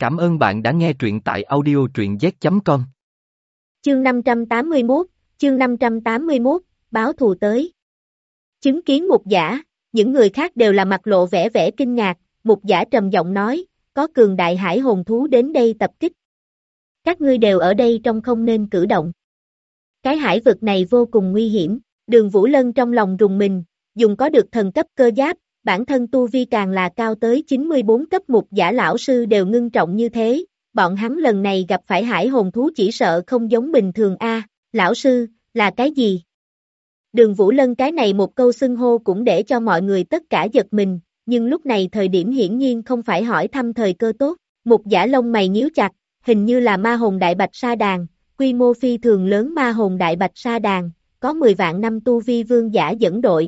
Cảm ơn bạn đã nghe truyện tại audio truyện z.com. Chương 581, chương 581, báo thù tới. Chứng kiến Mục Giả, những người khác đều là mặt lộ vẻ vẻ kinh ngạc, Mục Giả trầm giọng nói, có cường đại hải hồn thú đến đây tập kích. Các ngươi đều ở đây trong không nên cử động. Cái hải vực này vô cùng nguy hiểm, Đường Vũ Lân trong lòng rùng mình, dùng có được thần cấp cơ giáp, bản thân tu vi càng là cao tới 94 cấp. Mục Giả lão sư đều ngưng trọng như thế, bọn hắn lần này gặp phải hải hồn thú chỉ sợ không giống bình thường a. Lão sư, là cái gì? Đường Vũ Lân cái này một câu xưng hô cũng để cho mọi người tất cả giật mình, nhưng lúc này thời điểm hiển nhiên không phải hỏi thăm thời cơ tốt. Mục Giả lông mày nhíu chặt, hình như là ma hồn đại bạch sa đàn, quy mô phi thường lớn. Ma hồn đại bạch sa đàn, có 10 vạn năm tu vi vương giả dẫn đội.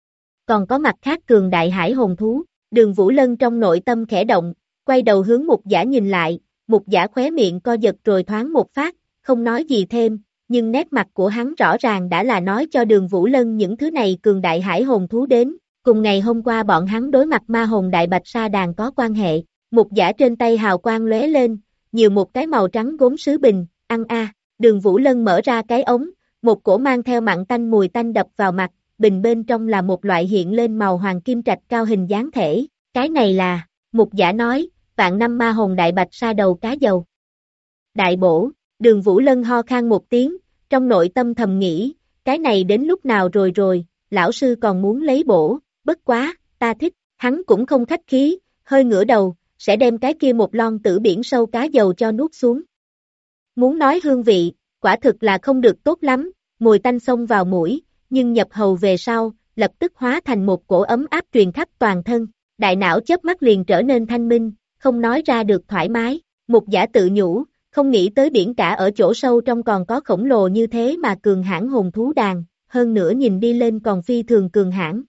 Còn có mặt khác cường đại hải hồn thú. Đường Vũ Lân trong nội tâm khẽ động, quay đầu hướng Mục Giả nhìn lại, Mục Giả khóe miệng co giật rồi thoáng một phát, không nói gì thêm, nhưng nét mặt của hắn rõ ràng đã là nói cho Đường Vũ Lân những thứ này cường đại hải hồn thú đến, cùng ngày hôm qua bọn hắn đối mặt ma hồn đại bạch sa đàn có quan hệ. Mục Giả trên tay hào quang lóe lên, nhiều một cái màu trắng gốm sứ bình, ăn a. Đường Vũ Lân mở ra cái ống, một cổ mang theo mặn tanh mùi tanh đập vào mặt, bình bên trong là một loại hiện lên màu hoàng kim trạch cao hình dáng thể, cái này là, Mục Giả nói, vạn năm ma hồn đại bạch sa đầu cá dầu. Đại bổ, Đường Vũ Lân ho khan một tiếng, trong nội tâm thầm nghĩ, cái này đến lúc nào rồi, lão sư còn muốn lấy bổ, bất quá, ta thích, hắn cũng không khách khí, hơi ngửa đầu, sẽ đem cái kia một lon tử biển sâu cá dầu cho nuốt xuống. Muốn nói hương vị, quả thực là không được tốt lắm, mùi tanh xông vào mũi, nhưng nhập hầu về sau, lập tức hóa thành một cổ ấm áp truyền khắp toàn thân, đại não chớp mắt liền trở nên thanh minh, không nói ra được thoải mái. Mục Giả tự nhủ, không nghĩ tới biển cả ở chỗ sâu trong còn có khổng lồ như thế mà cường hãn hồn thú đàn, hơn nữa nhìn đi lên còn phi thường cường hãn.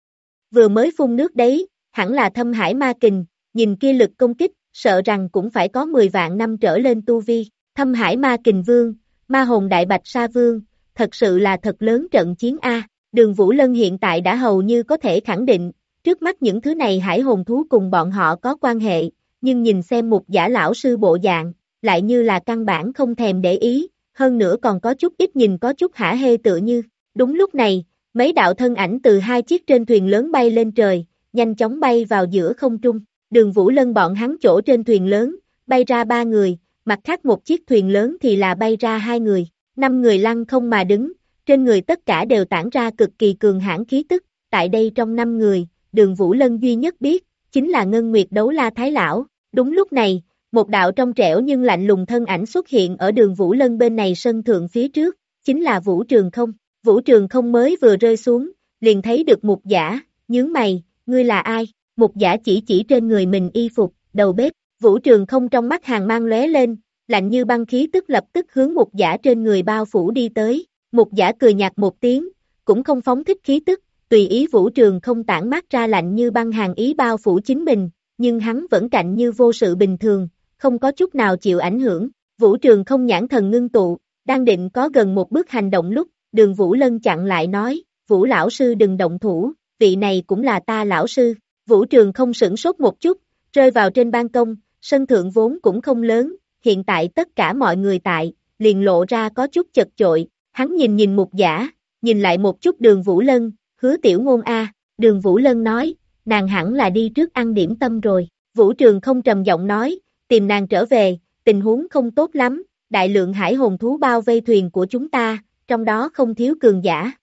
Vừa mới phun nước đấy, hẳn là Thâm Hải Ma Kình, nhìn kia lực công kích, sợ rằng cũng phải có 10 vạn năm trở lên tu vi. Thâm Hải Ma Kình Vương, Ma Hồn Đại Bạch Sa Vương, thật sự là thật lớn trận chiến a. Đường Vũ Lân hiện tại đã hầu như có thể khẳng định, trước mắt những thứ này hải hồn thú cùng bọn họ có quan hệ, nhưng nhìn xem Mục Giả lão sư bộ dạng, lại như là căn bản không thèm để ý, hơn nữa còn có chút ít nhìn có chút hả hê tựa như. Đúng lúc này, mấy đạo thân ảnh từ hai chiếc trên thuyền lớn bay lên trời, nhanh chóng bay vào giữa không trung. Đường Vũ Lân bọn hắn chỗ trên thuyền lớn, bay ra 3 người, mặt khác một chiếc thuyền lớn thì là bay ra 2 người, 5 người lăng không mà đứng, trên người tất cả đều tản ra cực kỳ cường hãn khí tức. Tại đây trong 5 người, Đường Vũ Lân duy nhất biết, chính là Ngân Nguyệt Đấu La Thái Lão. Đúng lúc này, một đạo trong trẻo nhưng lạnh lùng thân ảnh xuất hiện ở Đường Vũ Lân bên này sân thượng phía trước, chính là Vũ Trường Không. Vũ Trường Không mới vừa rơi xuống, liền thấy được Mục Giả, nhướng mày, ngươi là ai? Mục Giả chỉ trên người mình y phục, đầu bếp. Vũ Trường Không trong mắt hàn mang lóe lên, lạnh như băng khí tức lập tức hướng Mục Giả trên người bao phủ đi tới. Mục Giả cười nhạt một tiếng, cũng không phóng thích khí tức, tùy ý Vũ Trường Không tản mát ra lạnh như băng hàn ý bao phủ chính mình, nhưng hắn vẫn cạnh như vô sự bình thường, không có chút nào chịu ảnh hưởng. Vũ Trường Không nhãn thần ngưng tụ, đang định có gần một bước hành động lúc, Đường Vũ Lân chặn lại nói, Vũ lão sư đừng động thủ, vị này cũng là ta lão sư. Vũ Trường Không sửng sốt một chút, rơi vào trên ban công, sân thượng vốn cũng không lớn, hiện tại tất cả mọi người tại, liền lộ ra có chút chật chội. Hắn nhìn Mục Giả, nhìn lại một chút Đường Vũ Lân, Hứa tiểu ngôn a. Đường Vũ Lân nói, nàng hẳn là đi trước ăn điểm tâm rồi. Vũ Trường Không trầm giọng nói, tìm nàng trở về, tình huống không tốt lắm, đại lượng hải hồn thú bao vây thuyền của chúng ta, trong đó không thiếu cường giả.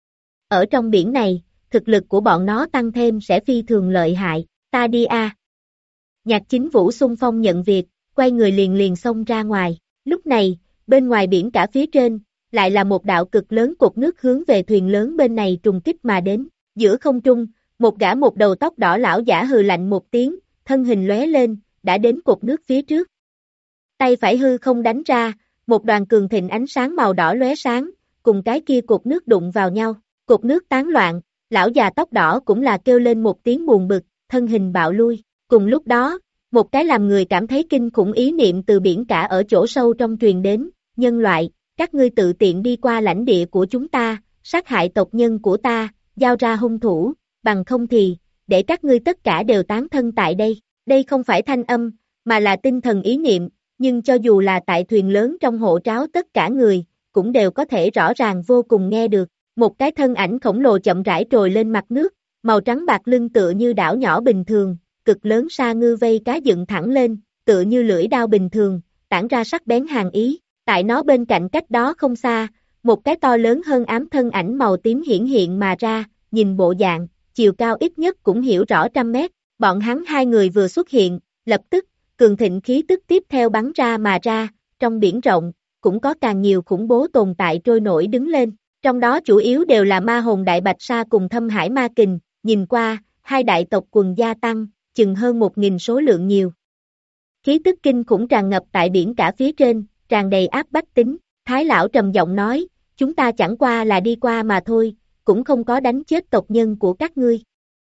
Ở trong biển này, thực lực của bọn nó tăng thêm sẽ phi thường lợi hại, ta đi a. Nhạc Chính Vũ xung phong nhận việc, quay người liền xông ra ngoài. Lúc này, bên ngoài biển cả phía trên, lại là một đạo cực lớn cột nước hướng về thuyền lớn bên này trùng kích mà đến. Giữa không trung, một gã một đầu tóc đỏ lão giả hừ lạnh một tiếng, thân hình lóe lên, đã đến cột nước phía trước. Tay phải hư không đánh ra, một đoàn cường thịnh ánh sáng màu đỏ lóe sáng, cùng cái kia cột nước đụng vào nhau, cột nước tán loạn, lão già tóc đỏ cũng là kêu lên một tiếng buồn bực, thân hình bạo lui. Cùng lúc đó, một cái làm người cảm thấy kinh khủng ý niệm từ biển cả ở chỗ sâu trong truyền đến, nhân loại, các ngươi tự tiện đi qua lãnh địa của chúng ta, sát hại tộc nhân của ta, giao ra hung thủ, bằng không thì, để các ngươi tất cả đều tán thân tại đây. Đây không phải thanh âm, mà là tinh thần ý niệm, nhưng cho dù là tại thuyền lớn trong hộ tráo tất cả người, cũng đều có thể rõ ràng vô cùng nghe được. Một cái thân ảnh khổng lồ chậm rãi trồi lên mặt nước, màu trắng bạc lưng tựa như đảo nhỏ bình thường, cực lớn sa ngư vây cá dựng thẳng lên, tựa như lưỡi đao bình thường, tản ra sắc bén hàn ý. Tại nó bên cạnh cách đó không xa, một cái to lớn hơn ám thân ảnh màu tím hiển hiện mà ra, nhìn bộ dạng, chiều cao ít nhất cũng hiểu rõ 100 mét. Bọn hắn hai người vừa xuất hiện, lập tức, cường thịnh khí tức tiếp theo bắn ra mà ra, trong biển rộng, cũng có càng nhiều khủng bố tồn tại trôi nổi đứng lên. Trong đó chủ yếu đều là ma hồn đại bạch sa cùng thâm hải ma kình, nhìn qua, hai đại tộc quần gia tăng, chừng hơn 1.000 số lượng nhiều. Khí tức kinh khủng tràn ngập tại biển cả phía trên, tràn đầy áp bách tính. Thái lão trầm giọng nói, chúng ta chẳng qua là đi qua mà thôi, cũng không có đánh chết tộc nhân của các ngươi.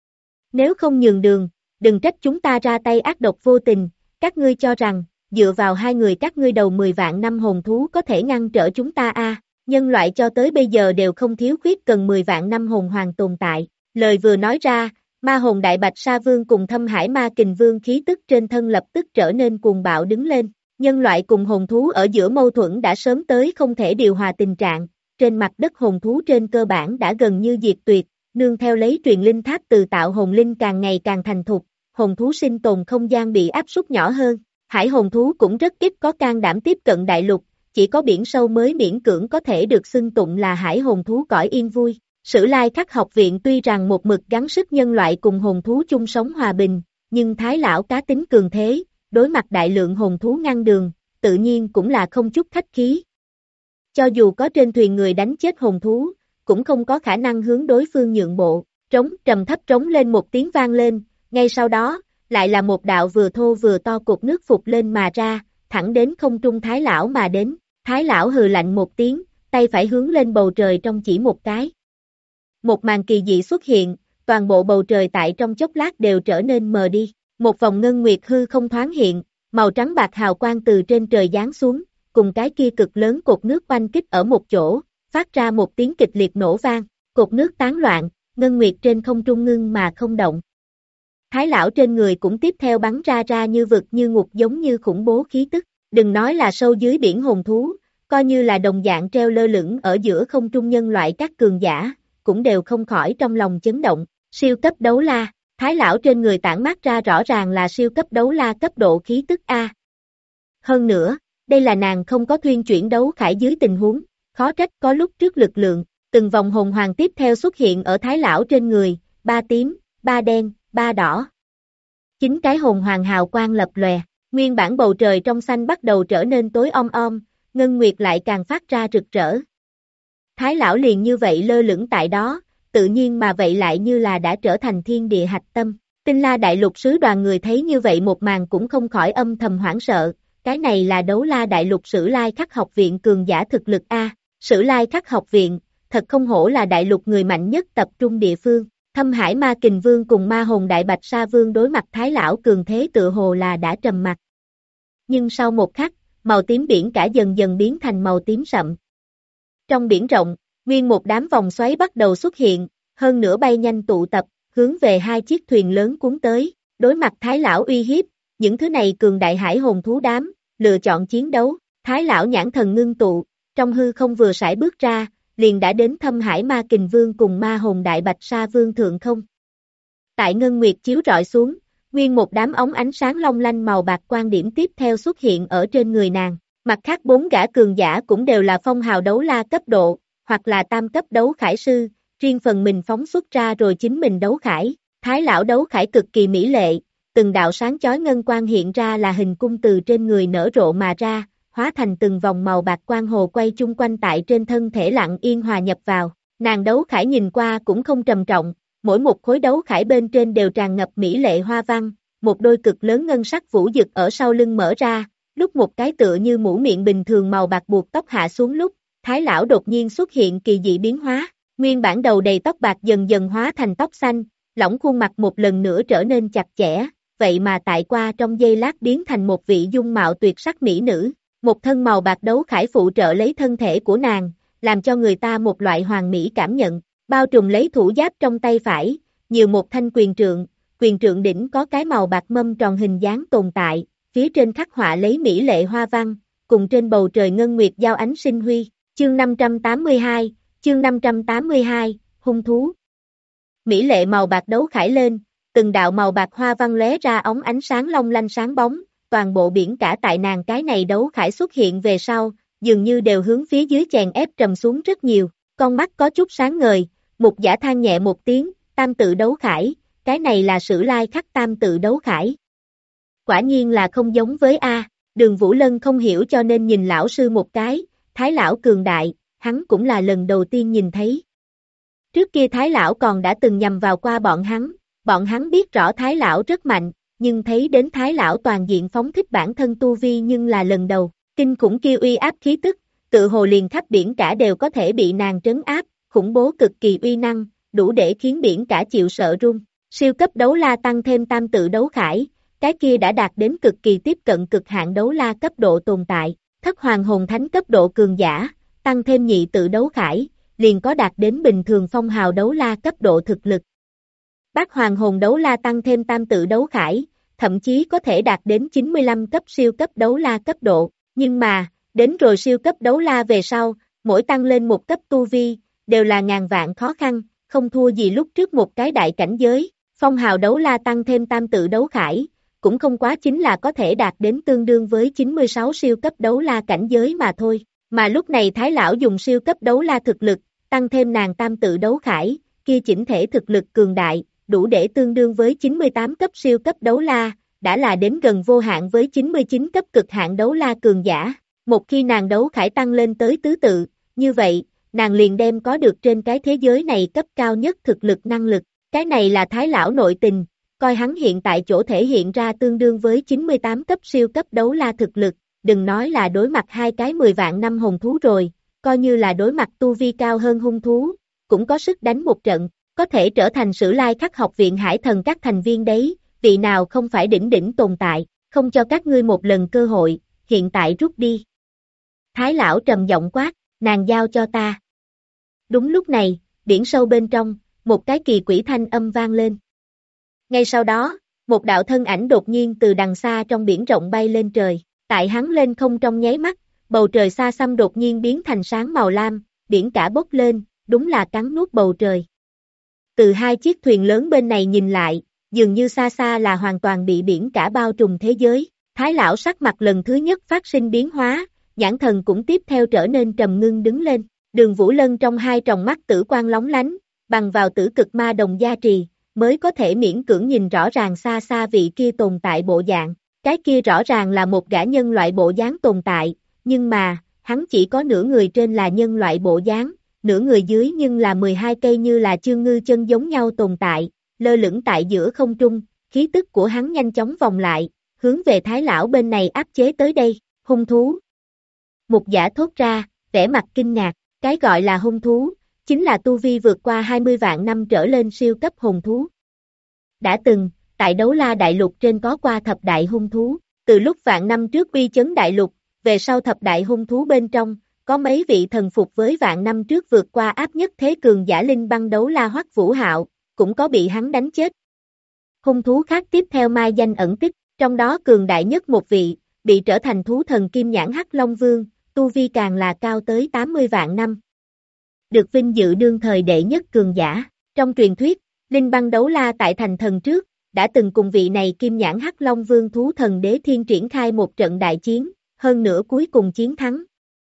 Nếu không nhường đường, đừng trách chúng ta ra tay ác độc vô tình, các ngươi cho rằng, dựa vào hai người các ngươi đầu 10 vạn năm hồn thú có thể ngăn trở chúng ta nhân loại cho tới bây giờ đều không thiếu khuyết cần 10 vạn năm hồn hoàng tồn tại. Lời vừa nói ra, ma hồn đại bạch sa vương cùng thâm hải ma kình vương khí tức trên thân lập tức trở nên cuồng bạo đứng lên. Nhân loại cùng hồn thú ở giữa mâu thuẫn đã sớm tới không thể điều hòa tình trạng, trên mặt đất hồn thú trên cơ bản đã gần như diệt tuyệt, nương theo lấy truyền linh tháp từ tạo hồn linh càng ngày càng thành thục, hồn thú sinh tồn không gian bị áp suất nhỏ hơn. Hải hồn thú cũng rất ít có can đảm tiếp cận đại lục, chỉ có biển sâu mới miễn cưỡng có thể được xưng tụng là hải hồn thú cõi yên vui. Sử Lai Khắc học viện tuy rằng một mực gắng sức nhân loại cùng hồn thú chung sống hòa bình, nhưng Thái lão cá tính cường thế, đối mặt đại lượng hồn thú ngăn đường, tự nhiên cũng là không chút khách khí. Cho dù có trên thuyền người đánh chết hồn thú, cũng không có khả năng hướng đối phương nhượng bộ. Trầm thấp trống lên một tiếng vang lên, ngay sau đó, lại là một đạo vừa thô vừa to cột nước phụt lên mà ra, thẳng đến không trung Thái lão mà đến. Thái lão hừ lạnh một tiếng, tay phải hướng lên bầu trời trong chỉ một cái. Một màn kỳ dị xuất hiện, toàn bộ bầu trời tại trong chốc lát đều trở nên mờ đi. Một vòng ngân nguyệt hư không thoáng hiện, màu trắng bạc hào quang từ trên trời giáng xuống, cùng cái kia cực lớn cột nước oanh kích ở một chỗ, phát ra một tiếng kịch liệt nổ vang, cột nước tán loạn, ngân nguyệt trên không trung ngưng mà không động. Thái lão trên người cũng tiếp theo bắn ra như vực như ngục giống như khủng bố khí tức, đừng nói là sâu dưới biển hồn thú, coi như là đồng dạng treo lơ lửng ở giữa không trung nhân loại các cường giả, cũng đều không khỏi trong lòng chấn động. Siêu cấp đấu la, Thái lão trên người tản mát ra rõ ràng là siêu cấp đấu la cấp độ khí tức A. Hơn nữa, đây là nàng không có thuyên chuyển đấu khải dưới tình huống, khó trách có lúc trước lực lượng, từng vòng hồn hoàng tiếp theo xuất hiện ở Thái lão trên người, 3 tím, 3 đen, 3 đỏ. 9 cái hồn hoàng hào quang lập lòe, nguyên bản bầu trời trong xanh bắt đầu trở nên tối om, ngân nguyệt lại càng phát ra rực rỡ. Thái lão liền như vậy lơ lửng tại đó, tự nhiên mà vậy lại như là đã trở thành thiên địa hạch tâm. Tinh La Đại Lục sứ đoàn người thấy như vậy một màn cũng không khỏi âm thầm hoảng sợ, cái này là Đấu La Đại Lục Sử Lai Khắc học viện cường giả thực lực A. Sử Lai Khắc học viện, thật không hổ là đại lục người mạnh nhất tập trung địa phương. Thâm Hải Ma Kình Vương cùng Ma Hồn Đại Bạch Sa Vương đối mặt Thái lão cường thế tựa hồ là đã trầm mặt. Nhưng sau một khắc, màu tím biển cả dần dần biến thành màu tím sậm. Trong biển rộng, nguyên một đám vòng xoáy bắt đầu xuất hiện, hơn nữa bay nhanh tụ tập, hướng về hai chiếc thuyền lớn cuốn tới. Đối mặt Thái lão uy hiếp, những thứ này cường đại hải hồn thú đám, lựa chọn chiến đấu. Thái lão nhãn thần ngưng tụ, trong hư không vừa sải bước ra, liền đã đến Thâm Hải Ma Kình Vương cùng Ma Hồn Đại Bạch Sa Vương thượng không. Tại ngân nguyệt chiếu rọi xuống, nguyên một đám ống ánh sáng long lanh màu bạc quan điểm tiếp theo xuất hiện ở trên người nàng. Mặt khác 4 gã cường giả cũng đều là phong hào đấu la cấp độ, hoặc là tam cấp đấu khải sư, riêng phần mình phóng xuất ra rồi chính mình đấu khải. Thái lão đấu khải cực kỳ mỹ lệ, từng đạo sáng chói ngân quang hiện ra là hình cung từ trên người nở rộ mà ra, hóa thành từng vòng màu bạc quang hồ quay chung quanh tại trên thân thể lặng yên hòa nhập vào. Nàng đấu khải nhìn qua cũng không trầm trọng, mỗi một khối đấu khải bên trên đều tràn ngập mỹ lệ hoa văn, một đôi cực lớn ngân sắc vũ dực ở sau lưng mở ra, lúc một cái tựa như mũ miệng bình thường màu bạc buộc tóc hạ xuống lúc, Thái lão đột nhiên xuất hiện kỳ dị biến hóa, nguyên bản đầu đầy tóc bạc dần dần hóa thành tóc xanh, lỏng khuôn mặt một lần nữa trở nên chặt chẽ, vậy mà tại qua trong giây lát biến thành một vị dung mạo tuyệt sắc mỹ nữ, một thân màu bạc đấu khải phụ trợ lấy thân thể của nàng, làm cho người ta một loại hoàn mỹ cảm nhận, bao trùm lấy thủ giáp trong tay phải, nhiều một thanh quyền trượng đỉnh có cái màu bạc mâm tròn hình dáng tồn tại, phía trên khắc họa lấy mỹ lệ hoa văn, cùng trên bầu trời ngân nguyệt giao ánh sinh huy. Chương 582, hung thú. Mỹ lệ màu bạc đấu khải lên, từng đạo màu bạc hoa văn lóe ra óng ánh sáng long lanh sáng bóng, toàn bộ biển cả tại nàng cái này đấu khải xuất hiện về sau, dường như đều hướng phía dưới chèn ép trầm xuống rất nhiều, con mắt có chút sáng ngời, Mục Giả than nhẹ một tiếng, tam tự đấu khải, cái này là Sử Lai Khắc tam tự đấu khải. Quả nhiên là không giống với A, Đường Vũ Lân không hiểu cho nên nhìn lão sư một cái, Thái lão cường đại, hắn cũng là lần đầu tiên nhìn thấy. Trước kia Thái lão còn đã từng nhằm vào qua bọn hắn biết rõ Thái lão rất mạnh, nhưng thấy đến Thái lão toàn diện phóng thích bản thân tu vi nhưng là lần đầu, kinh khủng kia uy áp khí tức, tự hồ liền khắp biển cả đều có thể bị nàng trấn áp, khủng bố cực kỳ uy năng, đủ để khiến biển cả chịu sợ run. Siêu cấp đấu la tăng thêm tam tự đấu khải, cái kia đã đạt đến cực kỳ tiếp cận cực hạn đấu la cấp độ tồn tại, thất hoàng hồn thánh cấp độ cường giả, tăng thêm nhị tự đấu khải, liền có đạt đến bình thường phong hào đấu la cấp độ thực lực. Bát hoàng hồn đấu la tăng thêm tam tự đấu khải, thậm chí có thể đạt đến 95 cấp siêu cấp đấu la cấp độ, nhưng mà, đến rồi siêu cấp đấu la về sau, mỗi tăng lên một cấp tu vi, đều là ngàn vạn khó khăn, không thua gì lúc trước một cái đại cảnh giới, phong hào đấu la tăng thêm tam tự đấu khải, cũng không quá chính là có thể đạt đến tương đương với 96 siêu cấp đấu la cảnh giới mà thôi, mà lúc này Thái lão dùng siêu cấp đấu la thực lực, tăng thêm nàng tam tự đấu khải, kia chỉnh thể thực lực cường đại, đủ để tương đương với 98 cấp siêu cấp đấu la, đã là đến gần vô hạn với 99 cấp cực hạn đấu la cường giả. Một khi nàng đấu khải tăng lên tới tứ tự, như vậy, nàng liền đem có được trên cái thế giới này cấp cao nhất thực lực năng lực. Cái này là Thái lão nội tình, coi hắn hiện tại chỗ thể hiện ra tương đương với 98 cấp siêu cấp đấu la thực lực, đừng nói là đối mặt hai cái 10 vạn năm hồn thú rồi, coi như là đối mặt tu vi cao hơn hung thú, cũng có sức đánh một trận, có thể trở thành Sử Lai Khắc học viện hải thần các thành viên đấy, vị nào không phải đỉnh đỉnh tồn tại, không cho các ngươi một lần cơ hội, hiện tại rút đi. Thái lão trầm giọng quát, nàng giao cho ta. Đúng lúc này, biển sâu bên trong, một cái kỳ quỷ thanh âm vang lên. Ngay sau đó, một đạo thân ảnh đột nhiên từ đằng xa trong biển rộng bay lên trời, tại hắn lên không trong nháy mắt, bầu trời xa xăm đột nhiên biến thành sáng màu lam, biển cả bốc lên, đúng là cắn nuốt bầu trời. Từ hai chiếc thuyền lớn bên này nhìn lại, dường như xa xa là hoàn toàn bị biển cả bao trùm thế giới, Thái lão sắc mặt lần thứ nhất phát sinh biến hóa, nhãn thần cũng tiếp theo trở nên trầm ngưng đứng lên, Đường Vũ Lân trong hai tròng mắt tử quang lóng lánh, bằng vào tử cực ma đồng gia trì, mới có thể miễn cưỡng nhìn rõ ràng xa xa vị kia tồn tại bộ dạng, cái kia rõ ràng là một gã nhân loại bộ dáng tồn tại, nhưng mà, hắn chỉ có nửa người trên là nhân loại bộ dáng, nửa người dưới nhưng là 12 cây như là chương ngư chân giống nhau tồn tại, lơ lửng tại giữa không trung, khí tức của hắn nhanh chóng vòng lại, hướng về Thái lão bên này áp chế tới đây, hung thú. Mục Giả thốt ra, vẻ mặt kinh ngạc, cái gọi là hung thú, chính là tu vi vượt qua 20 vạn năm trở lên siêu cấp hồn thú. Đã từng, tại Đấu La Đại Lục trên có qua thập đại hung thú, từ lúc vạn năm trước uy chấn đại lục, về sau thập đại hung thú bên trong, có mấy vị thần phục với vạn năm trước vượt qua áp nhất thế cường giả linh băng Đấu La Hoắc Vũ Hạo, cũng có bị hắn đánh chết. Hung thú khác tiếp theo mai danh ẩn tích, trong đó cường đại nhất một vị, bị trở thành thú thần Kim Nhãn Hắc Long Vương, tu vi càng là cao tới 80 vạn năm. Được vinh dự đương thời đệ nhất cường giả, trong truyền thuyết, linh băng Đấu La tại thành thần trước, đã từng cùng vị này Kim Nhãn Hắc Long Vương thú thần Đế Thiên triển khai một trận đại chiến, hơn nữa cuối cùng chiến thắng.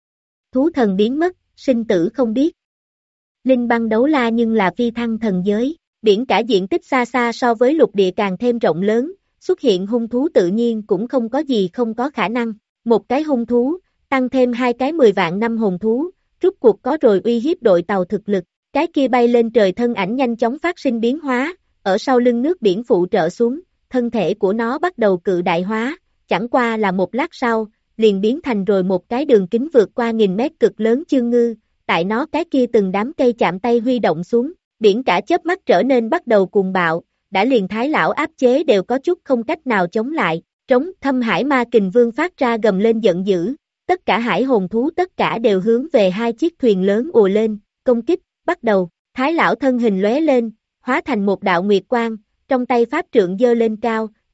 Thú thần biến mất, sinh tử không biết. Linh băng Đấu La nhưng là phi thăng thần giới, biển cả diện tích xa xa so với lục địa càng thêm rộng lớn, xuất hiện hung thú tự nhiên cũng không có gì không có khả năng, một cái hung thú, tăng thêm hai cái 10 vạn năm hồn thú, rút cuộc có rồi uy hiếp đội tàu thực lực, cái kia bay lên trời thân ảnh nhanh chóng phát sinh biến hóa, ở sau lưng nước biển phụ trợ xuống, thân thể của nó bắt đầu cự đại hóa, chẳng qua là một lát sau, liền biến thành rồi một cái đường kính vượt qua 1000 mét cực lớn chương ngư, tại nó cái kia từng đám cây chạm tay huy động xuống, biển cả chớp mắt trở nên bắt đầu cuồng bạo, đã liền Thái lão áp chế đều có chút không cách nào chống lại, trống Thâm Hải Ma Kình Vương phát ra gầm lên giận dữ, tất cả hải hồn thú tất cả đều hướng về hai chiếc thuyền lớn ùa lên, công kích, bắt đầu, Thái lão thân hình lóe lên, hóa thành một đạo nguyệt quang, trong tay pháp trượng giơ lên cao,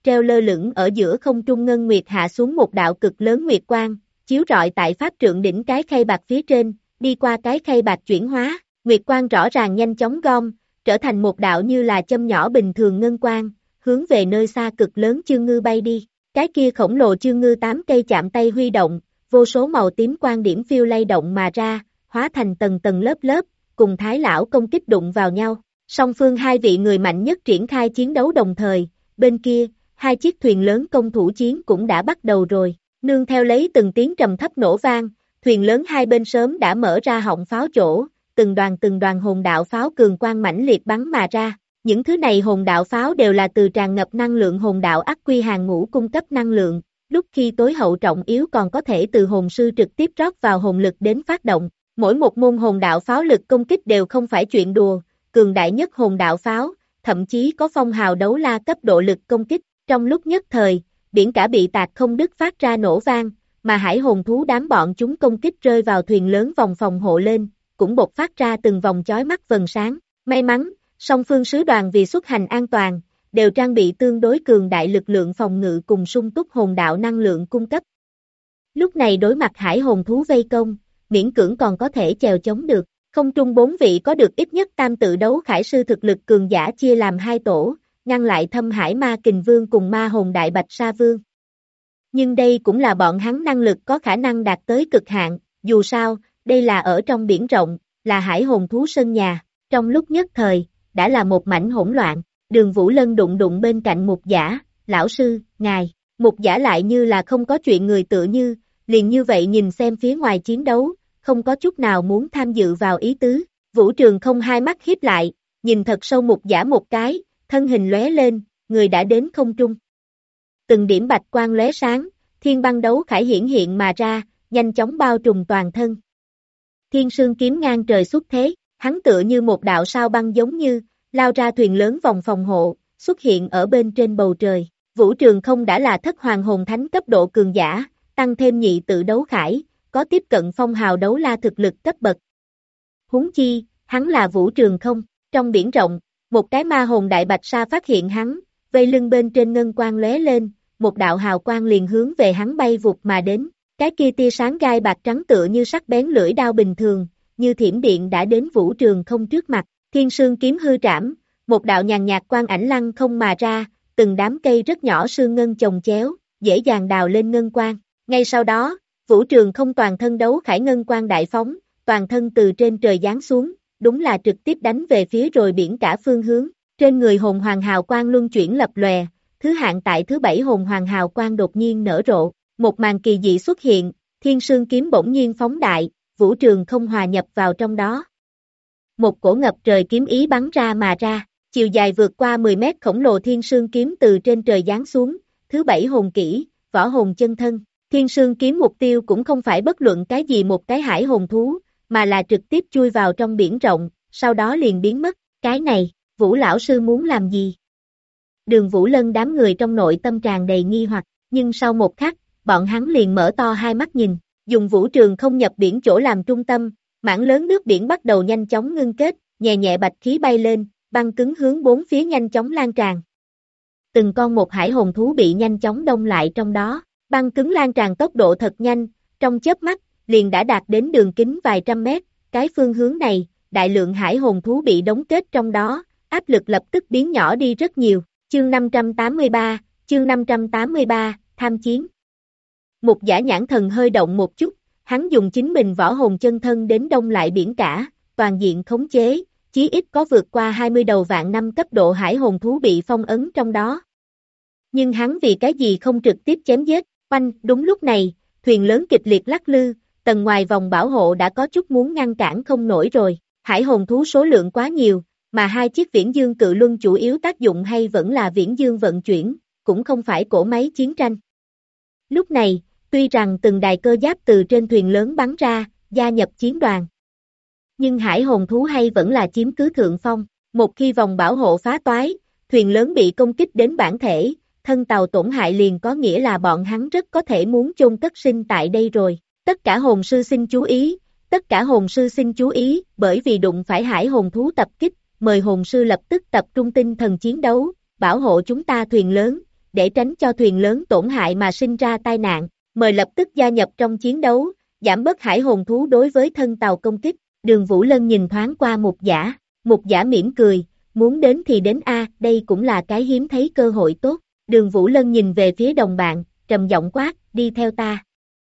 treo lơ lửng ở giữa không trung ngân nguyệt hạ xuống một đạo cực lớn nguyệt quang, chiếu rọi tại pháp trượng đỉnh cái khay bạc phía trên, đi qua cái khay bạc chuyển hóa, nguyệt quang rõ ràng nhanh chóng gom, trở thành một đạo như là châm nhỏ bình thường ngân quang, hướng về nơi xa cực lớn chương ngư bay đi. Cái kia khổng lồ chương ngư 8 cây chạm tay huy động, vô số màu tím quang điểm phiêu lay động mà ra, hóa thành tầng tầng lớp lớp, cùng Thái lão công kích đụng vào nhau. Song phương hai vị người mạnh nhất triển khai chiến đấu đồng thời, bên kia, hai chiếc thuyền lớn công thủ chiến cũng đã bắt đầu rồi, nương theo lấy từng tiếng trầm thấp nổ vang, thuyền lớn hai bên sớm đã mở ra họng pháo chỗ, từng đoàn hồn đạo pháo cường quang mãnh liệt bắn mà ra. Những thứ này hồn đạo pháo đều là từ tràn ngập năng lượng hồn đạo ắc quy hàng ngũ cung cấp năng lượng, lúc khi tối hậu trọng yếu còn có thể từ hồn sư trực tiếp rót vào hồn lực đến phát động. Mỗi một môn hồn đạo pháo lực công kích đều không phải chuyện đùa, cường đại nhất hồn đạo pháo, thậm chí có phong hào đấu la cấp độ lực công kích. Trong lúc nhất thời, biển cả bị tạc không đứt phát ra nổ vang, mà hải hồn thú đám bọn chúng công kích rơi vào thuyền lớn vòng phòng hộ lên, cũng bộc phát ra từng vòng chói mắt vầng sáng. May mắn, song phương sứ đoàn vì xuất hành an toàn, đều trang bị tương đối cường đại lực lượng phòng ngự cùng sung túc hồn đạo năng lượng cung cấp. Lúc này đối mặt hải hồn thú vây công, miễn cưỡng còn có thể chèo chống được. Không trung bốn vị có được ít nhất tam tự đấu khải sư thực lực cường giả chia làm hai tổ, ngăn lại Thâm Hải Ma Kình Vương cùng Ma Hồn Đại Bạch Sa Vương. Nhưng đây cũng là bọn hắn năng lực có khả năng đạt tới cực hạn, dù sao, đây là ở trong biển rộng, là hải hồn thú sân nhà, trong lúc nhất thời, đã là một mảnh hỗn loạn. Đường Vũ Lân đụng bên cạnh Mục Giả, lão sư, ngài. Mục Giả lại như là không có chuyện người tựa như, liền như vậy nhìn xem phía ngoài chiến đấu, không có chút nào muốn tham dự vào ý tứ. Vũ Trường không hai mắt híp lại, nhìn thật sâu Mục Giả một cái, thân hình lóe lên, người đã đến không trung. Từng điểm bạch quang lóe sáng, thiên băng đấu khải hiển hiện mà ra, nhanh chóng bao trùm toàn thân. Thiên sương kiếm ngang trời xuất thế, hắn tựa như một đạo sao băng giống như, lao ra thuyền lớn vòng phòng hộ, xuất hiện ở bên trên bầu trời. Vũ Trường không đã là thất hoàng hồn thánh cấp độ cường giả, tăng thêm nhị tự đấu khải, có tiếp cận phong hào đấu la thực lực cấp bậc. Huống chi, hắn là Vũ Trường không, trong biển rộng, một cái ma hồn đại bạch sa phát hiện hắn, vây lưng bên trên ngân quang lóe lên, một đạo hào quang liền hướng về hắn bay vụt mà đến, cái kia tia sáng gai bạc trắng tựa như sắc bén lưỡi đao bình thường, như thiểm điện đã đến Vũ Trường không trước mặt, thiên sương kiếm hư trảm, một đạo nhàn nhạt quang ảnh lăng không mà ra, từng đám cây rất nhỏ sương ngân chồng chéo, dễ dàng đào lên ngân quang. Ngay sau đó, Vũ Trường không toàn thân đấu khải ngân quang đại phóng, toàn thân từ trên trời giáng xuống, đúng là trực tiếp đánh về phía rồi biển cả phương hướng. Trên người hồn hoàng hào quang luân chuyển lập lòe, thứ hạng tại thứ 7 hồn hoàng hào quang đột nhiên nở rộ, một màn kỳ dị xuất hiện, thiên sương kiếm bỗng nhiên phóng đại, Vũ Trường không hòa nhập vào trong đó. Một cổ ngập trời kiếm ý bắn ra mà ra, chiều dài vượt qua 10 mét khổng lồ thiên sương kiếm từ trên trời giáng xuống, thứ 7 hồn kỹ, võ hồn chân thân. Thiên sương kiếm mục tiêu cũng không phải bất luận cái gì một cái hải hồn thú, mà là trực tiếp chui vào trong biển rộng, sau đó liền biến mất. Cái này, Vũ lão sư muốn làm gì? Đường Vũ Lân đám người trong nội tâm tràn đầy nghi hoặc, nhưng sau một khắc, bọn hắn liền mở to hai mắt nhìn, dùng Vũ Trường không nhập biển chỗ làm trung tâm, mảng lớn nước biển bắt đầu nhanh chóng ngưng kết, nhẹ nhẹ bạch khí bay lên, băng cứng hướng bốn phía nhanh chóng lan tràn. Từng con một hải hồn thú bị nhanh chóng đông lại trong đó, băng cứng lan tràn tốc độ thật nhanh, trong chớp mắt, liền đã đạt đến đường kính vài trăm mét, cái phương hướng này, đại lượng hải hồn thú bị đóng kết trong đó, áp lực lập tức biến nhỏ đi rất nhiều. Chương 583, tham chiến. Một giả nhãn thần hơi động một chút, hắn dùng chính mình võ hồn chân thân đến đông lại biển cả, toàn diện khống chế, chí ít có vượt qua 20 đầu vạn năm cấp độ hải hồn thú bị phong ấn trong đó. Nhưng hắn vì cái gì không trực tiếp chém giết, oanh, đúng lúc này, thuyền lớn kịch liệt lắc lư, tầng ngoài vòng bảo hộ đã có chút muốn ngăn cản không nổi rồi, hải hồn thú số lượng quá nhiều, mà hai chiếc viễn dương cự luân chủ yếu tác dụng hay vẫn là viễn dương vận chuyển, cũng không phải cỗ máy chiến tranh. Lúc này, tuy rằng từng đài cơ giáp từ trên thuyền lớn bắn ra, gia nhập chiến đoàn, nhưng hải hồn thú hay vẫn là chiếm cứ thượng phong, một khi vòng bảo hộ phá toái, thuyền lớn bị công kích đến bản thể, thân tàu tổn hại liền có nghĩa là bọn hắn rất có thể muốn chôn cất sinh tại đây rồi. Tất cả hồn sư xin chú ý, bởi vì đụng phải hải hồn thú tập kích, mời hồn sư lập tức tập trung tinh thần chiến đấu, bảo hộ chúng ta thuyền lớn, để tránh cho thuyền lớn tổn hại mà sinh ra tai nạn, mời lập tức gia nhập trong chiến đấu, giảm bớt hải hồn thú đối với thân tàu công kích. Đường Vũ Lân nhìn thoáng qua Mục Giả mỉm cười, muốn đến thì đến a, đây cũng là cái hiếm thấy cơ hội tốt. Đường Vũ Lân nhìn về phía đồng bạn, trầm giọng quát, đi theo ta.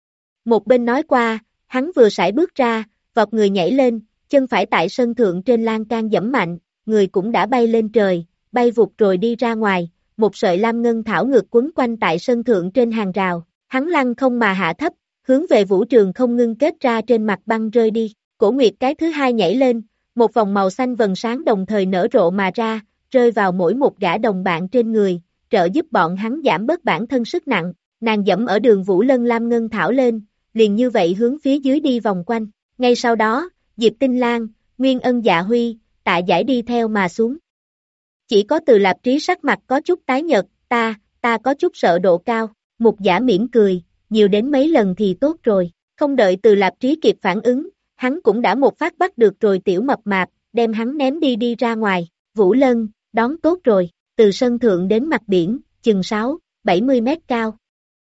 Một bên nói qua, hắn vừa sải bước ra, vọt người nhảy lên, chân phải tại sân thượng trên lan can giẫm mạnh, người cũng đã bay lên trời, bay vụt rồi đi ra ngoài, một sợi lam ngân thảo ngược quấn quanh tại sân thượng trên hàng rào, hắn lăng không mà hạ thấp, hướng về vũ trường không ngưng kết ra trên mặt băng rơi đi. Cổ Nguyệt cái thứ hai nhảy lên, một vòng màu xanh vầng sáng đồng thời nở rộ mà ra, rơi vào mỗi một gã đồng bạn trên người, trợ giúp bọn hắn giảm bớt bản thân sức nặng. Nàng dẫm ở Đường Vũ Lân lam ngân thảo lên, liền như vậy hướng phía dưới đi vòng quanh. Ngay sau đó, Diệp Tinh Lan, Nguyên Ân Dạ Huy, Tạ Giải đi theo mà xuống. Chỉ có Từ Lạp Trí sắc mặt có chút tái nhợt, ta có chút sợ độ cao. Mục Giả mỉm cười, nhiều đến mấy lần thì tốt rồi. Không đợi Từ Lạp Trí kịp phản ứng, hắn cũng đã một phát bắt được rồi tiểu mập mạp, đem hắn ném đi ra ngoài. Vũ Lân, đón tốt rồi, từ sân thượng đến mặt biển, chừng 6-70 mét cao.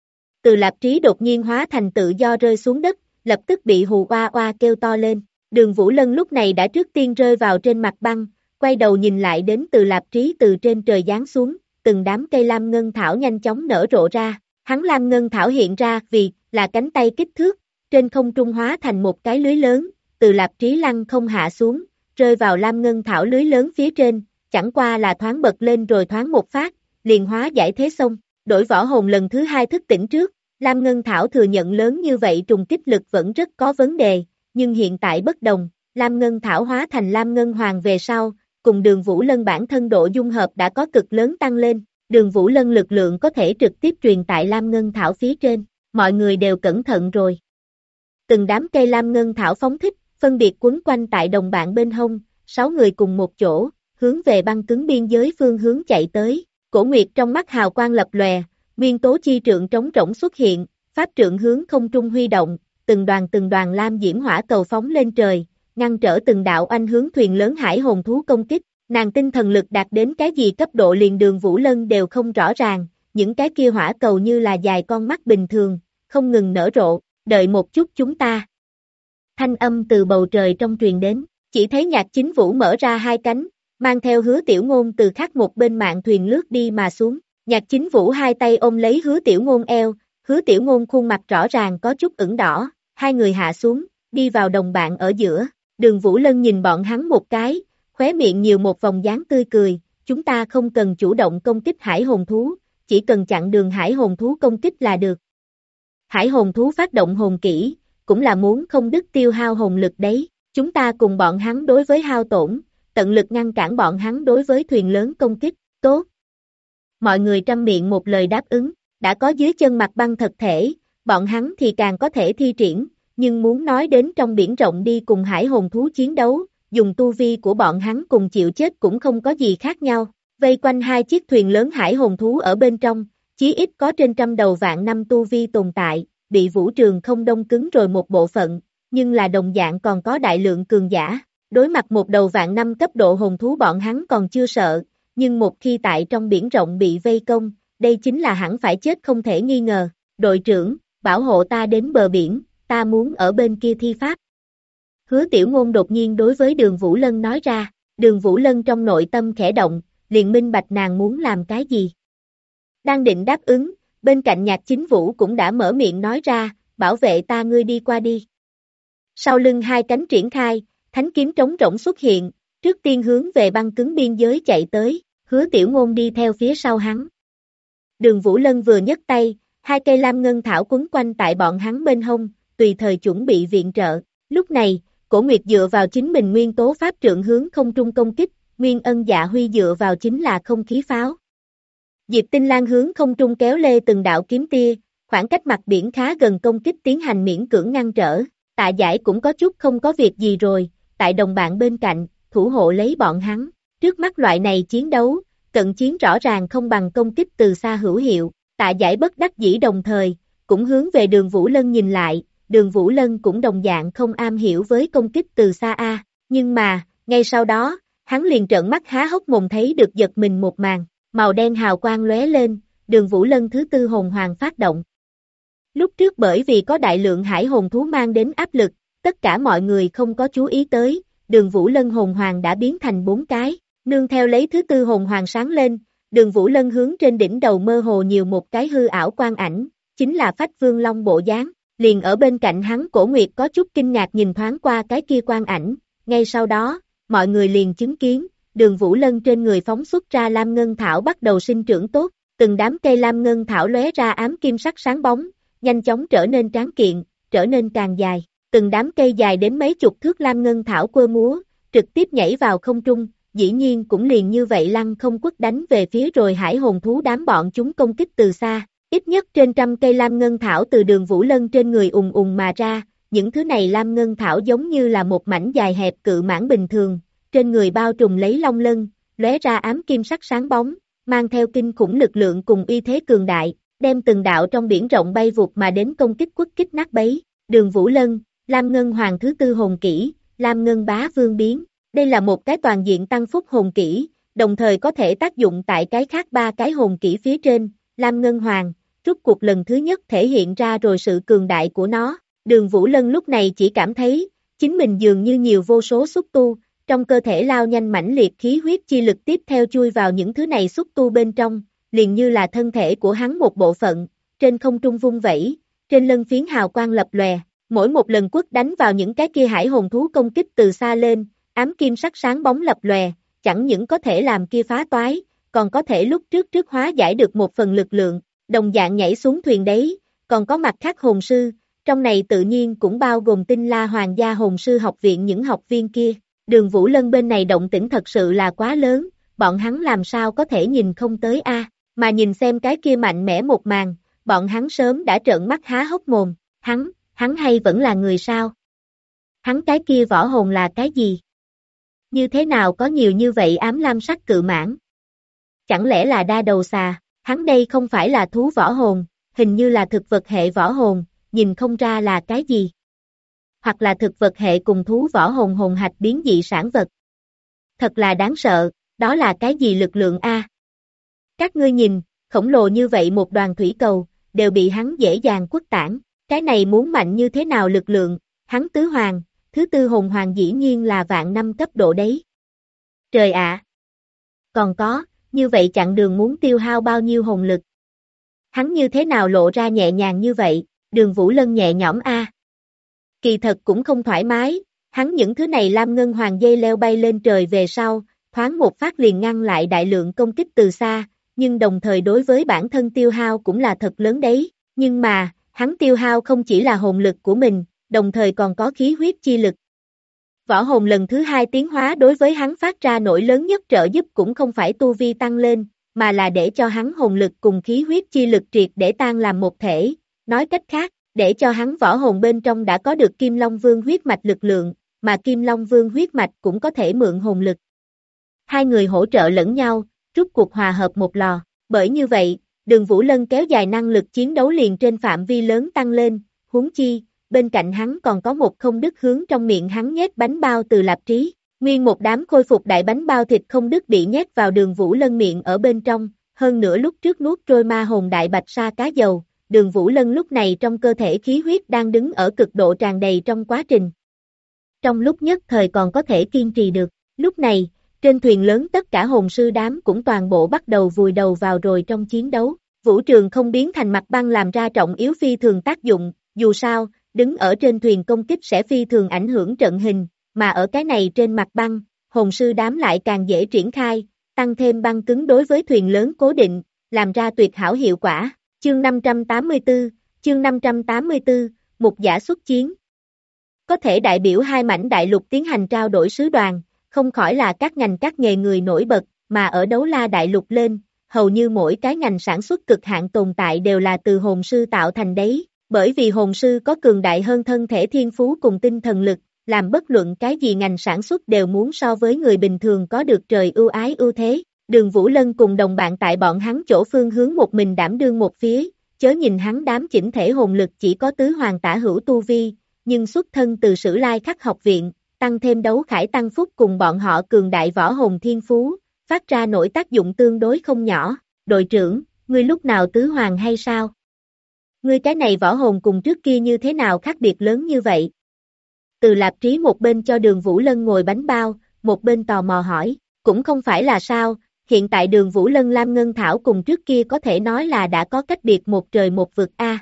Từ Lạp Trí đột nhiên hóa thành tự do rơi xuống đất, lập tức bị hù oa oa kêu to lên. Đường Vũ Lân lúc này đã trước tiên rơi vào trên mặt băng, quay đầu nhìn lại đến Từ Lạp Trí từ trên trời giáng xuống, từng đám cây lam ngân thảo nhanh chóng nở rộ ra. Hắn lam ngân thảo hiện ra vì là cánh tay kích thước, trên không trung hóa thành một cái lưới lớn, Từ Lạp Trí lăng không hạ xuống, rơi vào lam ngân thảo lưới lớn phía trên, chẳng qua là thoáng bật lên rồi thoáng một phát, liền hóa giải thế xong. Đổi võ hồn lần thứ hai thức tỉnh trước, lam ngân thảo thừa nhận lớn như vậy trùng kích lực vẫn rất có vấn đề, nhưng hiện tại bất đồng, lam ngân thảo hóa thành lam ngân hoàng về sau, cùng Đường Vũ Lân bản thân độ dung hợp đã có cực lớn tăng lên. Đường Vũ Lân lực lượng có thể trực tiếp truyền tại lam ngân thảo phía trên, mọi người đều cẩn thận rồi. Từng đám cây lam ngân thảo phóng thích, phân biệt quấn quanh tại đồng bạn bên hông, 6 người cùng một chỗ, hướng về băng cứng biên giới phương hướng chạy tới. Cổ Nguyệt trong mắt hào quang lập lòe, nguyên tố chi trượng trống rỗng xuất hiện, pháp trượng hướng không trung huy động, từng đoàn lam diễm hỏa cầu phóng lên trời, ngăn trở từng đạo anh hướng thuyền lớn hải hồn thú công kích. Nàng tinh thần lực đạt đến cái gì cấp độ liền Đường Vũ Lân đều không rõ ràng, những cái kia hỏa cầu như là dài con mắt bình thường, không ngừng nở rộ, đợi một chút chúng ta. Thanh âm từ bầu trời trong truyền đến, chỉ thấy Nhạc Chính Vũ mở ra hai cánh, mang theo Hứa Tiểu Ngôn từ khác một bên mạn thuyền lướt đi mà xuống. Nhạc Chính Vũ hai tay ôm lấy Hứa Tiểu Ngôn eo, Hứa Tiểu Ngôn khuôn mặt rõ ràng có chút ửng đỏ, hai người hạ xuống, đi vào đồng bạn ở giữa. Đường Vũ Lân nhìn bọn hắn một cái, khóe miệng nhiều một vòng dáng tươi cười, chúng ta không cần chủ động công kích hải hồn thú, chỉ cần chặn đường hải hồn thú công kích là được. Hải hồn thú phát động hồn kỹ, cũng là muốn không đứt tiêu hao hồn lực đấy, chúng ta cùng bọn hắn đối với hao tổn, tận lực ngăn cản bọn hắn đối với thuyền lớn công kích, tốt. Mọi người trăm miệng một lời đáp ứng, đã có dưới chân mặt băng thật thể, bọn hắn thì càng có thể thi triển, nhưng muốn nói đến trong biển rộng đi cùng hải hồn thú chiến đấu, dùng tu vi của bọn hắn cùng chịu chết cũng không có gì khác nhau. Vây quanh hai chiếc thuyền lớn hải hồn thú ở bên trong, chí ít có trên trăm đầu vạn năm tu vi tồn tại, bị vũ trường không đông cứng rồi một bộ phận, nhưng là đồng dạng còn có đại lượng cường giả. Đối mặt một đầu vạn năm cấp độ hồn thú bọn hắn còn chưa sợ, nhưng một khi tại trong biển rộng bị vây công, đây chính là hẳn phải chết không thể nghi ngờ. Đội trưởng, bảo hộ ta đến bờ biển, ta muốn ở bên kia thi pháp. Hứa Tiểu Ngôn đột nhiên đối với Đường Vũ Lân nói ra, Đường Vũ Lân trong nội tâm khẽ động, liền minh bạch nàng muốn làm cái gì. Đang định đáp ứng, bên cạnh Nhạc Chính Vũ cũng đã mở miệng nói ra, bảo vệ ta ngươi đi qua đi. Sau lưng hai cánh triển khai, thánh kiếm trống rỗng xuất hiện, trước tiên hướng về băng cứng biên giới chạy tới, Hứa Tiểu Ngôn đi theo phía sau hắn. Đường Vũ Lân vừa nhấc tay, hai cây lam ngân thảo quấn quanh tại bọn hắn bên hông, tùy thời chuẩn bị viện trợ. Lúc này, Cổ Nguyệt dựa vào chính mình nguyên tố pháp trượng hướng không trung công kích, Nguyên Ân Dạ Huy dựa vào chính là không khí pháo. Diệp Tinh Lan hướng không trung kéo lê từng đạo kiếm tia, khoảng cách mặt biển khá gần công kích tiến hành miễn cưỡng ngăn trở. Tạ Giải cũng có chút không có việc gì rồi, tại đồng bạn bên cạnh, thủ hộ lấy bọn hắn. Trước mắt loại này chiến đấu, cận chiến rõ ràng không bằng công kích từ xa hữu hiệu. Tạ Giải bất đắc dĩ đồng thời, cũng hướng về Đường Vũ Lân nhìn lại. Đường Vũ Lân cũng đồng dạng không am hiểu với công kích từ xa a, nhưng mà, ngay sau đó, hắn liền trợn mắt há hốc mồm thấy được giật mình một màn, màu đen hào quang lóe lên, Đường Vũ Lân thứ tư hồn hoàng phát động. Lúc trước bởi vì có đại lượng hải hồn thú mang đến áp lực, tất cả mọi người không có chú ý tới, Đường Vũ Lân hồn hoàng đã biến thành 4 cái, nương theo lấy thứ tư hồn hoàng sáng lên, Đường Vũ Lân hướng trên đỉnh đầu mơ hồ nhiều một cái hư ảo quang ảnh, chính là Phách Vương Long bộ dáng, liền ở bên cạnh hắn Cổ Nguyệt có chút kinh ngạc nhìn thoáng qua cái kia quang ảnh, ngay sau đó, mọi người liền chứng kiến, Đường Vũ Lân trên người phóng xuất ra lam ngân thảo bắt đầu sinh trưởng tốt, từng đám cây lam ngân thảo lóe ra ám kim sắc sáng bóng, nhanh chóng trở nên tráng kiện, trở nên càng dài, từng đám cây dài đến mấy chục thước lam ngân thảo quơ múa, trực tiếp nhảy vào không trung, dĩ nhiên cũng liền như vậy lăng không quất đánh về phía rồi hải hồn thú đám bọn chúng công kích từ xa, ít nhất trên trăm cây lam ngân thảo từ Đường Vũ Lân trên người ùng ùng mà ra, những thứ này lam ngân thảo giống như là một mảnh dài hẹp cự mãng bình thường, trên người bao trùm lấy long lân, lóe ra ám kim sắc sáng bóng, mang theo kinh khủng lực lượng cùng uy thế cường đại, đem từng đạo trong biển rộng bay vụt mà đến công kích quất kích nát bấy. Đường Vũ Lân, Lam Ngân Hoàng thứ tư hồn kỹ, Lam Ngân Bá Vương biến. Đây là một cái toàn diện tăng phúc hồn kỹ, đồng thời có thể tác dụng tại cái khác 3 cái hồn kỹ phía trên. Lam Ngân Hoàng, rút cuộc lần thứ nhất thể hiện ra rồi sự cường đại của nó. Đường Vũ Lân lúc này chỉ cảm thấy, chính mình dường như nhiều vô số xúc tu, trong cơ thể lao nhanh mãnh liệt khí huyết chi lực tiếp theo chui vào những thứ này xúc tu bên trong, liền như là thân thể của hắn một bộ phận, trên không trung vung vẩy, trên lân phiến hào quang lập lòe, mỗi một lần quất đánh vào những cái kia hải hồn thú công kích từ xa lên, ám kim sắc sáng bóng lập lòe, chẳng những có thể làm kia phá toái, còn có thể lúc trước hóa giải được một phần lực lượng, đồng dạng nhảy xuống thuyền đấy, còn có mặt khác hồn sư, trong này tự nhiên cũng bao gồm Tinh La Hoàng gia hồn sư học viện những học viên kia. Đường Vũ Lân bên này động tĩnh thật sự là quá lớn, bọn hắn làm sao có thể nhìn không tới a, mà nhìn xem cái kia mạnh mẽ một màn, bọn hắn sớm đã trợn mắt há hốc mồm, hắn hay vẫn là người sao? Hắn cái kia võ hồn là cái gì? Như thế nào có nhiều như vậy ám lam sắc cự mãng? Chẳng lẽ là đa đầu xà, hắn đây không phải là thú võ hồn, hình như là thực vật hệ võ hồn, nhìn không ra là cái gì? Hoặc là thực vật hệ cùng thú võ hồn hồn hạch biến dị sản vật. Thật là đáng sợ, đó là cái gì lực lượng a? Các ngươi nhìn, khổng lồ như vậy một đoàn thủy cầu, đều bị hắn dễ dàng quất tản, cái này muốn mạnh như thế nào lực lượng, hắn tứ hoàng, thứ tư hồn hoàng dĩ nhiên là vạn năm cấp độ đấy. Trời ạ! Còn có, như vậy chặng đường muốn tiêu hao bao nhiêu hồn lực? Hắn như thế nào lộ ra nhẹ nhàng như vậy, Đường Vũ Lân nhẹ nhõm a. Kỳ thật cũng không thoải mái, hắn những thứ này lam ngân hoàng dây leo bay lên trời về sau, thoáng một phát liền ngăn lại đại lượng công kích từ xa, nhưng đồng thời đối với bản thân tiêu hao cũng là thật lớn đấy, nhưng mà, hắn tiêu hao không chỉ là hồn lực của mình, đồng thời còn có khí huyết chi lực. Võ hồn lần thứ 2 tiến hóa đối với hắn phát ra nổi lớn nhất trợ giúp cũng không phải tu vi tăng lên, mà là để cho hắn hồn lực cùng khí huyết chi lực triệt để tan làm một thể, nói cách khác, để cho hắn võ hồn bên trong đã có được Kim Long Vương huyết mạch lực lượng, mà Kim Long Vương huyết mạch cũng có thể mượn hồn lực. Hai người hỗ trợ lẫn nhau, rút cuộc hòa hợp một lò, bởi như vậy, Đường Vũ Lân kéo dài năng lực chiến đấu liền trên phạm vi lớn tăng lên, huống chi, bên cạnh hắn còn có một không đứt hướng trong miệng hắn nhét bánh bao từ Lạp Trí, nguyên một đám khôi phục đại bánh bao thịt không đứt bị nhét vào Đường Vũ Lân miệng ở bên trong, hơn nữa lúc trước nuốt trôi ma hồn đại bạch sa cá dầu. Đường Vũ Lân lúc này trong cơ thể khí huyết đang đứng ở cực độ tràn đầy trong quá trình. Trong lúc nhất thời còn có thể kiên trì được, lúc này, trên thuyền lớn tất cả hồn sư đám cũng toàn bộ bắt đầu vùi đầu vào rồi trong chiến đấu. Vũ trường không biến thành mặt băng làm ra trọng yếu phi thường tác dụng, dù sao, đứng ở trên thuyền công kích sẽ phi thường ảnh hưởng trận hình, mà ở cái này trên mặt băng, hồn sư đám lại càng dễ triển khai, tăng thêm băng cứng đối với thuyền lớn cố định, làm ra tuyệt hảo hiệu quả. Chương 584, Mục giả xuất chiến. Có thể đại biểu hai mảnh đại lục tiến hành trao đổi sứ đoàn, không khỏi là các ngành các nghề người nổi bật, mà ở Đấu La đại lục lên, hầu như mỗi cái ngành sản xuất cực hạn tồn tại đều là từ hồn sư tạo thành đấy, bởi vì hồn sư có cường đại hơn thân thể thiên phú cùng tinh thần lực, làm bất luận cái gì ngành sản xuất đều muốn so với người bình thường có được trời ưu ái ưu thế. Đường Vũ Lân cùng đồng bạn tại bọn hắn chỗ phương hướng một mình đảm đương một phía, chớ nhìn hắn đám chỉnh thể hồn lực chỉ có tứ hoàng tả hữu tu vi, nhưng xuất thân từ Sử Lai Khắc học viện, tăng thêm đấu khải tăng phúc cùng bọn họ cường đại võ hồn thiên phú, phát ra nổi tác dụng tương đối không nhỏ. Đội trưởng, ngươi lúc nào tứ hoàng hay sao? Ngươi cái này võ hồn cùng trước kia như thế nào khác biệt lớn như vậy? Từ Lạp Trí một bên cho Đường Vũ Lân ngồi bánh bao, một bên tò mò hỏi, cũng không phải là sao, hiện tại Đường Vũ Lân Lam Ngân Thảo cùng trước kia có thể nói là đã có cách biệt một trời một vực a.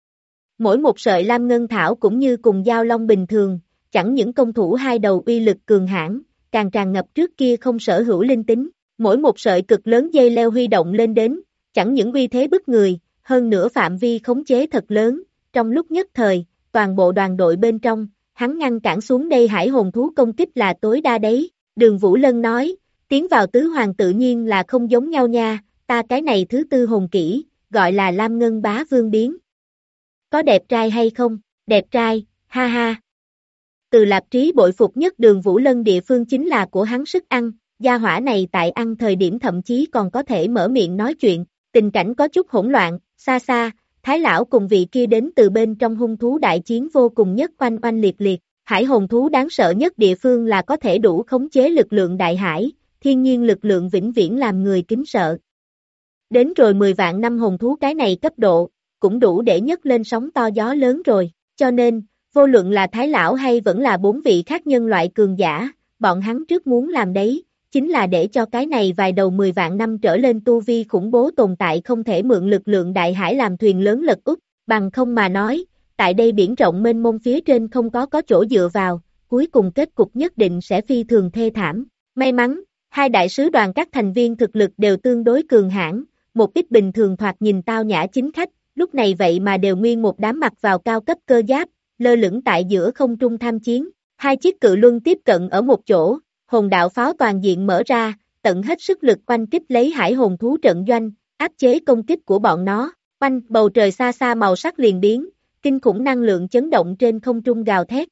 Mỗi một sợi Lam Ngân Thảo cũng như cùng dao long bình thường, chẳng những công thủ hai đầu uy lực cường hãn, càng tràn ngập trước kia không sở hữu linh tính, mỗi một sợi cực lớn dây leo huy động lên đến, chẳng những uy thế bức người, hơn nữa phạm vi khống chế thật lớn, trong lúc nhất thời, toàn bộ đoàn đội bên trong, hắn ngăn cản xuống đây hải hồn thú công kích là tối đa đấy, Đường Vũ Lân nói, tiến vào tứ hoàng tự nhiên là không giống nhau nha, ta cái này thứ tư hồn kỹ, gọi là Lam Ngân Bá Vương biến. Có đẹp trai hay không? Đẹp trai, ha ha. Từ Lạp Trí bội phục nhất Đường Vũ Lân địa phương chính là của hắn sức ăn, gia hỏa này tại ăn thời điểm thậm chí còn có thể mở miệng nói chuyện, tình cảnh có chút hỗn loạn, xa xa, Thái lão cùng vị kia đến từ bên trong hung thú đại chiến vô cùng nhất oanh oanh liệt liệt, hải hồn thú đáng sợ nhất địa phương là có thể đủ khống chế lực lượng đại hải, thiên nhiên lực lượng vĩnh viễn làm người kính sợ. Đến rồi 10 vạn năm hồn thú cái này cấp độ, cũng đủ để nhấc lên sóng to gió lớn rồi, cho nên, vô luận là Thái lão hay vẫn là 4 vị khác nhân loại cường giả, bọn hắn trước muốn làm đấy, chính là để cho cái này vài đầu 10 vạn năm trở lên tu vi khủng bố tồn tại không thể mượn lực lượng đại hải làm thuyền lớn lật úp, bằng không mà nói, tại đây biển rộng mênh mông phía trên không có chỗ dựa vào, cuối cùng kết cục nhất định sẽ phi thường thê thảm. May mắn, hai đại sứ đoàn các thành viên thực lực đều tương đối cường hãn, một ít bình thường thoạt nhìn tao nhã chính khách, lúc này vậy mà đều nguyên một đám mặc vào cao cấp cơ giáp, lơ lửng tại giữa không trung tham chiến, hai chiếc cự luân tiếp cận ở một chỗ, hồn đạo pháo toàn diện mở ra, tận hết sức lực oanh kích lấy hải hồn thú trận doanh, áp chế công kích của bọn nó, oanh bầu trời xa xa màu sắc liền biến, kinh khủng năng lượng chấn động trên không trung gào thét.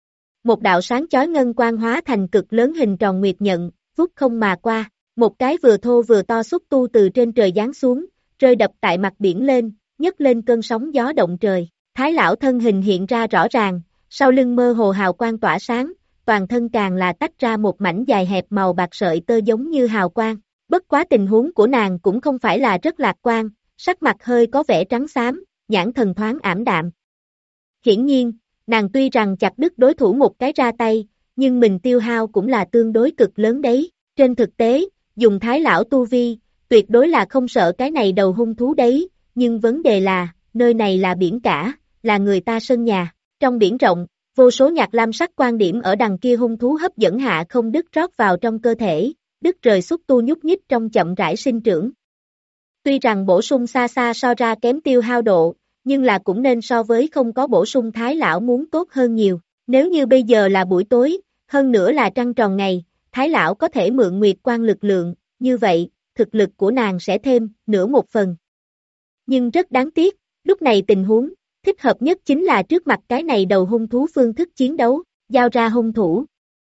Một đạo sáng chói ngân quang hóa thành cực lớn hình tròn nguyệt nhận, vút không mà qua, một cái vừa thô vừa to xúc tu từ trên trời giáng xuống, rơi đập tại mặt biển lên, nhấc lên cơn sóng gió động trời. Thái lão thân hình hiện ra rõ ràng, sau lưng mơ hồ hào quang tỏa sáng, toàn thân càng là tách ra một mảnh dài hẹp màu bạc sợi tơ giống như hào quang. Bất quá tình huống của nàng cũng không phải là rất lạc quan, sắc mặt hơi có vẻ trắng xám, nhãn thần thoáng ảm đạm. Hiển nhiên, nàng tuy rằng chặt đứt đối thủ một cái ra tay, nhưng mình tiêu hao cũng là tương đối cực lớn đấy. Trên thực tế, dùng Thái lão tu vi, tuyệt đối là không sợ cái này đầu hung thú đấy, nhưng vấn đề là, nơi này là biển cả, là người ta sân nhà, trong biển rộng, vô số nhạt lam sắc quan điểm ở đằng kia hung thú hấp dẫn hạ không đứt rót vào trong cơ thể, đứt rời xúc tu nhúc nhích trong chậm rãi sinh trưởng. Tuy rằng bổ sung xa xa so ra kém tiêu hao độ, nhưng là cũng nên so với không có bổ sung Thái lão muốn tốt hơn nhiều, nếu như bây giờ là buổi tối, hơn nữa là trăng tròn ngày, Thái lão có thể mượn nguyệt quang lực lượng, như vậy, thực lực của nàng sẽ thêm nửa một phần. Nhưng rất đáng tiếc, lúc này tình huống thích hợp nhất chính là trước mặt cái này đầu hung thú phương thức chiến đấu, giao ra hung thủ.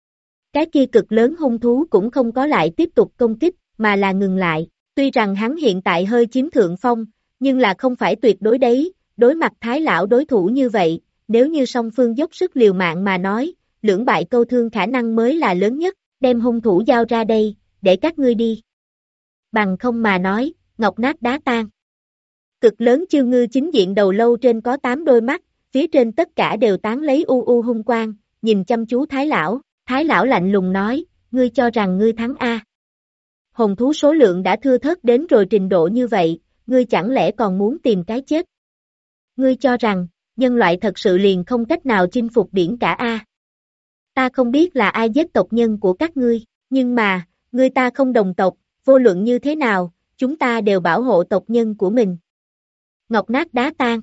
Cái kia cực lớn hung thú cũng không có lại tiếp tục công kích, mà là ngừng lại, tuy rằng hắn hiện tại hơi chiếm thượng phong, nhưng là không phải tuyệt đối đấy, đối mặt Thái lão đối thủ như vậy, nếu như song phương dốc sức liều mạng mà nói, lưỡng bại câu thương khả năng mới là lớn nhất, đem hung thủ giao ra đây, để các ngươi đi. Bằng không mà nói, ngọc nát đá tan. Cực lớn chiêu ngư chính diện đầu lâu trên có 8 đôi mắt, phía trên tất cả đều tán lấy u hung quang, nhìn chăm chú Thái lão lạnh lùng nói, ngươi cho rằng ngươi thắng a? Hồn thú số lượng đã thưa thớt đến rồi trình độ như vậy, ngươi chẳng lẽ còn muốn tìm cái chết? Ngươi cho rằng, nhân loại thật sự liền không cách nào chinh phục biển cả a? Ta không biết là ai giết tộc nhân của các ngươi, nhưng mà, ngươi ta không đồng tộc, vô luận như thế nào, chúng ta đều bảo hộ tộc nhân của mình. Ngọc nát đá tan.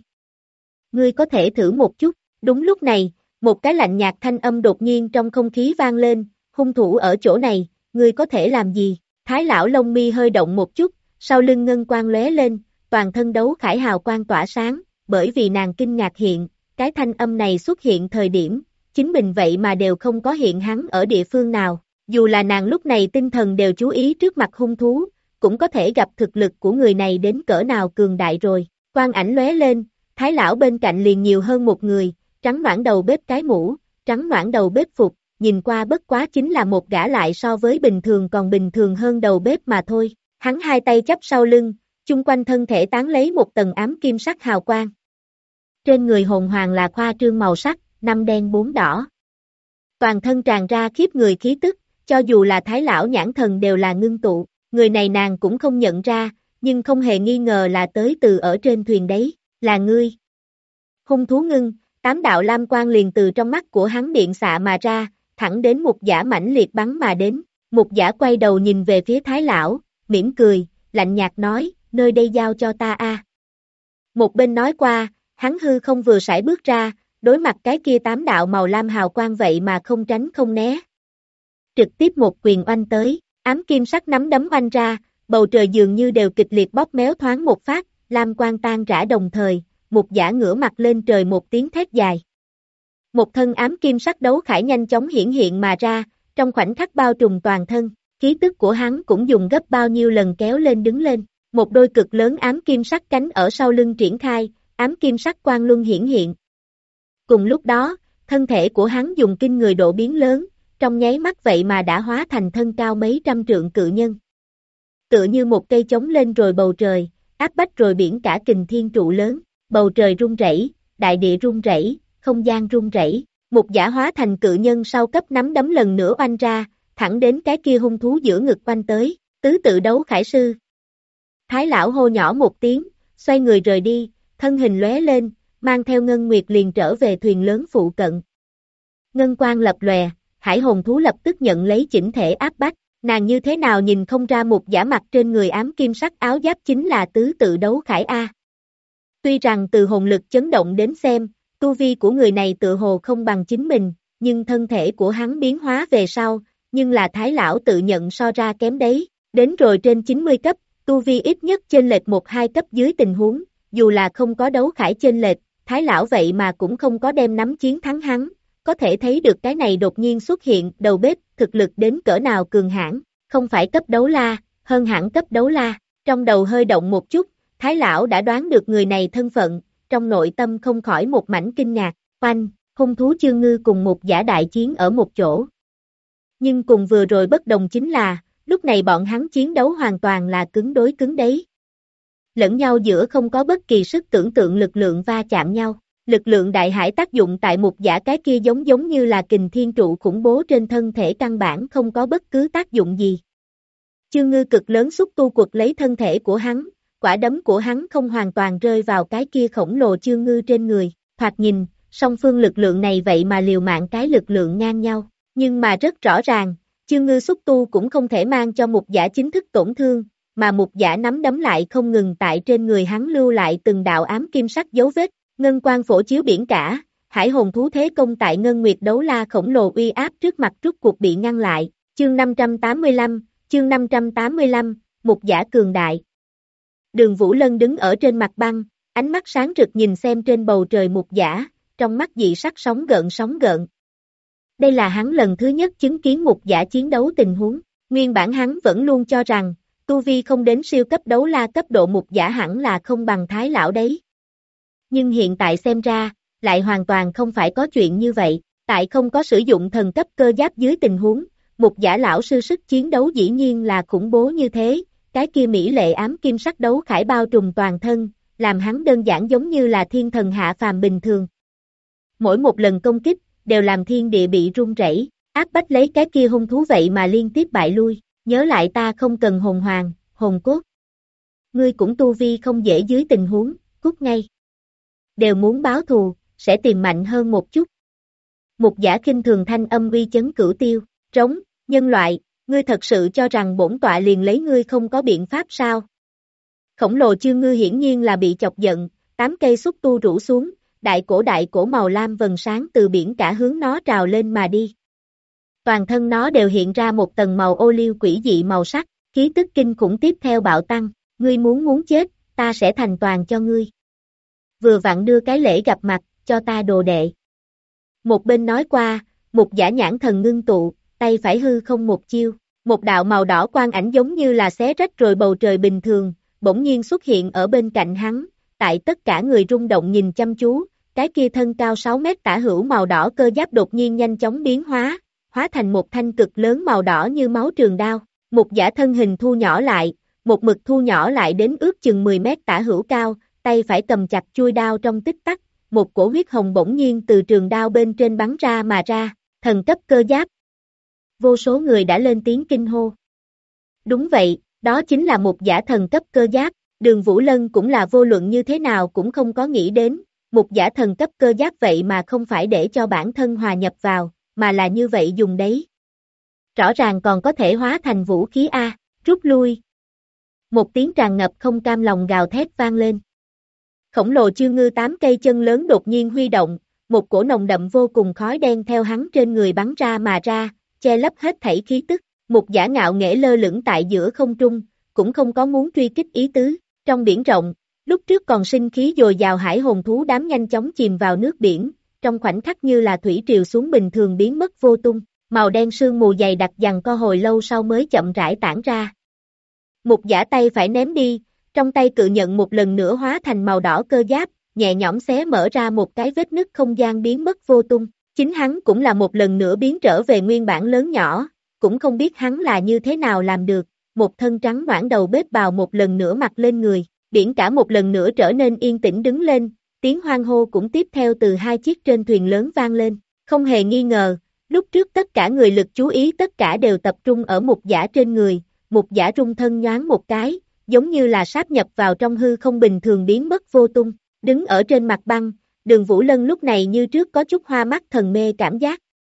Ngươi có thể thử một chút, đúng lúc này, một cái lạnh nhạt thanh âm đột nhiên trong không khí vang lên, hung thủ ở chỗ này, ngươi có thể làm gì? Thái lão lông mi hơi động một chút, sau lưng ngân quang lóe lên, toàn thân đấu khải hào quang tỏa sáng, bởi vì nàng kinh ngạc hiện, cái thanh âm này xuất hiện thời điểm, chính mình vậy mà đều không có hiện hắn ở địa phương nào, dù là nàng lúc này tinh thần đều chú ý trước mặt hung thú, cũng có thể gặp thực lực của người này đến cỡ nào cường đại rồi. Quang ảnh lóe lên, Thái lão bên cạnh liền nhiều hơn một người, trắng noãn đầu bếp cái mũ, trắng noãn đầu bếp phục, nhìn qua bất quá chính là một gã lại so với bình thường còn bình thường hơn đầu bếp mà thôi. Hắn hai tay chắp sau lưng, chung quanh thân thể tán lấy một tầng ám kim sắc hào quang. Trên người hồn hoàng là khoa trương màu sắc, 5 đen 4 đỏ. Toàn thân tràn ra khiếp người khí tức, cho dù là Thái lão nhãn thần đều là ngưng tụ, người này nàng cũng không nhận ra, nhưng không hề nghi ngờ là tới từ ở trên thuyền đấy, là ngươi. Hung thú ngưng, 8 đạo lam quang liền từ trong mắt của hắn điện xạ mà ra, thẳng đến Mục Giả mãnh liệt bắn mà đến. Mục Giả quay đầu nhìn về phía Thái lão, mỉm cười, lạnh nhạt nói, nơi đây giao cho ta a. Một bên nói qua, hắn hư không vừa sải bước ra, đối mặt cái kia 8 đạo màu lam hào quang vậy mà không tránh không né. Trực tiếp một quyền oanh tới, ám kim sắc nắm đấm oanh ra, bầu trời dường như đều kịch liệt bóp méo thoáng một phát, lam quang tan rã đồng thời, Mục Giả ngửa mặt lên trời một tiếng thét dài. Một thân ám kim sắc đấu khải nhanh chóng hiển hiện mà ra, trong khoảnh khắc bao trùm toàn thân, khí tức của hắn cũng dùng gấp bao nhiêu lần kéo lên đứng lên, một đôi cực lớn ám kim sắc cánh ở sau lưng triển khai, ám kim sắc quang luân hiển hiện. Cùng lúc đó, thân thể của hắn dùng kinh người độ biến lớn, trong nháy mắt vậy mà đã hóa thành thân cao mấy trăm trượng cự nhân. Tựa như một cây chống lên rồi bầu trời, áp bách rồi biển cả kình thiên trụ lớn, bầu trời rung rẩy, đại địa rung rẩy, không gian rung rẩy. Mục Giả hóa thành cự nhân sau cấp nắm đấm lần nữa oanh ra, thẳng đến cái kia hung thú giữa ngực oanh tới, tứ tự đấu khải sư. Thái lão hô nhỏ một tiếng, xoay người rời đi, thân hình lóe lên, mang theo Ngân Nguyệt liền trở về thuyền lớn phụ cận. Ngân quang lập lòe, hải hồn thú lập tức nhận lấy chỉnh thể áp bách, nàng như thế nào nhìn không ra Mục Giả mặc trên người ám kim sắc áo giáp chính là tứ tự đấu khải A. Tuy rằng từ hồn lực chấn động đến xem, tu vi của người này tự hồ không bằng chính mình, nhưng thân thể của hắn biến hóa về sau, nhưng là Thái lão tự nhận so ra kém đấy, đến rồi trên 90 cấp, tu vi ít nhất chênh lệch 1-2 cấp dưới tình huống, dù là không có đấu khải chênh lệch, Thái lão vậy mà cũng không có đem nắm chiến thắng hắn, có thể thấy được cái này đột nhiên xuất hiện đầu bếp, thực lực đến cỡ nào cường hãn, không phải cấp đấu la, hơn hẳn cấp đấu la, trong đầu hơi động một chút, Thái lão đã đoán được người này thân phận, trong nội tâm không khỏi một mảnh kinh ngạc, oanh, hung thú Chương Ngư cùng Mục Giả đại chiến ở một chỗ. Nhưng cùng vừa rồi bất đồng chính là, lúc này bọn hắn chiến đấu hoàn toàn là cứng đối cứng đấy. Lẫn nhau giữa không có bất kỳ sức tưởng tượng lực lượng va chạm nhau, lực lượng đại hải tác dụng tại Mục Giả cái kia giống như là kình thiên trụ khủng bố trên thân thể căn bản không có bất cứ tác dụng gì. Chương Ngư cực lớn xúc tu quật lấy thân thể của hắn, quả đấm của hắn không hoàn toàn rơi vào cái kia khổng lồ Chương Ngư trên người, thoạt nhìn, song phương lực lượng này vậy mà liều mạng cái lực lượng ngang nhau, nhưng mà rất rõ ràng, Chương Ngư xúc tu cũng không thể mang cho Mục Giả chính thức tổn thương, mà Mục Giả nắm đấm lại không ngừng tại trên người hắn lưu lại từng đạo ám kim sắc dấu vết, ngân quang phổ chiếu biển cả, hải hồn thú thế công tại Ngân Nguyệt đấu la khổng lồ uy áp trước mặt rút cuộc bị ngăn lại, chương 585, Mục Giả cường đại. Đường Vũ Lân đứng ở trên mặt băng, ánh mắt sáng rực nhìn xem trên bầu trời Mục Giả, trong mắt dị sắc sóng gợn. Đây là hắn lần thứ nhất chứng kiến Mục Giả chiến đấu tình huống, nguyên bản hắn vẫn luôn cho rằng, tu vi không đến siêu cấp đấu la cấp độ Mục Giả hẳn là không bằng Thái lão đấy. Nhưng hiện tại xem ra, lại hoàn toàn không phải có chuyện như vậy, tại không có sử dụng thần cấp cơ giáp dưới tình huống, Mục Giả lão sư sức chiến đấu dĩ nhiên là khủng bố như thế, cái kia mỹ lệ ám kim sắc đấu khải bao trùm toàn thân, làm hắn đơn giản giống như là thiên thần hạ phàm bình thường. Mỗi một lần công kích, đều làm thiên địa bị rung rẩy, áp bách lấy cái kia hung thú vậy mà liên tiếp bại lui, nhớ lại ta không cần hồn hoàng, hồn cốt. Ngươi cũng tu vi không dễ dưới tình huống, cút ngay. Đều muốn báo thù, sẽ tìm mạnh hơn một chút. Mục Giả khinh thường thanh âm uy chấn cửu tiêu, trống, nhân loại, ngươi thật sự cho rằng bổn tọa liền lấy ngươi không có biện pháp sao? Khổng lồ Chương Ngư hiển nhiên là bị chọc giận, 8 cây xúc tu rủ xuống, đại cổ màu lam vầng sáng từ biển cả hướng nó trào lên mà đi. Toàn thân nó đều hiện ra một tầng màu ô liu quỷ dị màu sắc, khí tức kinh khủng tiếp theo bạo tăng, ngươi muốn chết, ta sẽ thành toàn cho ngươi. Vừa vặn đưa cái lễ gặp mặt, cho ta đồ đệ. Một bên nói qua, Mục Giả nhãn thần ngưng tụ, tay phải hư không một chiêu, một đạo màu đỏ quang ảnh giống như là xé rách rồi bầu trời bình thường, bỗng nhiên xuất hiện ở bên cạnh hắn, tại tất cả người rung động nhìn chăm chú, cái kia thân cao 6 mét tả hữu màu đỏ cơ giáp đột nhiên nhanh chóng biến hóa thành một thanh cực lớn màu đỏ như máu trường đao, Mục Giả thân hình thu nhỏ lại, một mực thu nhỏ lại đến ước chừng 10 mét tả hữu cao, tay phải cầm chặt chuôi đao trong tích tắc, một cổ huyết hồng bỗng nhiên từ trường đao bên trên bắn ra mà ra, thần cấp cơ giáp. Vô số người đã lên tiếng kinh hô. Đúng vậy, đó chính là một giả thần cấp cơ giáp, Đường Vũ Lân cũng là vô luận như thế nào cũng không có nghĩ đến, một giả thần cấp cơ giáp vậy mà không phải để cho bản thân hòa nhập vào, mà là như vậy dùng đấy. Rõ ràng còn có thể hóa thành vũ khí A, rút lui. Một tiếng tràn ngập không cam lòng gào thét vang lên. Khổng lồ Chương Ngư 8 cây chân lớn đột nhiên huy động, một cổ nồng đậm vô cùng khói đen theo hắn trên người bắn ra mà ra, che lấp hết thảy khí tức, một giả ngạo nghễ lơ lửng tại giữa không trung, cũng không có muốn truy kích ý tứ, trong biển rộng, lúc trước còn sinh khí dồi dào hải hồn thú đám nhanh chóng chìm vào nước biển, trong khoảnh khắc như là thủy triều xuống bình thường biến mất vô tung, màu đen sương mù dày đặc giằng co hồi lâu sau mới chậm rãi tản ra. Một giả tay phải ném đi, trong tay cự nhận một lần nữa hóa thành màu đỏ cơ giáp, nhẹ nhõm xé mở ra một cái vết nứt không gian biến mất vô tung, chính hắn cũng là một lần nữa biến trở về nguyên bản lớn nhỏ, cũng không biết hắn là như thế nào làm được, một thân trắng noãn đầu bếp bào một lần nữa mặc lên người, biển cả một lần nữa trở nên yên tĩnh đứng lên, tiếng hoan hô cũng tiếp theo từ hai chiếc trên thuyền lớn vang lên, không hề nghi ngờ, lúc trước tất cả người lực chú ý tất cả đều tập trung ở một giả trên người, một giả rung thân nhoáng một cái, giống như là sáp nhập vào trong hư không bình thường biến mất vô tung, đứng ở trên mặt băng, Đường Vũ Lân lúc này như trước có chút hoa mắt thần mê cảm giác.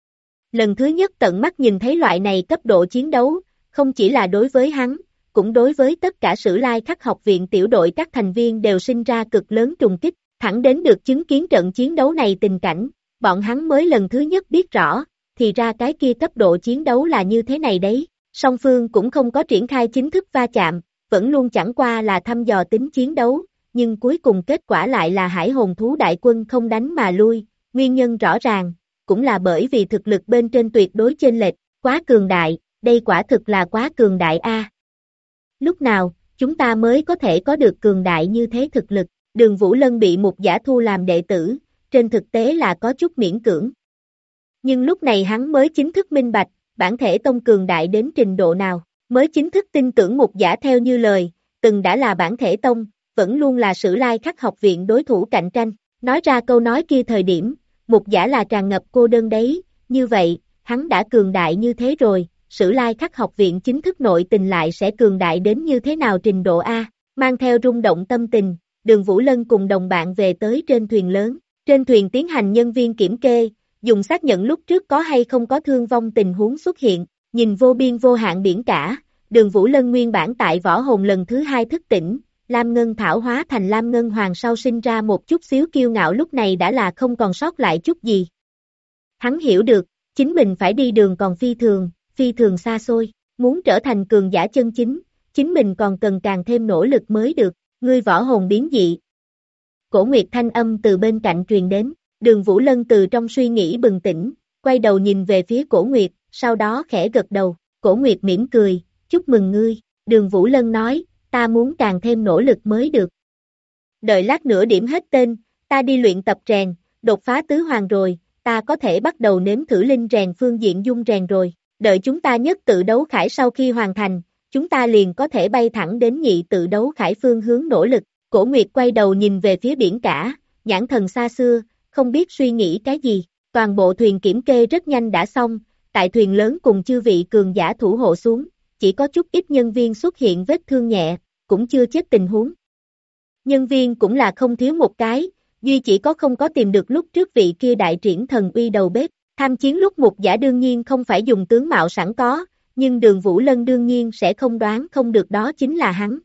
Lần thứ nhất tận mắt nhìn thấy loại này cấp độ chiến đấu, không chỉ là đối với hắn, cũng đối với tất cả Sử Lai Khắc học viện tiểu đội các thành viên đều sinh ra cực lớn trùng kích, thẳng đến được chứng kiến trận chiến đấu này tình cảnh, bọn hắn mới lần thứ nhất biết rõ, thì ra cái kia cấp độ chiến đấu là như thế này đấy, song phương cũng không có triển khai chính thức va chạm, vẫn luôn chẳng qua là thăm dò tính chiến đấu, nhưng cuối cùng kết quả lại là hải hồn thú đại quân không đánh mà lui, nguyên nhân rõ ràng, cũng là bởi vì thực lực bên trên tuyệt đối chênh lệch, quá cường đại, đây quả thực là quá cường đại a. Lúc nào, chúng ta mới có thể có được cường đại như thế thực lực, Đường Vũ Lân bị một giả thu làm đệ tử, trên thực tế là có chút miễn cưỡng. Nhưng lúc này hắn mới chính thức minh bạch, bản thể tông cường đại đến trình độ nào, mới chính thức tin tưởng một giả theo như lời, từng đã là bản thể tông, vẫn luôn là Sử Lai Khắc học viện đối thủ cạnh tranh, nói ra câu nói kia thời điểm, một giả là tràn ngập cô đơn đấy, như vậy, hắn đã cường đại như thế rồi, Sử Lai Khắc học viện chính thức nội tình lại sẽ cường đại đến như thế nào trình độ A, mang theo rung động tâm tình, Đường Vũ Lân cùng đồng bạn về tới trên thuyền lớn, trên thuyền tiến hành nhân viên kiểm kê, dùng xác nhận lúc trước có hay không có thương vong tình huống xuất hiện, nhìn vô biên vô hạn biển cả, Đường Vũ Lân nguyên bản tại võ hồn lần thứ hai thức tỉnh, Lam Ngân Thảo hóa thành Lam Ngân Hoàng sau sinh ra một chút xíu kiêu ngạo lúc này đã là không còn sót lại chút gì. Hắn hiểu được, chính mình phải đi đường còn phi thường xa xôi, muốn trở thành cường giả chân chính, chính mình còn cần càng thêm nỗ lực mới được, ngươi võ hồn biến dị. Cổ Nguyệt thanh âm từ bên cạnh truyền đến, Đường Vũ Lân từ trong suy nghĩ bừng tỉnh, quay đầu nhìn về phía Cổ Nguyệt, sau đó khẽ gật đầu, Cổ Nguyệt mỉm cười, chúc mừng ngươi, Đường Vũ Lân nói, ta muốn càng thêm nỗ lực mới được. Đợi lát nữa điểm hết tên, ta đi luyện tập rèn, đột phá tứ hoàng rồi, ta có thể bắt đầu nếm thử linh rèn phương diện dung rèn rồi, đợi chúng ta nhất tự đấu khải sau khi hoàn thành, chúng ta liền có thể bay thẳng đến nhị tự đấu khải phương hướng nỗ lực. Cổ Nguyệt quay đầu nhìn về phía biển cả, nhãn thần xa xưa, không biết suy nghĩ cái gì, toàn bộ thuyền kiểm kê rất nhanh đã xong, tại thuyền lớn cùng chư vị cường giả thủ hộ xuống, chỉ có chút ít nhân viên xuất hiện vết thương nhẹ, cũng chưa chết tình huống. Nhân viên cũng là không thiếu một cái, duy chỉ có không có tìm được lúc trước vị kia đại triển thần uy đầu bếp, tham chiến lúc một giả đương nhiên không phải dùng tướng mạo sẵn có, nhưng Đường Vũ Lân đương nhiên sẽ không đoán không được đó chính là hắn.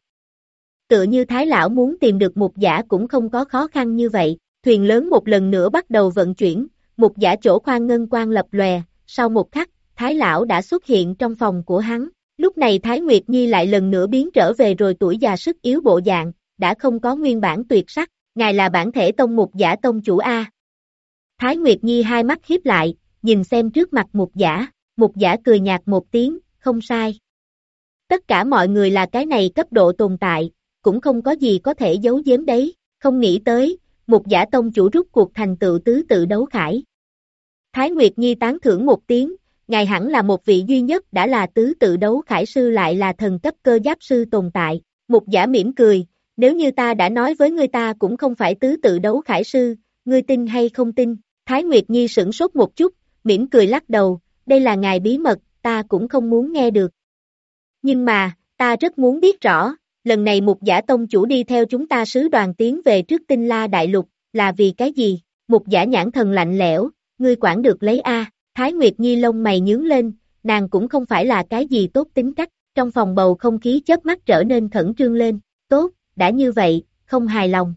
Tựa như Thái Lão muốn tìm được một giả cũng không có khó khăn như vậy, thuyền lớn một lần nữa bắt đầu vận chuyển, một giả chỗ khoan ngân quang lập lòe, sau một khắc, Thái Lão đã xuất hiện trong phòng của hắn, lúc này Thái Nguyệt Nhi lại lần nữa biến trở về rồi tuổi già sức yếu bộ dạng, đã không có nguyên bản tuyệt sắc, ngài là bản thể tông một giả tông chủ A. Thái Nguyệt Nhi hai mắt hiếp lại, nhìn xem trước mặt một giả cười nhạt một tiếng, không sai. Tất cả mọi người là cái này cấp độ tồn tại, cũng không có gì có thể giấu giếm đấy, không nghĩ tới, một giả tông chủ rút cuộc thành tựu tứ tự đấu khải. Thái Nguyệt Nhi tán thưởng một tiếng, ngài hẳn là một vị duy nhất đã là tứ tự đấu khải sư lại là thần cấp cơ giáp sư tồn tại. Mục giả mỉm cười, nếu như ta đã nói với ngươi ta cũng không phải tứ tự đấu khải sư, ngươi tin hay không tin? Thái Nguyệt Nhi sửng sốt một chút, mỉm cười lắc đầu, đây là ngài bí mật, ta cũng không muốn nghe được. Nhưng mà, ta rất muốn biết rõ, lần này Mục giả tông chủ đi theo chúng ta sứ đoàn tiến về trước Tinh La Đại Lục, là vì cái gì? Mục giả nhãn thần lạnh lẽo, ngươi quản được lấy a. Thái Nguyệt Nhi lông mày nhướng lên, nàng cũng không phải là cái gì tốt tính cách, trong phòng bầu không khí chớp mắt trở nên khẩn trương lên, tốt, đã như vậy, không hài lòng.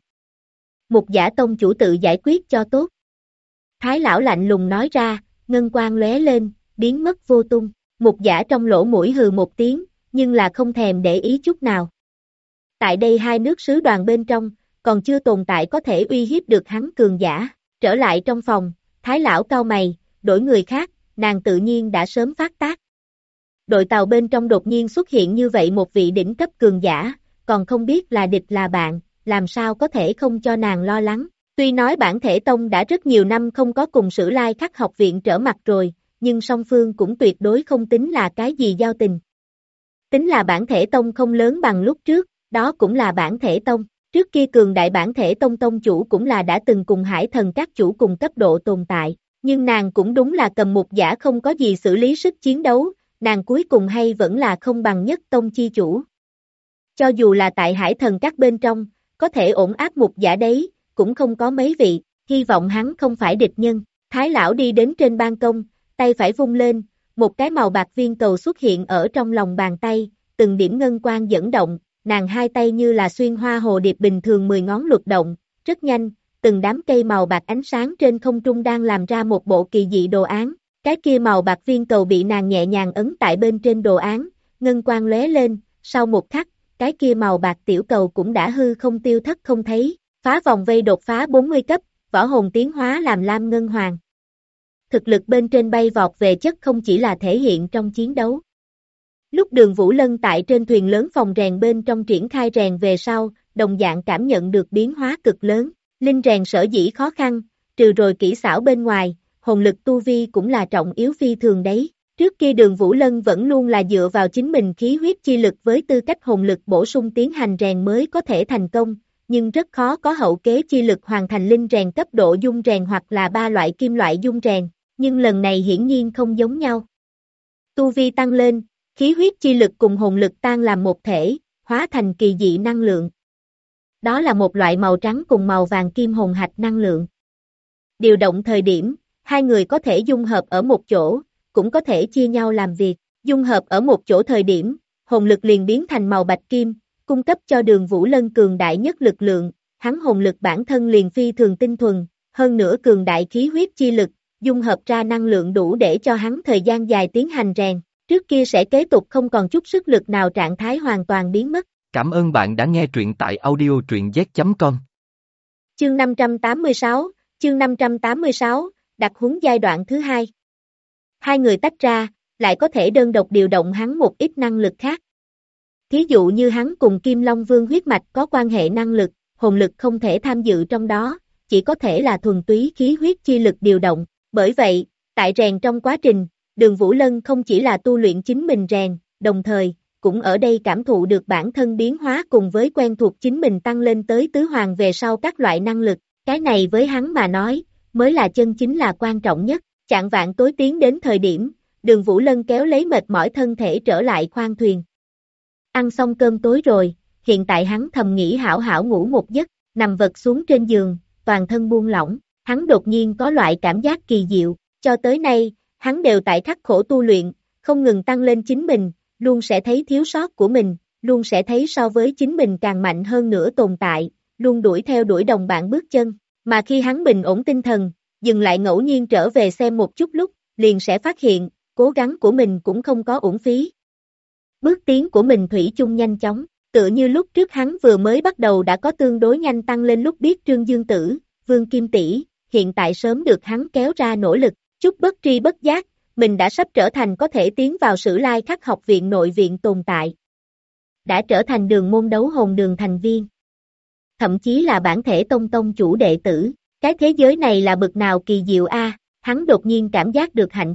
Mục giả tông chủ tự giải quyết cho tốt. Thái lão lạnh lùng nói ra, ngân quang lóe lên, biến mất vô tung, mục giả trong lỗ mũi hừ một tiếng, nhưng là không thèm để ý chút nào. Tại đây hai nước sứ đoàn bên trong, còn chưa tồn tại có thể uy hiếp được hắn cường giả, trở lại trong phòng, Thái lão cau mày, đổi người khác, nàng tự nhiên đã sớm phát tác. Đội tàu bên trong đột nhiên xuất hiện như vậy một vị đỉnh cấp cường giả, còn không biết là địch là bạn, làm sao có thể không cho nàng lo lắng. Tuy nói bản thể tông đã rất nhiều năm không có cùng Sử Lai Khắc học viện trở mặt rồi, nhưng song phương cũng tuyệt đối không tính là cái gì giao tình. Tính là bản thể tông không lớn bằng lúc trước, đó cũng là bản thể tông. Trước kia cường đại bản thể tông tông chủ cũng là đã từng cùng hải thần các chủ cùng cấp độ tồn tại, nhưng nàng cũng đúng là cầm mục giả không có gì xử lý sức chiến đấu, nàng cuối cùng hay vẫn là không bằng nhất tông chi chủ. Cho dù là tại hải thần các bên trong, có thể ổn áp mục giả đấy, cũng không có mấy vị, hy vọng hắn không phải địch nhân. Thái lão đi đến trên ban công, tay phải vung lên, một cái màu bạc viên cầu xuất hiện ở trong lòng bàn tay, từng điểm ngân quang dẫn động, nàng hai tay như là xuyên hoa hồ điệp bình thường 10 ngón luật động, rất nhanh, từng đám cây màu bạc ánh sáng trên không trung đang làm ra một bộ kỳ dị đồ án, cái kia màu bạc viên cầu bị nàng nhẹ nhàng ấn tại bên trên đồ án, ngân quang lóe lên, sau một khắc, cái kia màu bạc tiểu cầu cũng đã hư không tiêu thất không thấy, phá vòng vây đột phá 40 cấp, võ hồn tiến hóa làm lam ngân hoàng. Thực lực bên trên bay vọt về chất không chỉ là thể hiện trong chiến đấu. Lúc Đường Vũ Lân tại trên thuyền lớn phòng rèn bên trong triển khai rèn về sau, đồng dạng cảm nhận được biến hóa cực lớn, linh rèn sở dĩ khó khăn, trừ rồi kỹ xảo bên ngoài, hồn lực tu vi cũng là trọng yếu phi thường đấy. Trước kia Đường Vũ Lân vẫn luôn là dựa vào chính mình khí huyết chi lực với tư cách hồn lực bổ sung tiến hành rèn mới có thể thành công, nhưng rất khó có hậu kế chi lực hoàn thành linh rèn cấp độ dung rèn hoặc là ba loại kim loại dung rèn, nhưng lần này hiển nhiên không giống nhau. Tu vi tăng lên, khí huyết chi lực cùng hồn lực tan làm một thể, hóa thành kỳ dị năng lượng. Đó là một loại màu trắng cùng màu vàng kim hồn hạch năng lượng. Điều động thời điểm, hai người có thể dung hợp ở một chỗ, cũng có thể chia nhau làm việc. Dung hợp ở một chỗ thời điểm, hồn lực liền biến thành màu bạch kim, cung cấp cho Đường Vũ Lân cường đại nhất lực lượng, hắn hồn lực bản thân liền phi thường tinh thuần, hơn nữa cường đại khí huyết chi lực, dung hợp ra năng lượng đủ để cho hắn thời gian dài tiến hành rèn, trước kia sẽ kế tục không còn chút sức lực nào trạng thái hoàn toàn biến mất. Cảm ơn bạn đã nghe truyện tại audio truyện z.com. Chương 586, đặc huấn giai đoạn thứ 2. Hai người tách ra, lại có thể đơn độc điều động hắn một ít năng lực khác. Thí dụ như hắn cùng Kim Long Vương huyết mạch có quan hệ năng lực, hồn lực không thể tham dự trong đó, chỉ có thể là thuần túy khí huyết chi lực điều động. Bởi vậy, tại rèn trong quá trình, Đường Vũ Lân không chỉ là tu luyện chính mình rèn, đồng thời, cũng ở đây cảm thụ được bản thân biến hóa cùng với quen thuộc chính mình tăng lên tới tứ hoàng về sau các loại năng lực, cái này với hắn mà nói, mới là chân chính là quan trọng nhất. Chạng vạng tối tiến đến thời điểm, Đường Vũ Lân kéo lấy mệt mỏi thân thể trở lại khoang thuyền. Ăn xong cơm tối rồi, hiện tại hắn thầm nghĩ hảo hảo ngủ một giấc, nằm vật xuống trên giường, toàn thân buông lỏng, hắn đột nhiên có loại cảm giác kỳ diệu, cho tới nay, hắn đều tại khắc khổ tu luyện, không ngừng tăng lên chính mình, luôn sẽ thấy thiếu sót của mình, luôn sẽ thấy so với chính mình càng mạnh hơn nữa tồn tại, luôn đuổi theo đuổi đồng bạn bước chân, mà khi hắn bình ổn tinh thần, dừng lại ngẫu nhiên trở về xem một chút lúc, liền sẽ phát hiện, cố gắng của mình cũng không có uổng phí. Bước tiến của mình thủy chung nhanh chóng, tựa như lúc trước hắn vừa mới bắt đầu đã có tương đối nhanh tăng lên lúc biết Trương Dương Tử, Vương Kim Tỷ, hiện tại sớm được hắn kéo ra nỗ lực, chút bất tri bất giác, mình đã sắp trở thành có thể tiến vào Sử Lai Khắc học viện nội viện tồn tại. Đã trở thành đường môn đấu hồn đường thành viên. Thậm chí là bản thể tông chủ đệ tử, cái thế giới này là bực nào kỳ diệu a, hắn đột nhiên cảm giác được hạnh phúc,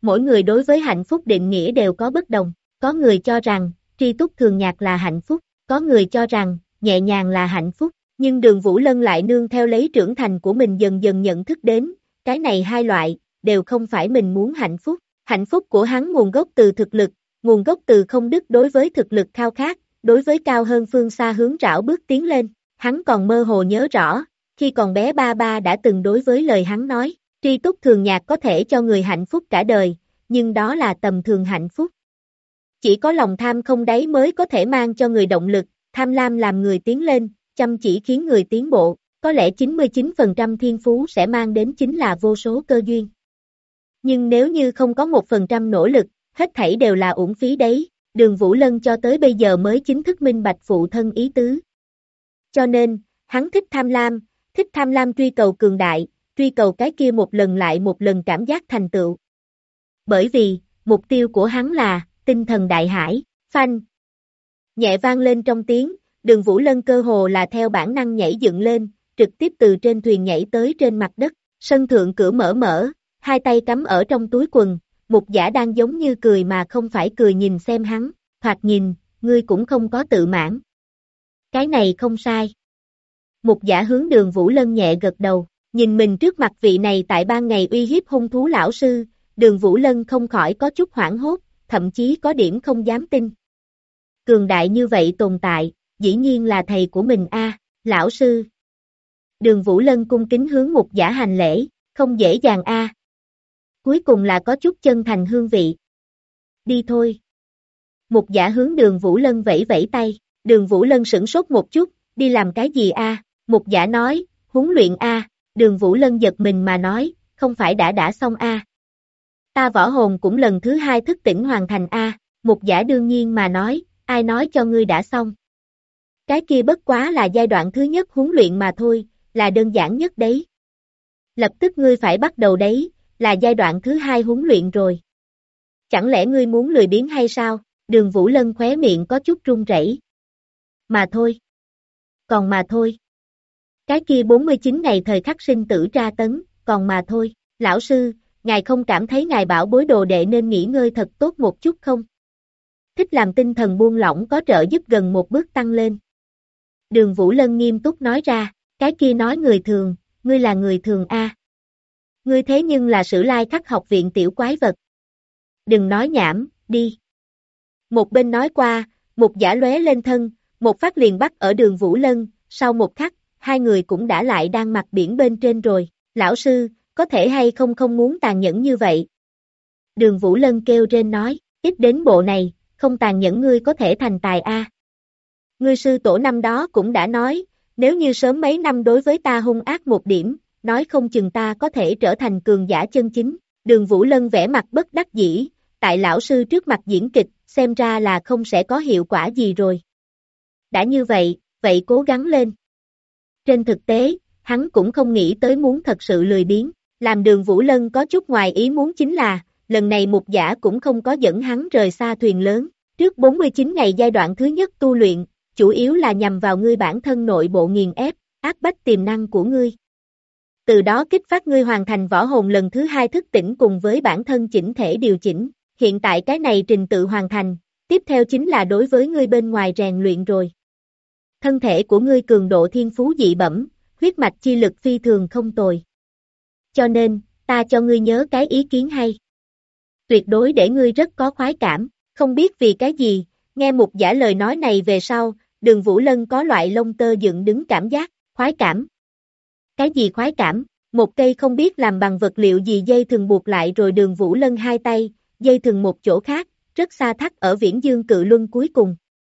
Mỗi người đối với hạnh phúc định nghĩa đều có bất đồng, có người cho rằng, tri túc thường nhạc là hạnh phúc, có người cho rằng, nhẹ nhàng là hạnh phúc, nhưng Đường Vũ Lân lại nương theo lấy trưởng thành của mình dần dần nhận thức đến, cái này hai loại, đều không phải mình muốn hạnh phúc của hắn nguồn gốc từ thực lực, nguồn gốc từ không đứt đối với thực lực khao khát, đối với cao hơn phương xa hướng rảo bước tiến lên, hắn còn mơ hồ nhớ rõ, khi còn bé ba ba đã từng đối với lời hắn nói, tri túc thường nhạc có thể cho người hạnh phúc cả đời, nhưng đó là tầm thường hạnh phúc. Chỉ có lòng tham không đáy mới có thể mang cho người động lực, tham lam làm người tiến lên, chăm chỉ khiến người tiến bộ, có lẽ 99% thiên phú sẽ mang đến chính là vô số cơ duyên. Nhưng nếu như không có 1% nỗ lực, hết thảy đều là uổng phí đấy, Đường Vũ Lân cho tới bây giờ mới chính thức minh bạch phụ thân ý tứ. Cho nên, hắn thích tham lam truy cầu cường đại, truy cầu cái kia một lần lại một lần cảm giác thành tựu. Bởi vì, mục tiêu của hắn là, tinh thần đại hải, phanh. Nhẹ vang lên trong tiếng, Đường Vũ Lân cơ hồ là theo bản năng nhảy dựng lên, trực tiếp từ trên thuyền nhảy tới trên mặt đất, sân thượng cửa mở, hai tay cắm ở trong túi quần, Mục Giả đang giống như cười mà không phải cười nhìn xem hắn, thoạt nhìn, ngươi cũng không có tự mãn. Cái này không sai. Mục Giả hướng Đường Vũ Lân nhẹ gật đầu, nhìn mình trước mặt vị này tại ban ngày uy hiếp hung thú lão sư, Đường Vũ Lân không khỏi có chút hoảng hốt, thậm chí có điểm không dám tin. Cường đại như vậy tồn tại, dĩ nhiên là thầy của mình a, lão sư. Đường Vũ Lân cung kính hướng Mục Giả hành lễ, không dễ dàng a. Cuối cùng là có chút chân thành hương vị. Đi thôi. Mục Giả hướng Đường Vũ Lân vẫy vẫy tay, Đường Vũ Lân sửng sốt một chút, đi làm cái gì a? Mục Giả nói, huấn luyện a. Đường Vũ Lân giật mình mà nói, không phải đã xong a? Ta võ hồn cũng lần thứ hai thức tỉnh hoàn thành a. Mục Giả đương nhiên mà nói, ai nói cho ngươi đã xong? Cái kia bất quá là giai đoạn thứ nhất huấn luyện mà thôi, là đơn giản nhất đấy. Lập tức ngươi phải bắt đầu đấy, là giai đoạn thứ hai huấn luyện rồi. Chẳng lẽ ngươi muốn lười biếng hay sao? Đường Vũ Lân khóe miệng có chút run rẩy. Mà thôi. Còn mà thôi. Cái kia 49 ngày thời khắc sinh tử tra tấn, còn mà thôi. Lão sư, ngài không cảm thấy ngài bảo bối đồ đệ nên nghỉ ngơi thật tốt một chút không? Thích làm tinh thần buông lỏng có trợ giúp gần một bước tăng lên. Đường Vũ Lân nghiêm túc nói ra, cái kia nói người thường, ngươi là người thường a. Ngươi thế nhưng là Sử Lai Khắc học viện tiểu quái vật. Đừng nói nhảm, đi. Một bên nói qua, Mục Giả lóe lên thân, một phát liền bắt ở Đường Vũ Lân, sau một khắc, hai người cũng đã lại đang mặt biển bên trên rồi. Lão sư, có thể hay không muốn tàn nhẫn như vậy? Đường Vũ Lân kêu rên nói, ít đến bộ này, không tàn nhẫn ngươi có thể thành tài a. Ngươi sư tổ năm đó cũng đã nói, nếu như sớm mấy năm đối với ta hung ác một điểm, nói không chừng ta có thể trở thành cường giả chân chính. Đường Vũ Lân vẻ mặt bất đắc dĩ, tại lão sư trước mặt diễn kịch, xem ra là không sẽ có hiệu quả gì rồi. Đã như vậy, vậy cố gắng lên. Trên thực tế, hắn cũng không nghĩ tới muốn thật sự lười biếng, làm Đường Vũ Lân có chút ngoài ý muốn chính là, lần này Mục Giả cũng không có dẫn hắn rời xa thuyền lớn, trước 49 ngày giai đoạn thứ nhất tu luyện, chủ yếu là nhằm vào ngươi bản thân nội bộ nghiền ép, áp bách tiềm năng của ngươi. Từ đó kích phát ngươi hoàn thành võ hồn lần thứ hai thức tỉnh cùng với bản thân chỉnh thể điều chỉnh, hiện tại cái này trình tự hoàn thành, tiếp theo chính là đối với ngươi bên ngoài rèn luyện rồi. Thân thể của ngươi cường độ thiên phú dị bẩm, huyết mạch chi lực phi thường không tồi. Cho nên, ta cho ngươi nhớ cái ý kiến hay. Tuyệt đối để ngươi rất có khoái cảm, không biết vì cái gì, nghe Mục Giả lời nói này về sau, Đường Vũ Lân có loại lông tơ dựng đứng cảm giác, khoái cảm. Cái gì khoái cảm? Một cây không biết làm bằng vật liệu gì dây thừng buộc lại rồi Đường Vũ Lân hai tay, dây thừng một chỗ khác, rất xa thắt ở Viễn Dương Cự Luân cuối cùng.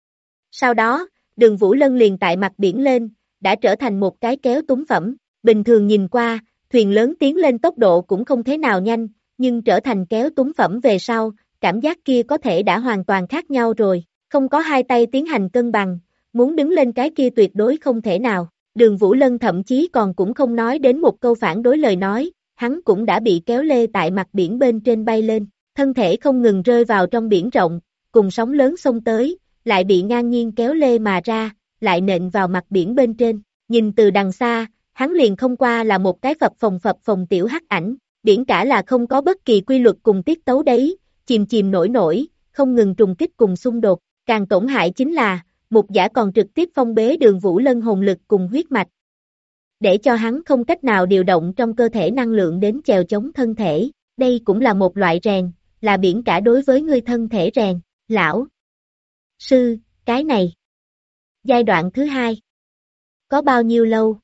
Sau đó, Đường Vũ Lân liền tại mặt biển lên, đã trở thành một cái kéo túng phẩm, bình thường nhìn qua, thuyền lớn tiến lên tốc độ cũng không thế nào nhanh, nhưng trở thành kéo túng phẩm về sau, cảm giác kia có thể đã hoàn toàn khác nhau rồi, không có hai tay tiến hành cân bằng, muốn đứng lên cái kia tuyệt đối không thể nào. Đường Vũ Lân thậm chí còn cũng không nói đến một câu phản đối lời nói, hắn cũng đã bị kéo lê tại mặt biển bên trên bay lên, thân thể không ngừng rơi vào trong biển rộng, cùng sóng lớn xông tới, lại bị ngang nhiên kéo lê mà ra, lại nện vào mặt biển bên trên, nhìn từ đằng xa, hắn liền không qua là một cái phập phồng tiểu hắc ảnh, Biển cả là không có bất kỳ quy luật cùng tiết tấu đấy, chìm chìm nổi nổi, không ngừng trùng kích cùng xung đột, càng tổn hại chính là, Mục Giả còn trực tiếp phong bế Đường Vũ Lân hồn lực cùng huyết mạch, để cho hắn không cách nào điều động trong cơ thể năng lượng đến chèo chống thân thể, đây cũng là một loại rèn, là biển cả đối với ngươi thân thể rèn, lão sư, cái này. Giai đoạn thứ hai. Có bao nhiêu lâu?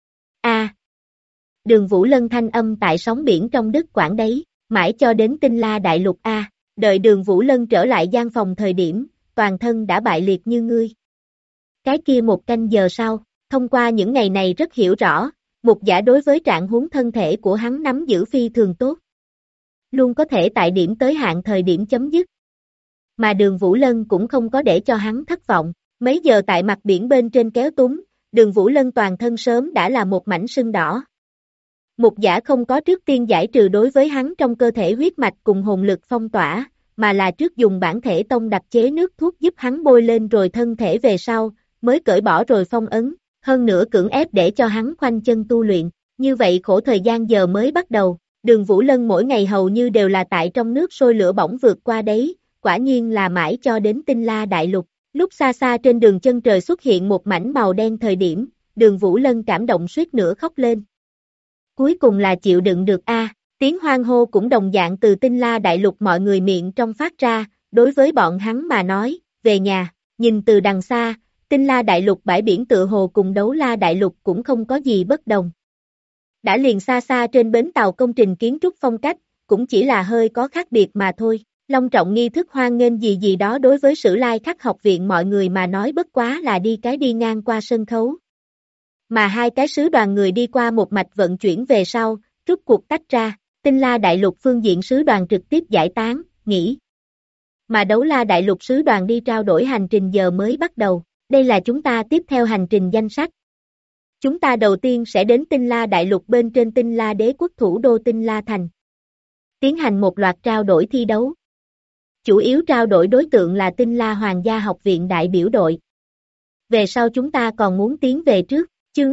Đường Vũ Lân thanh âm tại sóng biển trong đứt quãng đấy, mãi cho đến Tinh La Đại Lục đợi Đường Vũ Lân trở lại gian phòng thời điểm, toàn thân đã bại liệt như ngươi. Cái kia 1 canh giờ sau, thông qua những ngày này rất hiểu rõ, Mục Giả đối với trạng huống thân thể của hắn nắm giữ phi thường tốt. Luôn có thể tại điểm tới hạn thời điểm chấm dứt. Mà Đường Vũ Lân cũng không có để cho hắn thất vọng, mấy giờ tại mặt biển bên trên kéo túm, Đường Vũ Lân toàn thân sớm đã là một mảnh sưng đỏ. Mục Giả không có trước tiên giải trừ đối với hắn trong cơ thể huyết mạch cùng hồn lực phong tỏa, mà là trước dùng bản thể tông đặc chế nước thuốc giúp hắn bôi lên rồi thân thể về sau, mới cởi bỏ rồi phong ấn, hơn nữa cưỡng ép để cho hắn khoanh chân tu luyện, như vậy khổ thời gian giờ mới bắt đầu, Đường Vũ Lân mỗi ngày hầu như đều là tại trong nước sôi lửa bỏng vượt qua đấy, quả nhiên là mãi cho đến Tinh La Đại Lục, lúc xa xa trên đường chân trời xuất hiện một mảnh màu đen thời điểm, Đường Vũ Lân cảm động suýt nữa khóc lên. Cuối cùng là chịu đựng được tiếng hoan hô cũng đồng dạng từ Tinh La Đại Lục mọi người miệng trong phát ra, đối với bọn hắn mà nói, về nhà, nhìn từ đằng xa, Tinh La Đại Lục bãi biển tựa hồ cùng Đấu La Đại Lục cũng không có gì bất đồng. Đã liền xa xa trên bến tàu công trình kiến trúc phong cách, cũng chỉ là hơi có khác biệt mà thôi, long trọng nghi thức hoan nghênh gì gì đó đối với Sử Lai Khắc học viện mọi người mà nói bất quá là đi ngang qua sân khấu. Mà 2 cái sứ đoàn người đi qua một mạch vận chuyển về sau, rút cuộc tách ra, Tinh La Đại Lục phương diện sứ đoàn trực tiếp giải tán, nghỉ. Mà Đấu La Đại Lục sứ đoàn đi trao đổi hành trình giờ mới bắt đầu, đây là chúng ta tiếp theo hành trình danh sách. Chúng ta đầu tiên sẽ đến Tinh La Đại Lục bên trên Tinh La Đế quốc thủ đô Tinh La Thành. Tiến hành một loạt trao đổi thi đấu. Chủ yếu trao đổi đối tượng là Tinh La Hoàng gia học viện đại biểu đội. Về sau chúng ta còn muốn tiến về trước. Chương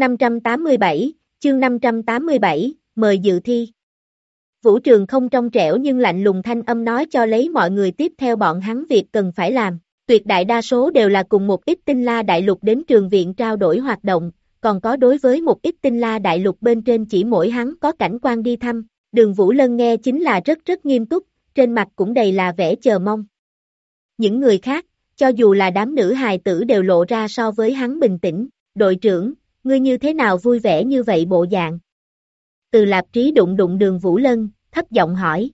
587, mời dự thi. Vũ Trường không trong trẻo nhưng lạnh lùng thanh âm nói cho lấy mọi người tiếp theo bọn hắn việc cần phải làm. Tuyệt đại đa số đều là cùng một ít Tinh La Đại Lục đến trường viện trao đổi hoạt động, còn có đối với một ít Tinh La Đại Lục bên trên chỉ mỗi hắn có cảnh quan đi thăm. Đường Vũ Lân nghe chính là rất nghiêm túc, trên mặt cũng đầy là vẻ chờ mong. Những người khác, cho dù là đám nữ hài tử đều lộ ra so với hắn bình tĩnh. Đội trưởng, ngươi như thế nào vui vẻ như vậy bộ dạng? Từ Lạp Trí đụng Đường Vũ Lân, thấp giọng hỏi,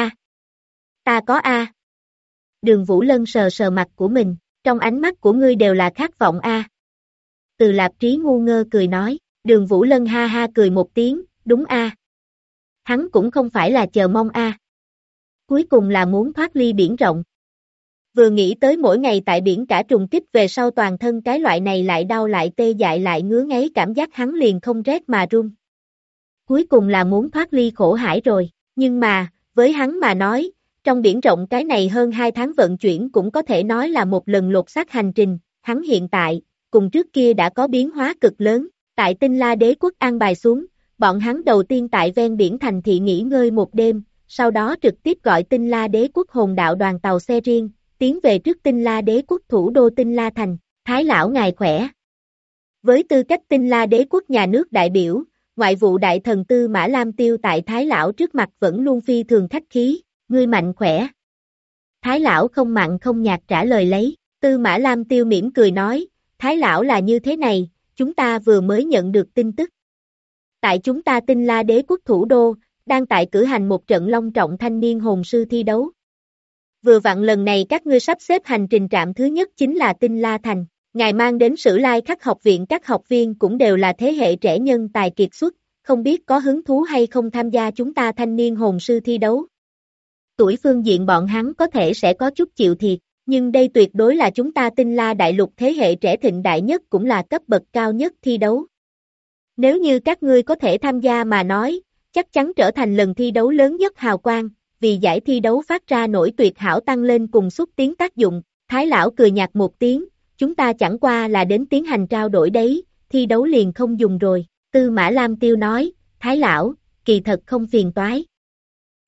ta có Đường Vũ Lân sờ sờ mặt của mình, trong ánh mắt của ngươi đều là khát vọng Từ Lạp Trí ngu ngơ cười nói, Đường Vũ Lân ha ha cười một tiếng, đúng Hắn cũng không phải là chờ mong Cuối cùng là muốn thoát ly biển rộng. Vừa nghĩ tới mỗi ngày tại biển cả trùng kích về sau toàn thân cái loại này lại đau lại tê dại lại ngứa ngáy cảm giác hắn liền không rét mà run. Cuối cùng là muốn thoát ly khổ hải rồi, nhưng mà, với hắn mà nói, trong biển rộng cái này hơn 2 tháng vận chuyển cũng có thể nói là một lần lột xác hành trình, hắn hiện tại, cùng trước kia đã có biến hóa cực lớn, tại Tinh La Đế quốc an bài xuống, bọn hắn đầu tiên tại ven biển thành thị nghỉ ngơi một đêm, sau đó trực tiếp gọi Tinh La Đế quốc hồn đạo đoàn tàu xe riêng, tiến về trước Tinh La Đế quốc thủ đô Tinh La Thành, Thái lão ngài khỏe. Với tư cách Tinh La Đế quốc nhà nước đại biểu, ngoại vụ đại thần Tư Mã Lam Tiêu tại Thái lão trước mặt vẫn luôn phi thường khách khí, ngươi mạnh khỏe. Thái lão không mặn không nhạt trả lời lấy, Tư Mã Lam Tiêu mỉm cười nói, Thái lão là như thế này, chúng ta vừa mới nhận được tin tức. Tại chúng ta Tinh La Đế quốc thủ đô, đang tại cử hành một trận long trọng thanh niên hồn sư thi đấu. Vừa vặn lần này các ngươi sắp xếp hành trình trạm thứ nhất chính là Tinh La Thành, ngài mang đến Sử Lai Khắc học viện các học viên cũng đều là thế hệ trẻ nhân tài kiệt xuất, không biết có hứng thú hay không tham gia chúng ta thanh niên hồn sư thi đấu. Tuổi phương diện bọn hắn có thể sẽ có chút chịu thiệt, nhưng đây tuyệt đối là chúng ta Tinh La Đại Lục thế hệ trẻ thịnh đại nhất cũng là cấp bậc cao nhất thi đấu. Nếu như các ngươi có thể tham gia mà nói, chắc chắn trở thành lần thi đấu lớn nhất hào quang, vì giải thi đấu phát ra nổi tuyệt hảo tăng lên cùng xúc tiến tác dụng. Thái lão cười nhạt một tiếng, chúng ta chẳng qua là đến tiến hành trao đổi đấy, thi đấu liền không dùng rồi. Tư Mã Lam Tiêu nói, Thái lão, kỳ thật không phiền toái.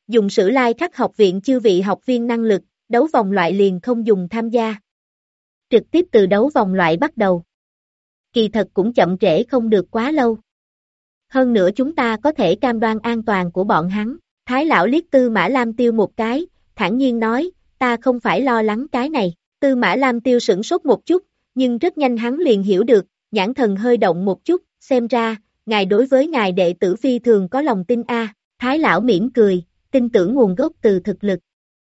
Dùng Sử Lai Khắc học viện chư vị học viên năng lực, đấu vòng loại liền không dùng tham gia. Trực tiếp từ đấu vòng loại bắt đầu. Kỳ thật cũng chậm trễ không được quá lâu. Hơn nữa chúng ta có thể cam đoan an toàn của bọn hắn. Thái lão liếc Tư Mã Lam Tiêu một cái, thản nhiên nói, ta không phải lo lắng cái này. Tư Mã Lam Tiêu sửng sốt một chút, nhưng rất nhanh hắn liền hiểu được, nhãn thần hơi động một chút, xem ra, ngài đối với ngài đệ tử phi thường có lòng tin a. Thái lão mỉm cười, tin tưởng nguồn gốc từ thực lực.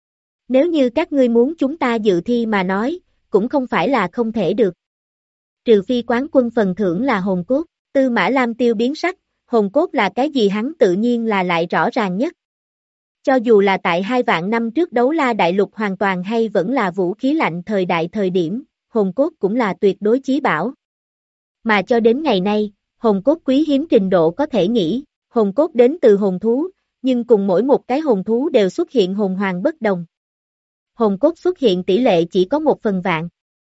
Nếu như các ngươi muốn chúng ta dự thi mà nói, cũng không phải là không thể được. Trừ phi quán quân phần thưởng là hồn cốt. Tư Mã Lam Tiêu biến sắc, hồn cốt là cái gì hắn tự nhiên là lại rõ ràng nhất. Cho dù là tại 2 vạn năm trước Đấu La Đại Lục hoàn toàn hay vẫn là vũ khí lạnh thời đại thời điểm, hồn cốt cũng là tuyệt đối chí bảo. Mà cho đến ngày nay, hồn cốt quý hiếm trình độ có thể nghĩ, hồn cốt đến từ hồn thú, nhưng cùng mỗi một cái hồn thú đều xuất hiện hồn hoàng bất đồng. Hồn cốt xuất hiện tỷ lệ chỉ có 1/1000.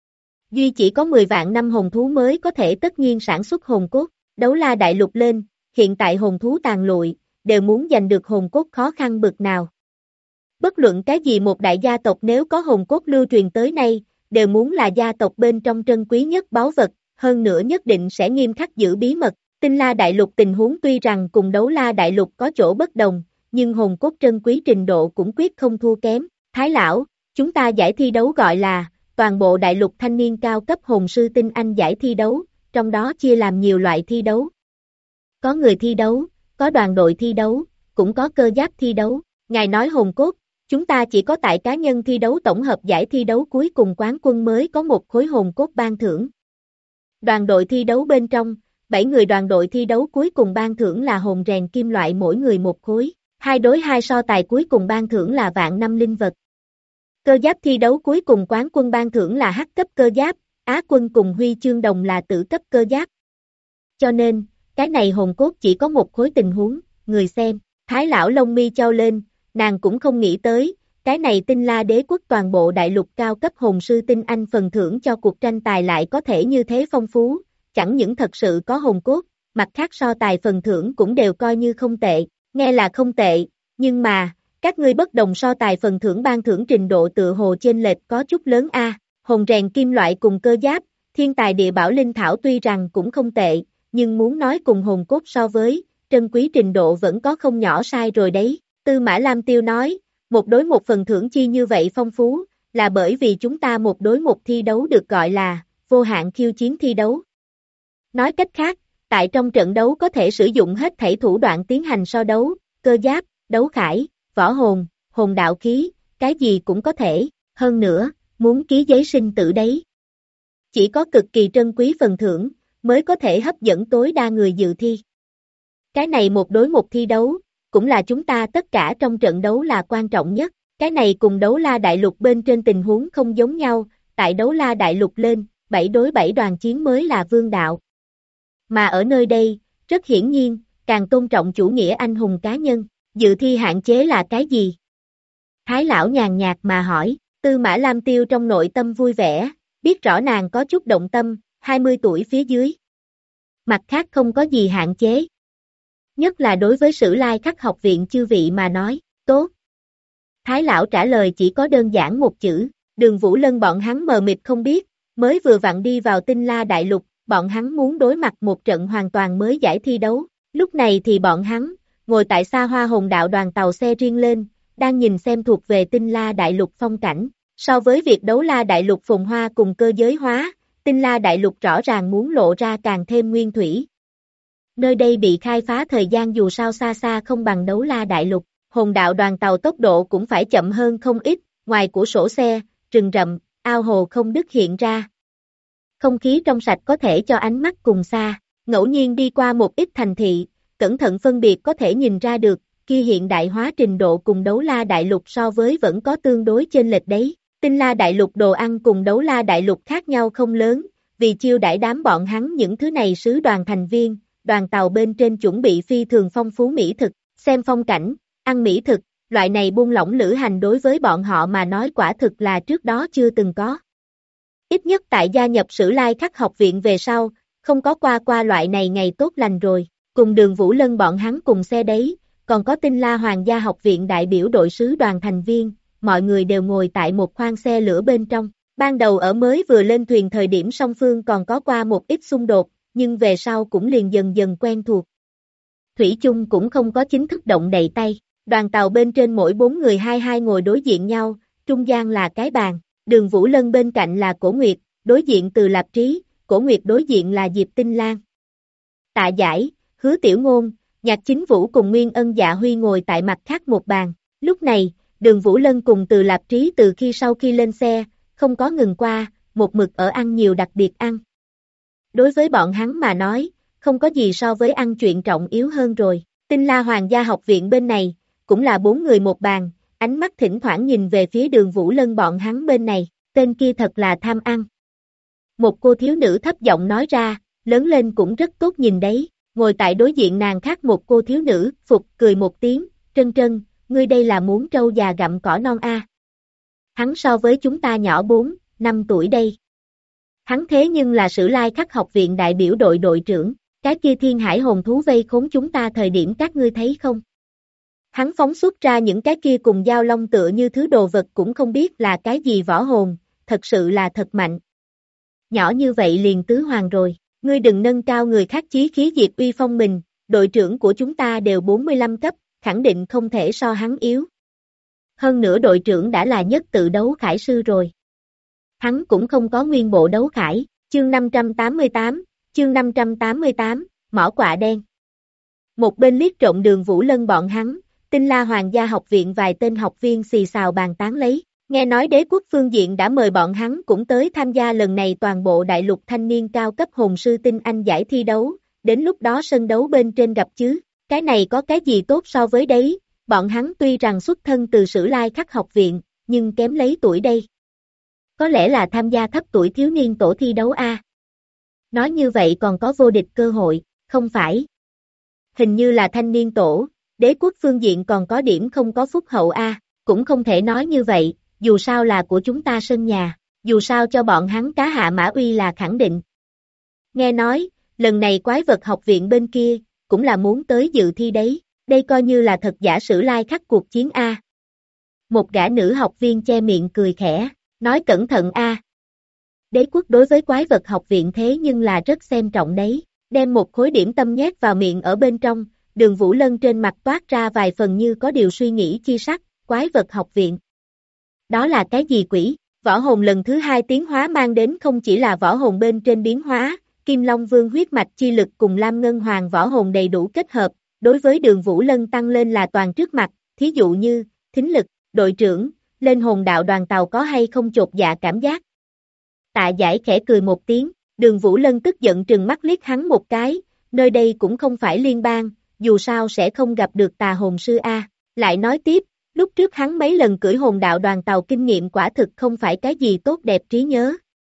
Duy chỉ có 10 vạn năm hồn thú mới có thể tất nhiên sản xuất hồn cốt. Đấu La Đại Lục lên, hiện tại hồn thú tàn lụi, đều muốn giành được hồn cốt khó khăn bực nào. Bất luận cái gì một đại gia tộc nếu có hồn cốt lưu truyền tới nay, đều muốn là gia tộc bên trong trân quý nhất báu vật, hơn nữa nhất định sẽ nghiêm khắc giữ bí mật. Tinh La Đại Lục tình huống tuy rằng cùng Đấu La Đại Lục có chỗ bất đồng, nhưng hồn cốt trân quý trình độ cũng quyết không thua kém. Thái lão, chúng ta giải thi đấu gọi là toàn bộ đại lục thanh niên cao cấp hồn sư tinh anh giải thi đấu, trong đó chia làm nhiều loại thi đấu. Có người thi đấu, có đoàn đội thi đấu, cũng có cơ giáp thi đấu. Ngài nói hồn cốt, chúng ta chỉ có tại cá nhân thi đấu tổng hợp giải thi đấu cuối cùng quán quân mới có một khối hồn cốt ban thưởng. Đoàn đội thi đấu bên trong, 7 người đoàn đội thi đấu cuối cùng ban thưởng là hồn rèn kim loại mỗi người một khối. 2 đối 2 so tài cuối cùng ban thưởng là vạn năm linh vật. Cơ giáp thi đấu cuối cùng quán quân ban thưởng là hắc cấp cơ giáp, á quân cùng huy chương đồng là tử cấp cơ giáp. Cho nên, cái này hồn cốt chỉ có một khối tình huống, người xem, Thái lão lông mi chau lên, nàng cũng không nghĩ tới, cái này Tinh La Đế quốc toàn bộ đại lục cao cấp hồn sư tinh anh phần thưởng cho cuộc tranh tài lại có thể như thế phong phú, chẳng những thật sự có hồn cốt, mặt khác so tài phần thưởng cũng đều coi như không tệ, nghe là không tệ, nhưng mà, các ngươi bất đồng so tài phần thưởng ban thưởng trình độ tựa hồ chênh lệch có chút lớn a. Hồn rèn kim loại cùng cơ giáp, thiên tài địa bảo linh thảo tuy rằng cũng không tệ, nhưng muốn nói cùng hồn cốt so với, trân quý trình độ vẫn có không nhỏ sai rồi đấy. Tư Mã Lam Tiêu nói, một đối một phần thưởng chi như vậy phong phú, là bởi vì chúng ta một đối một thi đấu được gọi là vô hạn khiêu chiến thi đấu. Nói cách khác, tại trong trận đấu có thể sử dụng hết thảy thủ đoạn tiến hành so đấu, cơ giáp, đấu khải, võ hồn, hồn đạo khí, cái gì cũng có thể, hơn nữa, muốn ký giấy sinh tử đấy. Chỉ có cực kỳ trân quý phần thưởng, mới có thể hấp dẫn tối đa người dự thi. Cái này một đối một thi đấu, cũng là chúng ta tất cả trong trận đấu là quan trọng nhất. Cái này cùng Đấu La Đại Lục bên trên tình huống không giống nhau, tại Đấu La Đại Lục lên, 7 đối 7 đoàn chiến mới là vương đạo. Mà ở nơi đây, rất hiển nhiên, càng tôn trọng chủ nghĩa anh hùng cá nhân, dự thi hạn chế là cái gì? Thái lão nhàn nhạt mà hỏi, Tư Mã Lam Tiêu trong nội tâm vui vẻ, biết rõ nàng có chút động tâm, 20 tuổi phía dưới. Mặt khác không có gì hạn chế. Nhất là đối với Sử Lai Khắc học viện chư vị mà nói, tốt. Thái lão trả lời chỉ có đơn giản một chữ, Đường Vũ Lân bọn hắn mờ mịt không biết, mới vừa vặn đi vào Tinh La Đại Lục, bọn hắn muốn đối mặt một trận hoàn toàn mới giải thi đấu, lúc này thì bọn hắn, ngồi tại xa hoa hồn đạo đoàn tàu xe riêng lên, đang nhìn xem thuộc về Tinh La Đại Lục phong cảnh, so với việc Đấu La Đại Lục phồn hoa cùng cơ giới hóa, Tinh La Đại Lục rõ ràng muốn lộ ra càng thêm nguyên thủy. Nơi đây bị khai phá thời gian dù sao xa xa không bằng Đấu La Đại Lục, hồn đạo đoàn tàu tốc độ cũng phải chậm hơn không ít, ngoài của sổ xe, rừng rậm, ao hồ không đứt hiện ra. Không khí trong sạch có thể cho ánh mắt cùng xa, ngẫu nhiên đi qua một ít thành thị, cẩn thận phân biệt có thể nhìn ra được, kia hiện đại hóa trình độ cùng Đấu La Đại Lục so với vẫn có tương đối chênh lệch đấy. Tinh La Đại Lục đồ ăn cùng Đấu La Đại Lục khác nhau không lớn, vì chiêu đãi đám bọn hắn những thứ này sứ đoàn thành viên, đoàn tàu bên trên chuẩn bị phi thường phong phú mỹ thực, xem phong cảnh, ăn mỹ thực, loại này buông lỏng lữ hành đối với bọn họ mà nói quả thực là trước đó chưa từng có. Ít nhất tại gia nhập Sử Lai Khắc học viện về sau, không có qua loại này ngày tốt lành rồi, cùng Đường Vũ Lân bọn hắn cùng xe đấy, còn có Tinh La Hoàng gia học viện đại biểu đội sứ đoàn thành viên, mọi người đều ngồi tại một khoang xe lửa bên trong. Ban đầu ở mới vừa lên thuyền thời điểm song phương còn có qua một ít xung đột, nhưng về sau cũng liền dần dần quen thuộc. Thủy chung cũng không có chính thức động đậy tay, đoàn tàu bên trên mỗi 4 người hai ngồi đối diện nhau, trung gian là cái bàn, Đường Vũ Lân bên cạnh là Cổ Nguyệt, đối diện Từ Lạp Trí, Cổ Nguyệt đối diện là Diệp Tinh Lan. Tạ Giải, Hứa Tiểu Ngôn, Nhạc Chính Vũ cùng Nguyên Ân Dạ Huy ngồi tại mặt khác một bàn, lúc này, Đường Vũ Lân cùng Từ Lạp Trí từ sau khi lên xe, không có ngừng qua, một mực ở ăn nhiều đặc biệt ăn. Đối với bọn hắn mà nói, không có gì so với ăn chuyện trọng yếu hơn rồi. Tinh La Hoàng gia học viện bên này, cũng là 4 người một bàn, ánh mắt thỉnh thoảng nhìn về phía Đường Vũ Lân bọn hắn bên này, tên kia thật là tham ăn. Một cô thiếu nữ thấp giọng nói ra, lớn lên cũng rất tốt nhìn đấy, ngồi tại đối diện nàng khác một cô thiếu nữ, phục cười một tiếng, Trân Trân, ngươi đây là muốn trâu già gặm cỏ non a? Hắn so với chúng ta nhỏ 4, 5 tuổi đây. Hắn thế nhưng là Sử Lai Khắc học viện đại biểu đội đội trưởng, cái kia thiên hải hồn thú vây khốn chúng ta thời điểm các ngươi thấy không? Hắn phóng xuất ra những cái kia cùng dao long tựa như thứ đồ vật cũng không biết là cái gì võ hồn, thật sự là thật mạnh. Nhỏ như vậy liền tứ hoàng rồi, ngươi đừng nâng cao người khác chí khí diệt uy phong mình, đội trưởng của chúng ta đều 45 cấp, khẳng định không thể so hắn yếu. Hơn nữa đội trưởng đã là nhất tự đấu khải sư rồi. Hắn cũng không có nguyên bộ đấu khải, chương 588, mỏ quạ đen. Một bên liếc trộm Đường Vũ Lân bọn hắn, Tinh La Hoàng gia học viện vài tên học viên xì xào bàn tán lấy, nghe nói đế quốc phương diện đã mời bọn hắn cũng tới tham gia lần này toàn bộ đại lục thanh niên cao cấp hồn sư tinh anh giải thi đấu, đến lúc đó sân đấu bên trên gặp chứ, cái này có cái gì tốt so với đấy, bọn hắn tuy rằng xuất thân từ Sử Lai Khắc học viện, nhưng kém lấy tuổi đây. Có lẽ là tham gia thấp tuổi thiếu niên tổ thi đấu a. Nói như vậy còn có vô địch cơ hội, không phải? Hình như là thanh niên tổ, đế quốc phương diện còn có điểm không có phúc hậu a, cũng không thể nói như vậy, dù sao là của chúng ta sân nhà, dù sao cho bọn hắn cá hạ mã uy là khẳng định. Nghe nói, lần này quái vật học viện bên kia, cũng là muốn tới dự thi đấy, đây coi như là thật giả Sử Lai Khắc cuộc chiến a. Một gã nữ học viên che miệng cười khẽ, nói cẩn thận a. Đế quốc đối với quái vật học viện thế nhưng là rất xem trọng đấy, đem một khối điểm tâm nhét vào miệng ở bên trong, Đường Vũ Lân trên mặt toát ra vài phần như có điều suy nghĩ chi sắc, quái vật học viện. Đó là cái gì quỷ? Võ hồn lần thứ 2 tiến hóa mang đến không chỉ là võ hồn bên trên biến hóa, Kim Long Vương huyết mạch chi lực cùng Lam Ngân Hoàng võ hồn đầy đủ kết hợp, đối với Đường Vũ Lân tăng lên là toàn trước mặt, thí dụ như, thính lực, đội trưởng, lên hồn đạo đoàn tàu có hay không chột dạ cảm giác. Tạ Giải khẽ cười một tiếng, Đường Vũ Lân tức giận trừng mắt liếc hắn một cái, nơi đây cũng không phải liên bang, dù sao sẽ không gặp được tà hồn sư A, lại nói tiếp, lúc trước hắn mấy lần cưỡi hồn đạo đoàn tàu kinh nghiệm quả thực không phải cái gì tốt đẹp trí nhớ.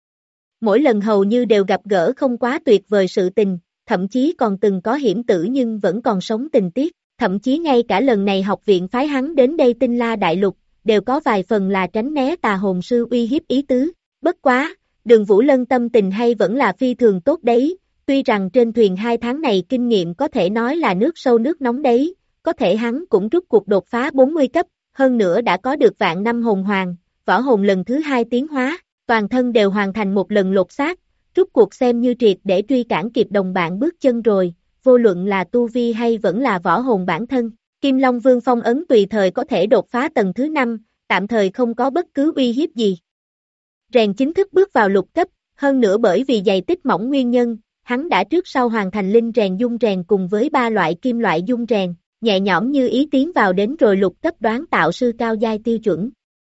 Mỗi lần hầu như đều gặp gỡ không quá tuyệt vời sự tình, thậm chí còn từng có hiểm tử nhưng vẫn còn sống tình tiết, thậm chí ngay cả lần này học viện phái hắn đến đây Tinh La Đại Lục, đều có vài phần là tránh né tà hồn sư uy hiếp ý tứ, bất quá, Đường Vũ Lân tâm tình hay vẫn là phi thường tốt đấy, tuy rằng trên thuyền 2 tháng này kinh nghiệm có thể nói là nước sâu nước nóng đấy, có thể hắn cũng rút cuộc đột phá 40 cấp, hơn nữa đã có được vạn năm hồn hoàng, võ hồn lần thứ 2 tiến hóa, toàn thân đều hoàn thành một lần lột xác, rút cuộc xem như triệt để truy cản kịp đồng bạn bước chân rồi, vô luận là tu vi hay vẫn là võ hồn bản thân. Kim Long Vương phong ấn tùy thời có thể đột phá tầng thứ 5, tạm thời không có bất cứ uy hiếp gì. Rèn chính thức bước vào lục cấp, hơn nữa bởi vì dày tích mỏng nguyên nhân, hắn đã trước sau hoàn thành linh rèn dung rèn cùng với 3 loại kim loại dung rèn, nhẹ nhõm như ý tiến vào đến rồi lục cấp đoán tạo sư cao giai tiêu chuẩn.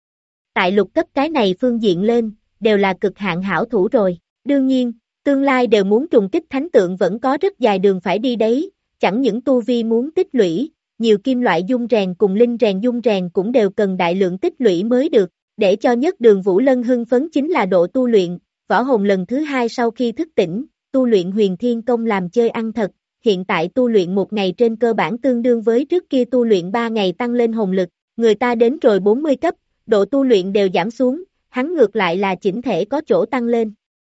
Tại lục cấp cái này phương diện lên, đều là cực hạn hảo thủ rồi, đương nhiên, tương lai đều muốn trùng kích thánh tượng vẫn có rất dài đường phải đi đấy, chẳng những tu vi muốn tích lũy, nhiều kim loại dung rèn cùng linh rèn dung rèn cũng đều cần đại lượng tích lũy mới được, để cho nhất Đường Vũ Lân hưng phấn chính là độ tu luyện, võ hồn lần thứ 2 sau khi thức tỉnh, tu luyện huyền thiên công làm chơi ăn thật, hiện tại tu luyện 1 ngày trên cơ bản tương đương với trước kia tu luyện 3 ngày tăng lên hồn lực, người ta đến rồi 40 cấp, độ tu luyện đều giảm xuống, hắn ngược lại là chỉnh thể có chỗ tăng lên.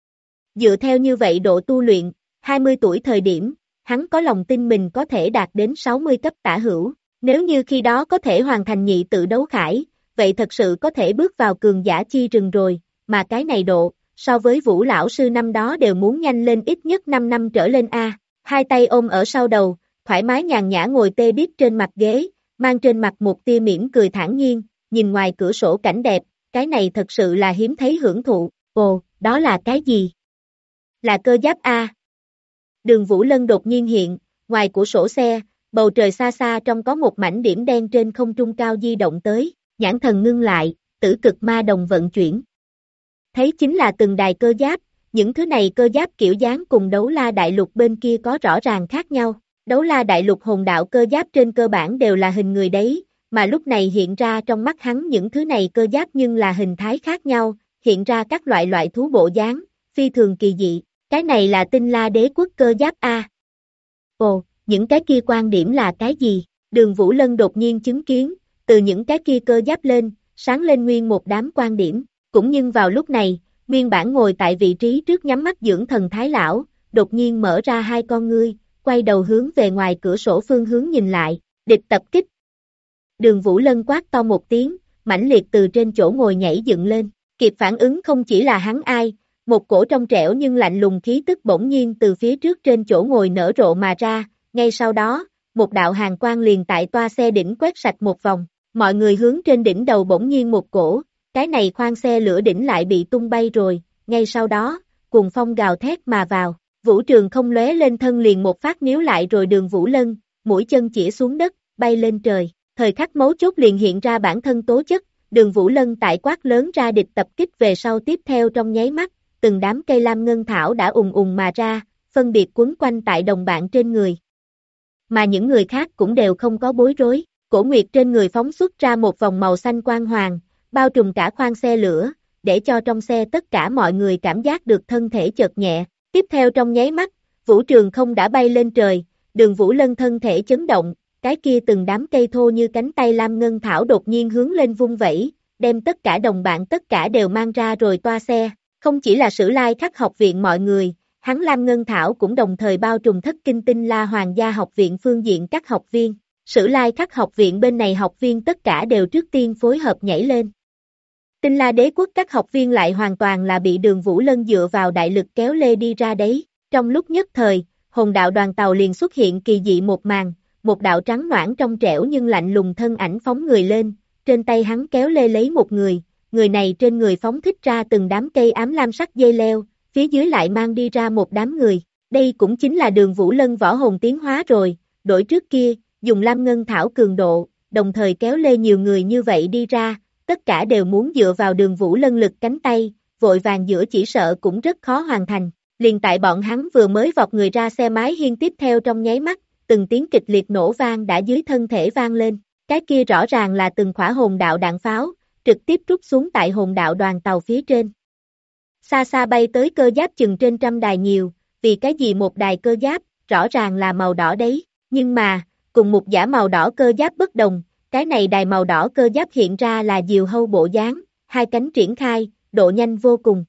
Dựa theo như vậy độ tu luyện, 20 tuổi thời điểm, hắn có lòng tin mình có thể đạt đến 60 cấp tả hữu, Nếu như khi đó có thể hoàn thành nhị tự đấu khải, vậy thật sự có thể bước vào cường giả chi rừng rồi, mà cái này độ, so với Vũ lão sư năm đó đều muốn nhanh lên ít nhất 5 năm trở lên a. Hai tay ôm ở sau đầu, thoải mái nhàn nhã ngồi tê điếc trên mặt ghế, mang trên mặt một tia mỉm cười thản nhiên, nhìn ngoài cửa sổ cảnh đẹp, cái này thật sự là hiếm thấy hưởng thụ. Ồ, đó là cái gì? Là cơ giáp a. Đường Vũ Lân đột nhiên hiện, ngoài cửa sổ xe, bầu trời xa xa trong có một mảnh điểm đen trên không trung cao di động tới, nhãn thần ngưng lại, tử cực ma đồng vận chuyển. Thấy chính là từng đài cơ giáp, những thứ này cơ giáp kiểu dáng cùng đấu la đại lục bên kia có rõ ràng khác nhau. Đấu la đại lục hồn đạo cơ giáp trên cơ bản đều là hình người đấy, mà lúc này hiện ra trong mắt hắn những thứ này cơ giáp nhưng là hình thái khác nhau, hiện ra các loại thú bộ dáng, phi thường kỳ dị. Cái này là Tinh La Đế Quốc cơ giáp A. Ồ, những cái kia quan điểm là cái gì? Đường Vũ Lân đột nhiên chứng kiến, từ những cái kia cơ giáp lên, sáng lên nguyên một đám quan điểm. Cũng nhưng vào lúc này, nguyên bản ngồi tại vị trí trước nhắm mắt dưỡng thần Thái Lão, đột nhiên mở ra hai con ngươi, quay đầu hướng về ngoài cửa sổ phương hướng nhìn lại, địch tập kích. Đường Vũ Lân quát to một tiếng, mãnh liệt từ trên chỗ ngồi nhảy dựng lên, kịp phản ứng không chỉ là hắn ai, một cổ trong trẻo nhưng lạnh lùng khí tức bỗng nhiên từ phía trước trên chỗ ngồi nở rộ mà ra, ngay sau đó, một đạo hàn quang liền tại toa xe đỉnh quét sạch một vòng, mọi người hướng trên đỉnh đầu bỗng nhiên một cổ, cái này khoang xe lửa đỉnh lại bị tung bay rồi, ngay sau đó, cuồng phong gào thét mà vào, Vũ Trường không lóe lên thân liền một phát níu lại rồi Đường Vũ Lân, mũi chân chĩa xuống đất, bay lên trời, thời khắc mấu chốt liền hiện ra bản thân tố chất, Đường Vũ Lân tại quát lớn ra địch tập kích về sau tiếp theo trong nháy mắt, từng đám cây lam ngân thảo đã ùng mà ra, phân biệt quấn quanh tại đồng bạn trên người. Mà những người khác cũng đều không có bối rối, cổ nguyệt trên người phóng xuất ra một vòng màu xanh quang hoàng, bao trùm cả khoang xe lửa, để cho trong xe tất cả mọi người cảm giác được thân thể chợt nhẹ. Tiếp theo trong nháy mắt, Vũ Trường không đã bay lên trời, Đường Vũ Lân thân thể chấn động, cái kia từng đám cây thô như cánh tay lam ngân thảo đột nhiên hướng lên vung vẩy, đem tất cả đồng bạn tất cả đều mang ra rồi toa xe. Không chỉ là Sử Lai Khắc học viện mọi người, hắn Lam Ngân Thảo cũng đồng thời bao trùm Thất Kinh Tinh La Hoàng gia học viện phương diện các học viên. Sử Lai Khắc học viện bên này học viên tất cả đều trước tiên phối hợp nhảy lên. Tinh La Đế Quốc các học viên lại hoàn toàn là bị Đường Vũ Lân dựa vào đại lực kéo lê đi ra đấy. Trong lúc nhất thời, hồn đạo đoàn tàu liền xuất hiện kỳ dị một màn, một đạo trắng noãn trong trẻo nhưng lạnh lùng thân ảnh phóng người lên, trên tay hắn kéo lê lấy một người. Người này trên người phóng thích ra từng đám cây ám lam sắc dây leo, phía dưới lại mang đi ra một đám người. Đây cũng chính là Đường Vũ Lân võ hồn tiến hóa rồi, đổi trước kia, dùng lam ngân thảo cường độ, đồng thời kéo lê nhiều người như vậy đi ra, tất cả đều muốn dựa vào Đường Vũ Lân lực cánh tay, vội vàng giữa chỉ sợ cũng rất khó hoàn thành. Liền tại bọn hắn vừa mới vọt người ra xe máy hiên tiếp theo trong nháy mắt, từng tiếng kịch liệt nổ vang đã dưới thân thể vang lên, cái kia rõ ràng là từng khỏa hồn đạo đạn pháo, trực tiếp trút xuống tại hồn đạo đoàn tàu phía trên. Xa xa bay tới cơ giáp chừng trên trăm đài nhiều, vì cái gì một đài cơ giáp, rõ ràng là màu đỏ đấy, nhưng mà, cùng một giả màu đỏ cơ giáp bất đồng, cái này đài màu đỏ cơ giáp hiện ra là diều hâu bộ dáng, hai cánh triển khai, độ nhanh vô cùng.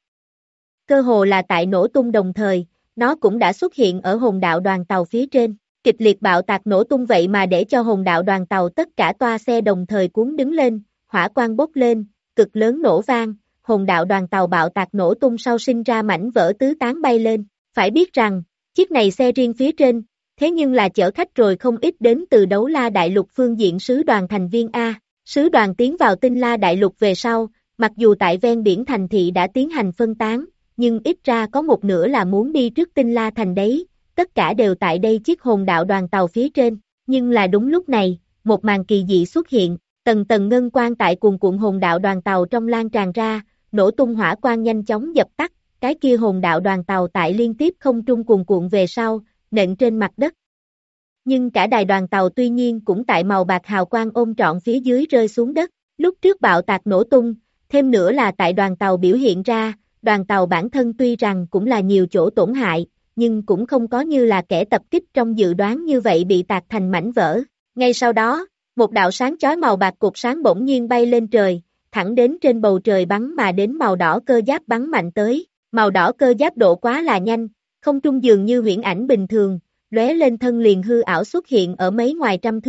Cơ hồ là tại nổ tung đồng thời, nó cũng đã xuất hiện ở hồn đạo đoàn tàu phía trên, kịch liệt bạo tạc nổ tung vậy mà để cho hồn đạo đoàn tàu tất cả toa xe đồng thời cuốn đứng lên, hỏa quang bốc lên, cực lớn nổ vang, hồn đạo đoàn tàu bạo tạc nổ tung sau sinh ra mảnh vỡ tứ tán bay lên, phải biết rằng, chiếc này xe riêng phía trên, thế nhưng là chở khách rồi không ít đến từ Đấu La Đại Lục phương diện sứ đoàn thành viên A, sứ đoàn tiến vào Tinh La Đại Lục về sau, mặc dù tại ven biển thành thị đã tiến hành phân tán, nhưng ít ra có một nửa là muốn đi trước Tinh La thành đấy, tất cả đều tại đây chiếc hồn đạo đoàn tàu phía trên, nhưng là đúng lúc này, một màn kỳ dị xuất hiện. Tầng tầng ngân quang tại cuồn cuộn hồn đạo đoàn tàu trong lan tràn ra, nổ tung hỏa quang nhanh chóng dập tắt, cái kia hồn đạo đoàn tàu tại liên tiếp không trung cuồn cuộn về sau, nện trên mặt đất. Nhưng cả đài đoàn tàu tuy nhiên cũng tại màu bạc hào quang ôm trọn phía dưới rơi xuống đất, lúc trước bạo tạc nổ tung, thêm nữa là tại đoàn tàu biểu hiện ra, đoàn tàu bản thân tuy rằng cũng là nhiều chỗ tổn hại, nhưng cũng không có như là kẻ tập kích trong dự đoán như vậy bị tạc thành mảnh vỡ. Ngay sau đó, một đạo sáng chói màu bạc cột sáng bỗng nhiên bay lên trời, thẳng đến trên bầu trời bắn mà đến màu đỏ cơ giáp bắn mạnh tới, màu đỏ cơ giáp độ quá là nhanh, không trung dường như huyễn ảnh bình thường, lóe lên thân liền hư ảo xuất hiện ở mấy ngoài trăm thước,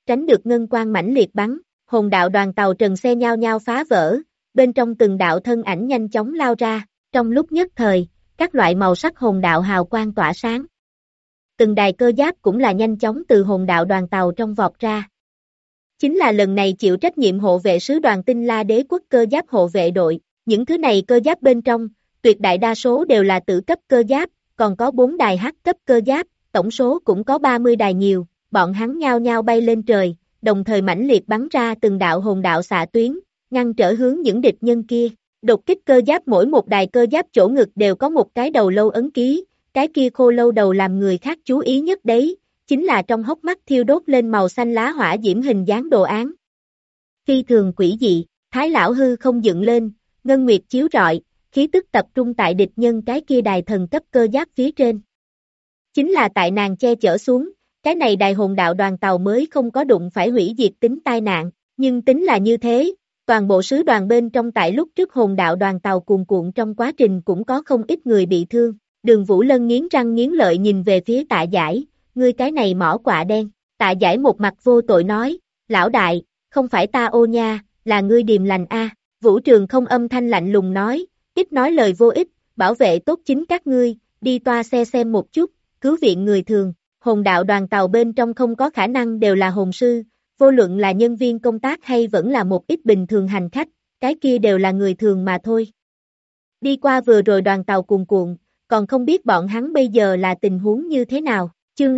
tránh được ngân quang mãnh liệt bắn, hồn đạo đoàn tàu trần xe nhao nhao phá vỡ, bên trong từng đạo thân ảnh nhanh chóng lao ra, trong lúc nhất thời, các loại màu sắc hồn đạo hào quang tỏa sáng. Từng đài cơ giáp cũng là nhanh chóng từ hồn đạo đoàn tàu trong vọt ra. Chính là lần này chịu trách nhiệm hộ vệ sứ đoàn Tinh La Đế quốc cơ giáp hộ vệ đội, những thứ này cơ giáp bên trong, tuyệt đại đa số đều là tử cấp cơ giáp, còn có 4 đài H cấp cơ giáp, tổng số cũng có 30 đài nhiều, bọn hắn nhao nhao bay lên trời, đồng thời mãnh liệt bắn ra từng đạo hồn đạo xạ tuyến, ngăn trở hướng những địch nhân kia. Đột kích cơ giáp mỗi một đài cơ giáp chỗ ngực đều có một cái đầu lâu ấn ký, cái kia khô lâu đầu làm người khác chú ý nhất đấy, chính là trong hốc mắt thiêu đốt lên màu xanh lá hỏa diễm hình dáng đồ án. Phi thường quỷ dị, Thái lão hư không dựng lên, ngân nguyệt chiếu rọi, khí tức tập trung tại địch nhân cái kia đài thần cấp cơ giáp phía trên. Chính là tại nàng che chở xuống, cái này đài hồn đạo đoàn tàu mới không có đụng phải hủy diệt tính tai nạn, nhưng tính là như thế, toàn bộ sứ đoàn bên trong tại lúc trước hồn đạo đoàn tàu cuồn cuộn trong quá trình cũng có không ít người bị thương. Đường Vũ Lân nghiến răng nghiến lợi nhìn về phía Tạ Giải, ngươi cái này mỏ quạ đen. Tạ Giải một mặt vô tội nói, lão đại, không phải ta ô nha, là ngươi điềm lành a. Vũ Trường không âm thanh lạnh lùng nói, ít nói lời vô ích, bảo vệ tốt chính các ngươi, đi toa xe xem một chút, cứu viện người thường. Hồn đạo đoàn tàu bên trong không có khả năng đều là hồn sư, vô luận là nhân viên công tác hay vẫn là một ít bình thường hành khách, cái kia đều là người thường mà thôi. Đi qua vừa rồi đoàn tàu cuồn cuộn, còn không biết bọn hắn bây giờ là tình huống như thế nào. Chương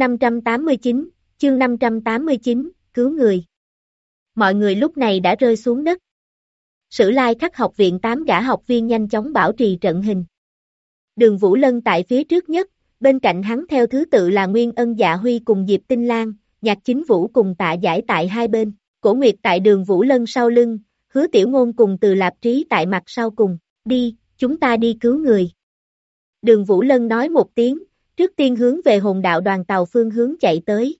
589, cứu người. Mọi người lúc này đã rơi xuống đất. Sử Lai Khắc học viện 8 gã học viên nhanh chóng bảo trì trận hình. Đường Vũ Lân tại phía trước nhất, bên cạnh hắn theo thứ tự là Nguyên Ân Dạ Huy cùng Diệp Tinh Lan, Nhạc Chính Vũ cùng Tạ Giải tại hai bên, Cổ Nguyệt tại Đường Vũ Lân sau lưng, Hứa Tiểu Ngôn cùng Từ Lạp Trí tại mặt sau cùng, đi, chúng ta đi cứu người. Đường Vũ Lân nói một tiếng, trước tiên hướng về hồn đạo đoàn tàu phương hướng chạy tới.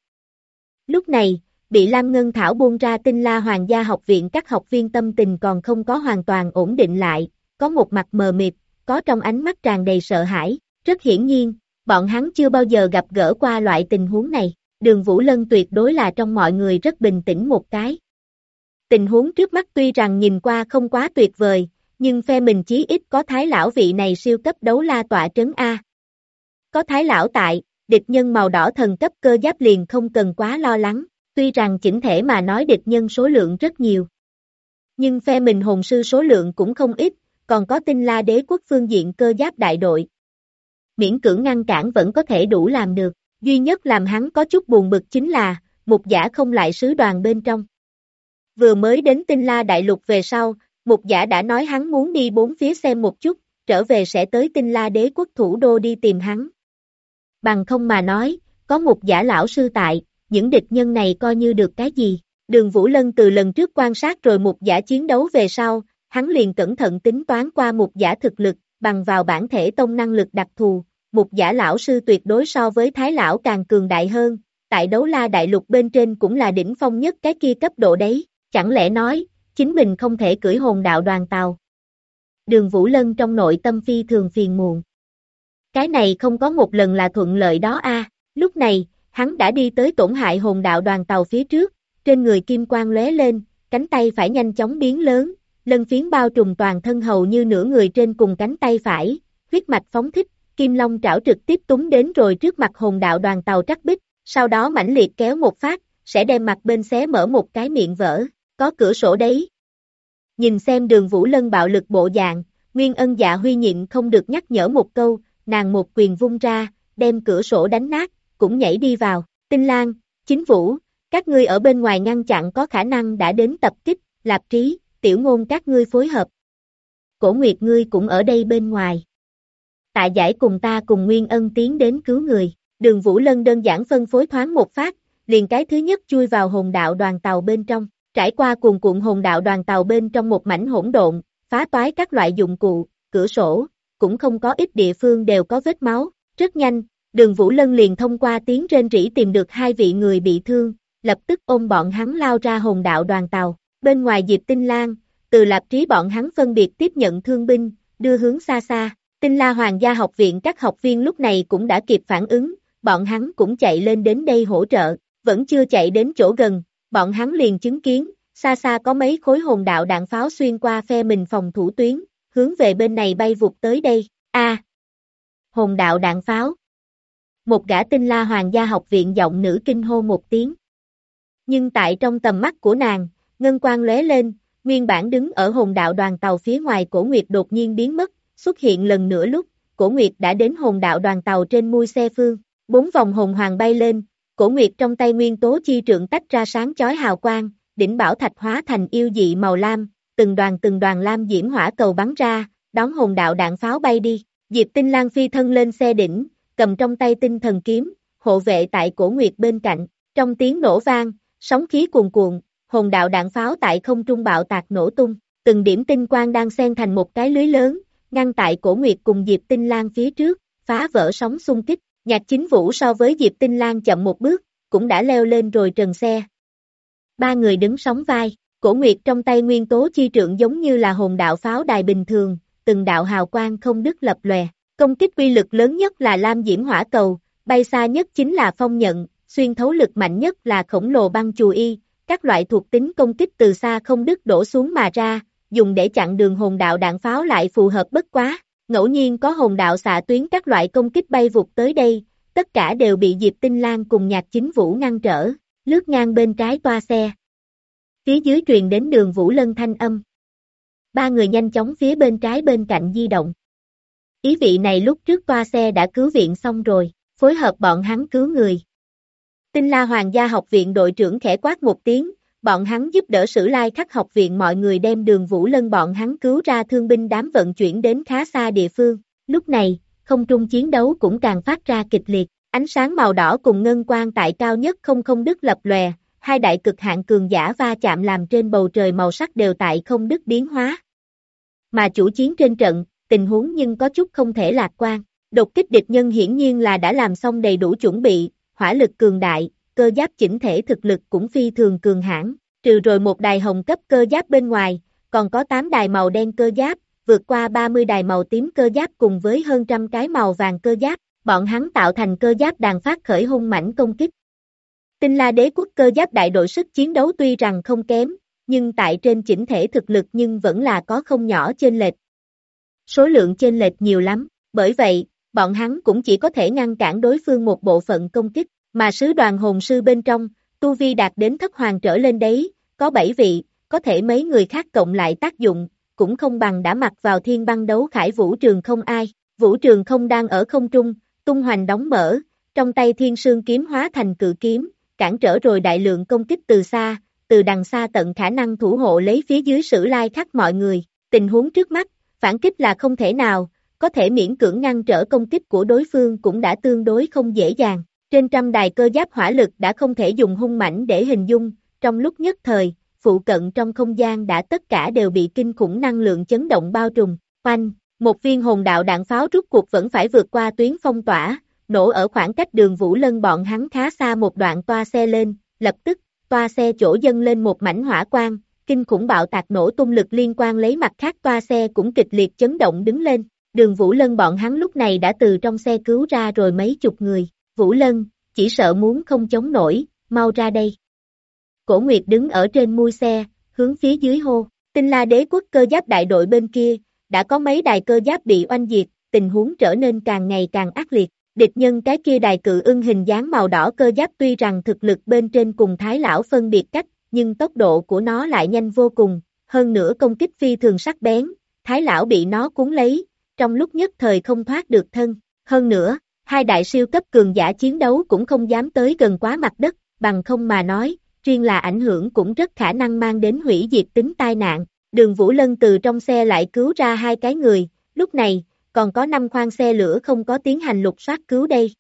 Lúc này, bị Lam Ngân Thảo buông ra Tinh La Hoàng gia học viện các học viên tâm tình còn không có hoàn toàn ổn định lại, có một mặt mờ mịt, có trong ánh mắt tràn đầy sợ hãi, rất hiển nhiên, bọn hắn chưa bao giờ gặp gỡ qua loại tình huống này. Đường Vũ Lân tuyệt đối là trong mọi người rất bình tĩnh một cái. Tình huống trước mắt tuy rằng nhìn qua không quá tuyệt vời, nhưng phe mình chí ít có Thái lão vị này siêu cấp đấu la tọa trấn A. Có Thái lão tại, địch nhân màu đỏ thần cấp cơ giáp liền không cần quá lo lắng, tuy rằng chỉnh thể mà nói địch nhân số lượng rất nhiều. Nhưng phe mình hồn sư số lượng cũng không ít, còn có Tinh La Đế quốc phương diện cơ giáp đại đội. Miễn cưỡng ngăn cản vẫn có thể đủ làm được. Duy nhất làm hắn có chút buồn bực chính là, Mục Giả không lại sứ đoàn bên trong. Vừa mới đến Tinh La Đại Lục về sau, Mục Giả đã nói hắn muốn đi bốn phía xem một chút, trở về sẽ tới Tinh La Đế quốc thủ đô đi tìm hắn. Bằng không mà nói, có Mục Giả lão sư tại, những địch nhân này coi như được cái gì. Đường Vũ Lân từ lần trước quan sát rồi Mục Giả chiến đấu về sau, hắn liền cẩn thận tính toán qua Mục Giả thực lực, bằng vào bản thể tông năng lực đặc thù. Mục Giả lão sư tuyệt đối so với Thái lão càng cường đại hơn, tại Đấu La Đại Lục bên trên cũng là đỉnh phong nhất cái kia cấp độ đấy, chẳng lẽ nói, chính mình không thể cưỡi hồn đạo đoàn tàu. Đường Vũ Lân trong nội tâm phi thường phiền muộn. Cái này không có một lần là thuận lợi đó a. Lúc này, hắn đã đi tới tổn hại hồn đạo đoàn tàu phía trước, trên người kim quang lóe lên, cánh tay phải nhanh chóng biến lớn, lân phiến bao trùm toàn thân hầu như nửa người trên cùng cánh tay phải, huyết mạch phóng thích. Kim Long trảo trực tiếp túng đến rồi trước mặt hồn đạo đoàn tàu Trắc Bích, sau đó mãnh liệt kéo một phát, sẽ đem mặt bên xé mở một cái miệng vỡ, có cửa sổ đấy. Nhìn xem Đường Vũ Lân bạo lực bộ dạng, Nguyên Ân Dạ Huy nhịn không được nhắc nhở một câu, nàng một quyền vung ra, đem cửa sổ đánh nát, cũng nhảy đi vào. Tinh Lan, Chính Vũ, các ngươi ở bên ngoài ngăn chặn có khả năng đã đến tập kích, Lạp Trí, Tiểu Ngôn các ngươi phối hợp. Cổ Nguyệt ngươi cũng ở đây bên ngoài. Tạ Giải cùng ta cùng Nguyên Ân tiến đến cứu người. Đường Vũ Lân đơn giản phân phối thoáng một phát, liền cái thứ nhất chui vào hồn đạo đoàn tàu bên trong, trải qua cuồn cuộn hồn đạo đoàn tàu bên trong một mảnh hỗn độn, phá toái các loại dụng cụ, cửa sổ, cũng không có ít địa phương đều có vết máu. Rất nhanh, Đường Vũ Lân liền thông qua tiếng rên rỉ tìm được hai vị người bị thương, lập tức ôm bọn hắn lao ra hồn đạo đoàn tàu. Bên ngoài Diệp Tinh Lan, Từ Lạp Trí bọn hắn phân biệt tiếp nhận thương binh, đưa hướng xa xa. Tinh La Hoàng gia học viện các học viên lúc này cũng đã kịp phản ứng, bọn hắn cũng chạy lên đến đây hỗ trợ, vẫn chưa chạy đến chỗ gần, bọn hắn liền chứng kiến, xa xa có mấy khối hồn đạo đạn pháo xuyên qua phe mình phòng thủ tuyến, hướng về bên này bay vụt tới đây. Hồn đạo đạn pháo. Một gã Tinh La Hoàng gia học viện giọng nữ kinh hô một tiếng. Nhưng tại trong tầm mắt của nàng, ngân quang lóe lên, nguyên bản đứng ở hồn đạo đoàn tàu phía ngoài Cổ Nguyệt đột nhiên biến mất, xuất hiện lần nữa lúc, Cổ Nguyệt đã đến hồn đạo đoàn tàu trên mui xe phương, 4 vòng hồn hoàng bay lên, Cổ Nguyệt trong tay nguyên tố chi trượng tách ra sáng chói hào quang, đỉnh bảo thạch hóa thành yêu dị màu lam, từng đoàn lam diễm hỏa cầu bắn ra, đón hồn đạo đạn pháo bay đi. Diệp Tinh Lang phi thân lên xe đỉnh, cầm trong tay tinh thần kiếm, hộ vệ tại Cổ Nguyệt bên cạnh, trong tiếng nổ vang, sóng khí cuồn cuộn, hồn đạo đạn pháo tại không trung bạo tạc nổ tung, từng điểm tinh quang đang xen thành một cái lưới lớn, ngăn tại Cổ Nguyệt cùng Diệp Tinh Lang phía trước, phá vỡ sóng xung kích. Nhạc Chính Vũ so với Diệp Tinh Lang chậm một bước, cũng đã leo lên rồi trần xe. Ba người đứng sóng vai, Cổ Nguyệt trong tay nguyên tố chi trượng giống như là hồn đạo pháo đài bình thường, từng đạo hào quang không đứt lập lòe. Công kích uy lực lớn nhất là lam diễm hỏa cầu, bay xa nhất chính là phong nhận, xuyên thấu lực mạnh nhất là khổng lồ băng chù y, các loại thuộc tính công kích từ xa không đứt đổ xuống mà ra, dùng để chặn đường hồn đạo đạn pháo lại phù hợp bất quá. Ngẫu nhiên có hồn đạo xạ tuyến các loại công kích bay vụt tới đây, tất cả đều bị Diệp Tinh Lang cùng Nhạc Chính Vũ ngăn trở, lướt ngang bên trái toa xe. Phía dưới truyền đến Đường Vũ Lân thanh âm. Ba người nhanh chóng phía bên trái bên cạnh di động. Ý vị này lúc trước toa xe đã cứu viện xong rồi, phối hợp bọn hắn cứu người. Tinh La Hoàng gia học viện đội trưởng khẽ quát một tiếng, bọn hắn giúp đỡ Sử Lai Khắc học viện mọi người đem Đường Vũ Lân bọn hắn cứu ra thương binh đám vận chuyển đến khá xa địa phương. Lúc này, không trung chiến đấu cũng càng phát ra kịch liệt, ánh sáng màu đỏ cùng ngân quang tại cao nhất không đứt lập lòe, hai đại cực hạn cường giả va chạm làm trên bầu trời màu sắc đều tại không đứt biến hóa. Mà chủ chiến trên trận, tình huống nhưng có chút không thể lạc quan. Đột kích địch nhân hiển nhiên là đã làm xong đầy đủ chuẩn bị, hỏa lực cường đại, cơ giáp chỉnh thể thực lực cũng phi thường cường hãn, trừ rồi một đài hồng cấp cơ giáp bên ngoài, còn có 8 đài màu đen cơ giáp, vượt qua 30 đài màu tím cơ giáp cùng với hơn trăm cái màu vàng cơ giáp, bọn hắn tạo thành cơ giáp đàn phát khởi hung mãnh công kích. Tinh La Đế quốc cơ giáp đại đội sức chiến đấu tuy rằng không kém, nhưng tại trên chỉnh thể thực lực nhưng vẫn là có không nhỏ chênh lệch. Số lượng chênh lệch nhiều lắm, bởi vậy, bọn hắn cũng chỉ có thể ngăn cản đối phương một bộ phận công kích, mà sứ đoàn hồn sư bên trong, tu vi đạt đến thất hoàng trở lên đấy, có 7 vị, có thể mấy người khác cộng lại tác dụng, cũng không bằng đã mặc vào thiên băng đấu khải Vũ Trường Không ai. Vũ Trường Không đang ở không trung, tung hoành đóng mở, trong tay thiên sương kiếm hóa thành cự kiếm, cản trở rồi đại lượng công kích từ xa, từ đằng xa tận khả năng thủ hộ lấy phía dưới Sử Lai Khắc mọi người. Tình huống trước mắt, phản kích là không thể nào, có thể miễn cưỡng ngăn trở công kích của đối phương cũng đã tương đối không dễ dàng. Trên trăm đài cơ giáp hỏa lực đã không thể dùng hung mãnh để hình dung, trong lúc nhất thời, phụ cận trong không gian đã tất cả đều bị kinh khủng năng lượng chấn động bao trùm. Oanh, một viên hồn đạo đạn pháo rút cuộc vẫn phải vượt qua tuyến phong tỏa, nổ ở khoảng cách Đường Vũ Lân bọn hắn khá xa một đoạn toa xe lên, lập tức, toa xe chỗ dâng lên một mảnh hỏa quang, kinh khủng bạo tạc nổ tung lực liên quan lấy mặt khác toa xe cũng kịch liệt chấn động đứng lên. Đường Vũ Lân bọn hắn lúc này đã từ trong xe cứu ra rồi mấy chục người. Vũ Lân, chỉ sợ muốn không chống nổi, mau ra đây. Cổ Nguyệt đứng ở trên mui xe, hướng phía dưới hô. Tinh La Đế quốc cơ giáp đại đội bên kia, đã có mấy đài cơ giáp bị oanh diệt, tình huống trở nên càng ngày càng ác liệt. Địch nhân cái kia đài cự ưng hình dáng màu đỏ cơ giáp tuy rằng thực lực bên trên cùng Thái Lão phân biệt cách, nhưng tốc độ của nó lại nhanh vô cùng, hơn nữa công kích phi thường sắc bén, Thái Lão bị nó cuốn lấy, trong lúc nhất thời không thoát được thân. Hơn nữa, hai đại siêu cấp cường giả chiến đấu cũng không dám tới gần quá mặt đất, bằng không mà nói, riêng là ảnh hưởng cũng rất khả năng mang đến hủy diệt tính tai nạn. Đường Vũ Lân từ trong xe lại cứu ra 2 cái người, lúc này, còn có 5 khoang xe lửa không có tiến hành lục soát cứu đây.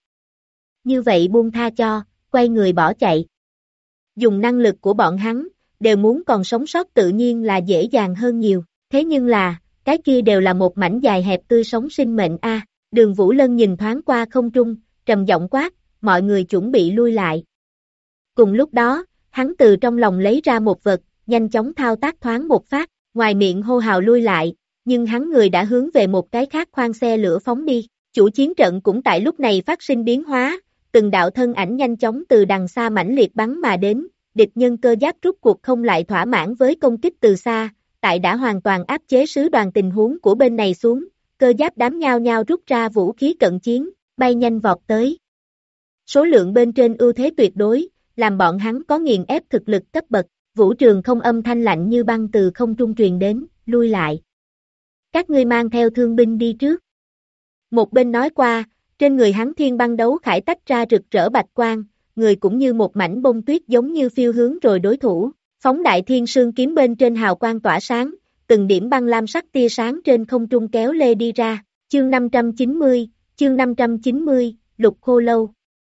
Như vậy buông tha cho, quay người bỏ chạy. Dùng năng lực của bọn hắn, đều muốn còn sống sót tự nhiên là dễ dàng hơn nhiều, thế nhưng là, cái kia đều là một mảnh dài hẹp tươi sống sinh mệnh a. Đường Vũ Lân nhìn thoáng qua không trung, trầm giọng quát, mọi người chuẩn bị lui lại. Cùng lúc đó, hắn từ trong lòng lấy ra một vật, nhanh chóng thao tác thoáng một phát, ngoài miệng hô hào lui lại, nhưng hắn người đã hướng về một cái khác khoang xe lửa phóng đi. Chủ chiến trận cũng tại lúc này phát sinh biến hóa, từng đạo thân ảnh nhanh chóng từ đằng xa mãnh liệt bắn mà đến, địch nhân cơ giáp rút cuộc không lại thỏa mãn với công kích từ xa, tại đã hoàn toàn áp chế sứ đoàn tình huống của bên này xuống, cơ giáp đám nhao nhao rút ra vũ khí cận chiến, bay nhanh vọt tới. Số lượng bên trên ưu thế tuyệt đối, làm bọn hắn có nghiền ép thực lực cấp bậc, Vũ Trường không âm thanh lạnh như băng từ không trung truyền đến, lui lại. Các ngươi mang theo thương binh đi trước. Một bên nói qua, trên người hắn thiên băng đấu khải tách ra rực rỡ bạch quang, người cũng như một mảnh bông tuyết giống như phiêu hướng rồi đối thủ, phóng đại thiên sương kiếm bên trên hào quang tỏa sáng, từng điểm băng lam sắc tia sáng trên không trung kéo lê đi ra, chương 590, lục khô lâu.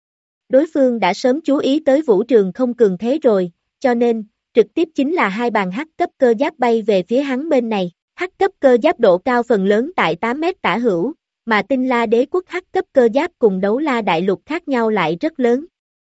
Đối phương đã sớm chú ý tới Vũ Trường không cường thế rồi, cho nên, trực tiếp chính là hai bàn hắc cấp cơ giáp bay về phía hắn bên này, hắc cấp cơ giáp độ cao phần lớn tại 8 mét tả hữu, mà Tinh La Đế quốc hắc cấp cơ giáp cùng Đấu La đại lục khác nhau lại rất lớn.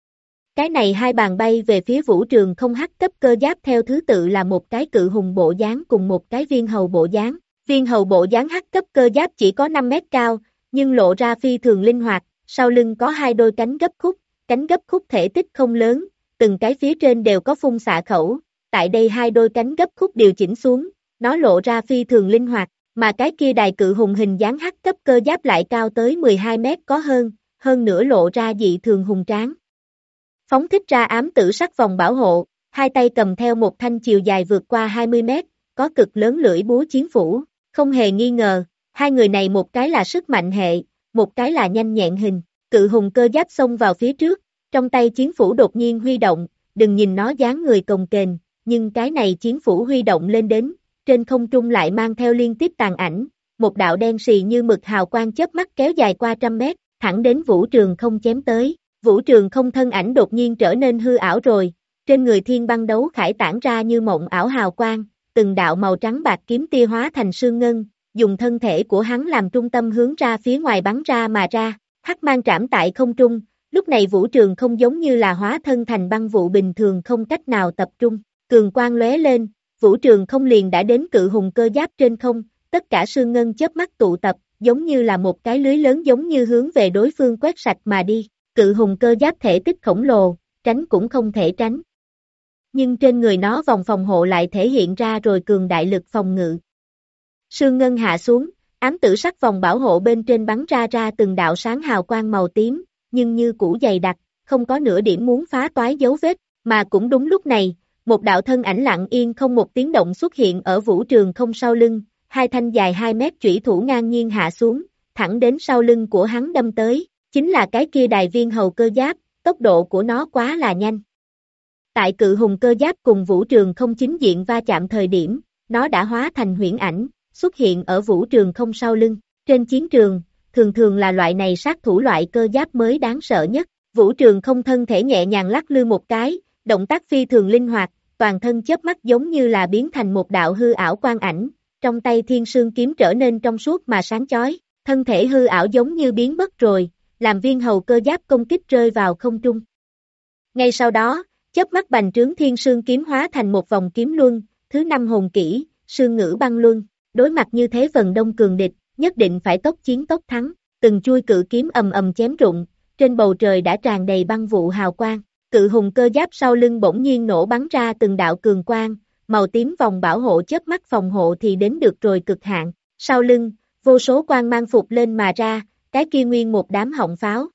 Cái này hai bàn bay về phía Vũ Trường không hắc cấp cơ giáp theo thứ tự là một cái cự hùng bộ dáng cùng một cái viên hầu bộ dáng. Viên hầu bộ dáng hắc cấp cơ giáp chỉ có 5 mét cao, nhưng lộ ra phi thường linh hoạt, sau lưng có hai đôi cánh gấp khúc thể tích không lớn, từng cái phía trên đều có phun xạ khẩu, tại đây hai đôi cánh gấp khúc điều chỉnh xuống, nó lộ ra phi thường linh hoạt, mà cái kia đài cự hùng hình dáng hắc cấp cơ giáp lại cao tới 12 mét có hơn nữa lộ ra dị thường hùng tráng. Phóng thích ra ám tử sắc vòng bảo hộ, hai tay cầm theo một thanh chiều dài vượt qua 20 mét, có cực lớn lưỡi búa chiến phủ, không hề nghi ngờ, hai người này một cái là sức mạnh hệ, một cái là nhanh nhẹn hình, cự hùng cơ giáp xông vào phía trước, trong tay chiến phủ đột nhiên huy động, đừng nhìn nó dáng người cồng kềnh, nhưng cái này chiến phủ huy động lên đến, trên không trung lại mang theo liên tiếp tàn ảnh, một đạo đen xì như mực hào quang chớp mắt kéo dài qua trăm mét, thẳng đến Vũ Trường không chém tới. Vũ Trường không thân ảnh đột nhiên trở nên hư ảo rồi, trên người thiên băng đấu khải tản ra như mộng ảo hào quang, từng đạo màu trắng bạc kiếm tia hóa thành sương ngân, dùng thân thể của hắn làm trung tâm hướng ra phía ngoài bắn ra mà ra, hắc mang trảm tại không trung, lúc này Vũ Trường không giống như là hóa thân thành băng vụ bình thường không cách nào tập trung, cường quang lóe lên, Vũ Trường không liền đã đến cự hùng cơ giáp trên không, tất cả sương ngân chớp mắt tụ tập, giống như là một cái lưới lớn giống như hướng về đối phương quét sạch mà đi. Cự hùng cơ giáp thể tích khổng lồ, tránh cũng không thể tránh. Nhưng trên người nó vòng phòng hộ lại thể hiện ra rồi cường đại lực phòng ngự. Sương ngân hạ xuống, ám tử sắc vòng bảo hộ bên trên bắn ra từng đạo sáng hào quang màu tím, nhưng như cũ dày đặc, không có nửa điểm muốn phá toái dấu vết, mà cũng đúng lúc này, một đạo thân ảnh lặng yên không một tiếng động xuất hiện ở Vũ Trường không sau lưng, hai thanh dài 2 mét chủy thủ ngang nhiên hạ xuống, thẳng đến sau lưng của hắn đâm tới. Chính là cái kia đài viên hầu cơ giáp, tốc độ của nó quá là nhanh. Tại cự hùng cơ giáp cùng Vũ Trường không chính diện va chạm thời điểm, nó đã hóa thành huyễn ảnh, xuất hiện ở Vũ Trường không sau lưng. Trên chiến trường, thường là loại này sát thủ loại cơ giáp mới đáng sợ nhất. Vũ Trường không thân thể nhẹ nhàng lắc lư một cái, động tác phi thường linh hoạt, toàn thân chớp mắt giống như là biến thành một đạo hư ảo quang ảnh, trong tay thiên sương kiếm trở nên trong suốt mà sáng chói, thân thể hư ảo giống như biến mất rồi. Làm viên hầu cơ giáp công kích rơi vào không trung. Ngay sau đó, chớp mắt bành trướng thiên sương kiếm hóa thành một vòng kiếm luân, thứ 5 hồn kỹ, sương ngữ băng luân, đối mặt như thế phần đông cường địch, nhất định phải tốc chiến tốc thắng, từng chui cự kiếm ầm ầm chém rụng, trên bầu trời đã tràn đầy băng vụ hào quang, cự hùng cơ giáp sau lưng bỗng nhiên nổ bắn ra từng đạo cường quang, màu tím vòng bảo hộ chớp mắt phòng hộ thì đến được rồi cực hạn, sau lưng, vô số quang mang phục lên mà ra, cái kia nguyên một đám họng pháo.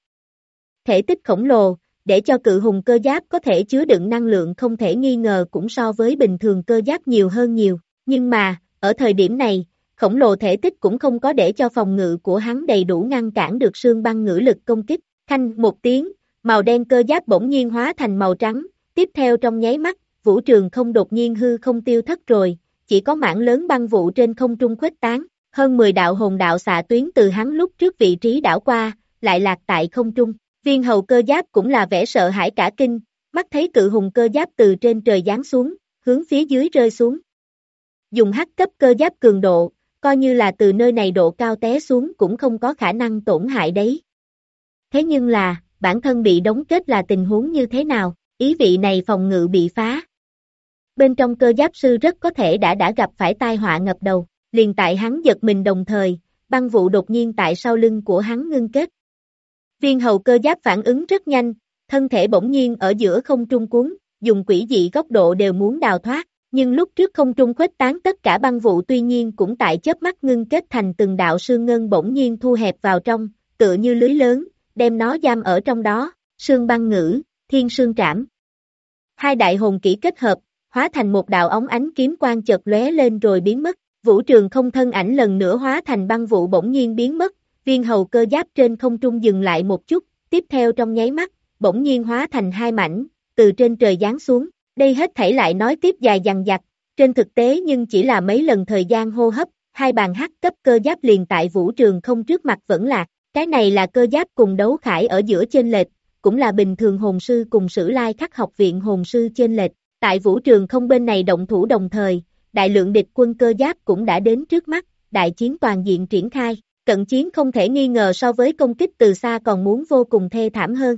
Thể tích khổng lồ, để cho cự hùng cơ giáp có thể chứa đựng năng lượng không thể nghi ngờ cũng so với bình thường cơ giáp nhiều hơn nhiều, nhưng mà, ở thời điểm này, khổng lồ thể tích cũng không có để cho phòng ngự của hắn đầy đủ ngăn cản được sương băng ngữ lực công kích, khanh một tiếng, màu đen cơ giáp bỗng nhiên hóa thành màu trắng, tiếp theo trong nháy mắt, Vũ Trường không đột nhiên hư không tiêu thất rồi, chỉ có mảng lớn băng vụ trên không trung khuếch tán. Hơn 10 đạo hồn đạo xạ tuyến từ hắn lúc trước vị trí đảo qua, lại lạc tại không trung. Viên hầu cơ giáp cũng là vẻ sợ hãi cả kinh, mắt thấy cự hùng cơ giáp từ trên trời giáng xuống, hướng phía dưới rơi xuống. Dùng hắc cấp cơ giáp cường độ, coi như là từ nơi này độ cao té xuống cũng không có khả năng tổn hại đấy. Thế nhưng là, bản thân bị đóng kết là tình huống như thế nào, ý vị này phòng ngự bị phá. Bên trong cơ giáp sư rất có thể đã gặp phải tai họa ngập đầu. Liền tại hắn giật mình đồng thời, băng vụ đột nhiên tại sau lưng của hắn ngưng kết. Viên hầu cơ giáp phản ứng rất nhanh, thân thể bỗng nhiên ở giữa không trung cuốn, dùng quỷ dị góc độ đều muốn đào thoát, nhưng lúc trước không trung khuếch tán tất cả băng vụ tuy nhiên cũng tại chớp mắt ngưng kết thành từng đạo sương ngân bỗng nhiên thu hẹp vào trong, tựa như lưới lớn, đem nó giam ở trong đó, sương băng ngữ, thiên sương trảm. Hai đại hồn kỹ kết hợp, hóa thành một đạo óng ánh kiếm quang chợt lóe lên rồi biến mất, Vũ Trường Không thân ảnh lần nữa hóa thành băng vụ bỗng nhiên biến mất, viên hầu cơ giáp trên không trung dừng lại một chút, tiếp theo trong nháy mắt, bỗng nhiên hóa thành hai mảnh, từ trên trời giáng xuống, đây hết thảy lại nói tiếp dài dằng dặc, trên thực tế nhưng chỉ là mấy lần thời gian hô hấp, hai bàn hắc cấp cơ giáp liền tại Vũ Trường Không trước mặt vẫn lạc, cái này là cơ giáp cùng đấu khải ở giữa chênh lệch, cũng là bình thường hồn sư cùng Sử Lai Khắc học viện hồn sư chênh lệch, tại Vũ Trường Không bên này động thủ đồng thời, đại lượng địch quân cơ giáp cũng đã đến trước mắt, đại chiến toàn diện triển khai, cận chiến không thể nghi ngờ so với công kích từ xa còn muốn vô cùng thê thảm hơn.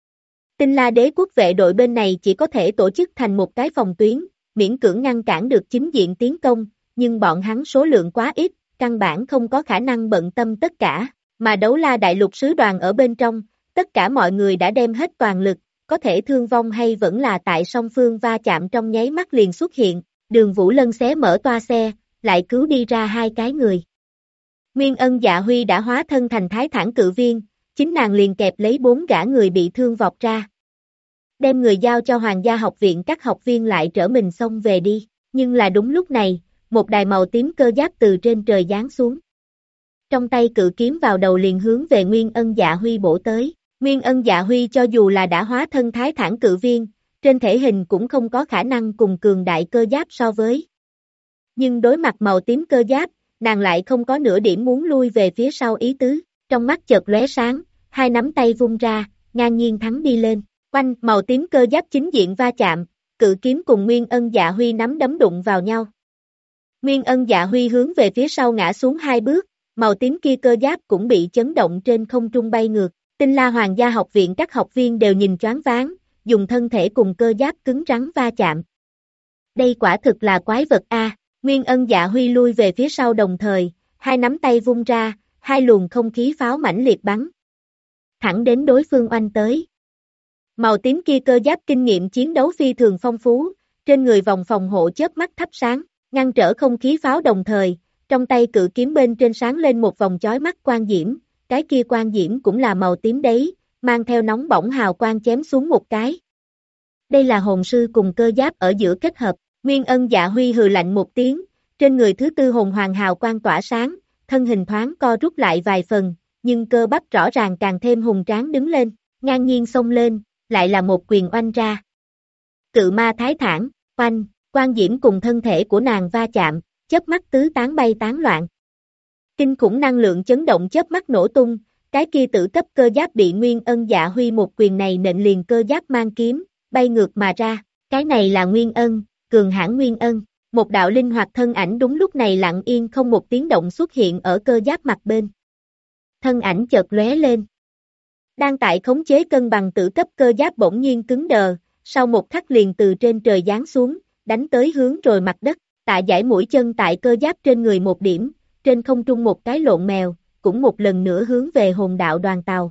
Tinh La Đế quốc vệ đội bên này chỉ có thể tổ chức thành một cái phòng tuyến, miễn cưỡng ngăn cản được chính diện tiến công, nhưng bọn hắn số lượng quá ít, căn bản không có khả năng bận tâm tất cả, mà Đấu La Đại Lục sứ đoàn ở bên trong, tất cả mọi người đã đem hết toàn lực, có thể thương vong hay vẫn là tại song phương va chạm trong nháy mắt liền xuất hiện, Đường Vũ Lân xé mở toa xe, lại cứu đi ra hai cái người. Nguyên Ân Dạ Huy đã hóa thân thành Thái Thản cự viên, chính nàng liền kẹp lấy 4 gã người bị thương vọt ra. Đem người giao cho Hoàng gia học viện các học viên lại trở mình xông về đi, nhưng là đúng lúc này, một đài màu tím cơ giáp từ trên trời giáng xuống. Trong tay cự kiếm vào đầu liền hướng về Nguyên Ân Dạ Huy bổ tới, Nguyên Ân Dạ Huy cho dù là đã hóa thân Thái Thản cự viên, trên thể hình cũng không có khả năng cùng cường đại cơ giáp so với. Nhưng đối mặt màu tím cơ giáp, nàng lại không có nửa điểm muốn lui về phía sau ý tứ, trong mắt chợt lóe sáng, hai nắm tay vung ra, ngang nhiên thắng đi lên, quanh màu tím cơ giáp chính diện va chạm, cự kiếm cùng Nguyên Ân Dạ Huy nắm đấm đụng vào nhau. Nguyên Ân Dạ Huy hướng về phía sau ngã xuống 2 bước, màu tím kia cơ giáp cũng bị chấn động trên không trung bay ngược, Tinh La Hoàng gia học viện các học viên đều nhìn choáng váng, dùng thân thể cùng cơ giáp cứng rắn va chạm. Đây quả thực là quái vật a. Nguyên Ân Dạ Huy lui về phía sau đồng thời, hai nắm tay vung ra, hai luồng không khí pháo mãnh liệt bắn. Thẳng đến đối phương oanh tới. Màu tím kia cơ giáp kinh nghiệm chiến đấu phi thường phong phú, trên người vòng phòng hộ chớp mắt thắp sáng, ngăn trở không khí pháo đồng thời, trong tay cự kiếm bên trên sáng lên một vòng chói mắt quang diễm, cái kia quang diễm cũng là màu tím đấy, mang theo nóng bỏng hào quang chém xuống một cái. Đây là hồn sư cùng cơ giáp ở giữa kết hợp, Nguyên Ân Dạ Huy hừ lạnh một tiếng, trên người thứ tư hồn hoàng hào quang tỏa sáng, thân hình thoáng co rút lại vài phần, nhưng cơ bắp rõ ràng càng thêm hùng tráng đứng lên, ngang nhiên xông lên, lại là một quyền oanh ra. Cự ma Thái Thản, oanh, quang diễm cùng thân thể của nàng va chạm, chớp mắt tứ tán bay tán loạn. Kinh khủng năng lượng chấn động chớp mắt nổ tung, cái kia tử cấp cơ giáp bị Nguyên Ân Dạ Huy một quyền này nện liền cơ giáp mang kiếm, bay ngược mà ra, cái này là Nguyên Ân, cường hãn Nguyên Ân, một đạo linh hoạt thân ảnh đúng lúc này lặng yên không một tiếng động xuất hiện ở cơ giáp mặt bên. Thân ảnh chợt lóe lên. Đang tại khống chế cân bằng tử cấp cơ giáp bỗng nhiên cứng đờ, sau một khắc liền từ trên trời giáng xuống, đánh tới hướng rồi mặt đất, Tạ Giải mũi chân tại cơ giáp trên người một điểm, trên không trung một cái lộn mèo, cũng một lần nữa hướng về hồn đạo đoàn tàu.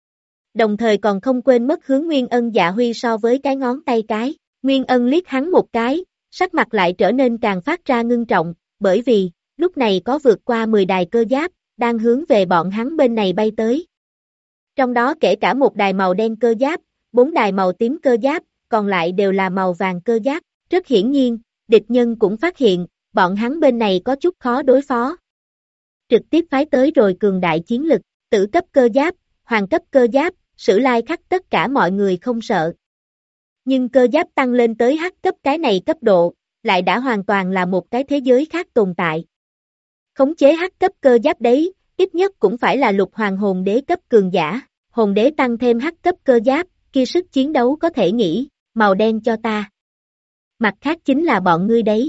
Đồng thời còn không quên mất hướng Nguyên Ân Dạ Huy so với cái ngón tay cái, Nguyên Ân liếc hắn một cái, sắc mặt lại trở nên càng phát ra ngưng trọng, bởi vì, lúc này có vượt qua 10 đài cơ giáp, đang hướng về bọn hắn bên này bay tới. Trong đó kể cả một đài màu đen cơ giáp, 4 đài màu tím cơ giáp, còn lại đều là màu vàng cơ giáp, rất hiển nhiên, địch nhân cũng phát hiện, bọn hắn bên này có chút khó đối phó. Trực tiếp phái tới rồi cường đại chiến lực, tử cấp cơ giáp, hoàng cấp cơ giáp, Sử Lai Khắc tất cả mọi người không sợ. Nhưng cơ giáp tăng lên tới hắc cấp cái này cấp độ, lại đã hoàn toàn là một cái thế giới khác tồn tại. Khống chế hắc cấp cơ giáp đấy, ít nhất cũng phải là lục hoàng hồn đế cấp cường giả, hồn đế tăng thêm hắc cấp cơ giáp, kia sức chiến đấu có thể nghĩ, màu đen cho ta. Mặt khác chính là bọn ngươi đấy.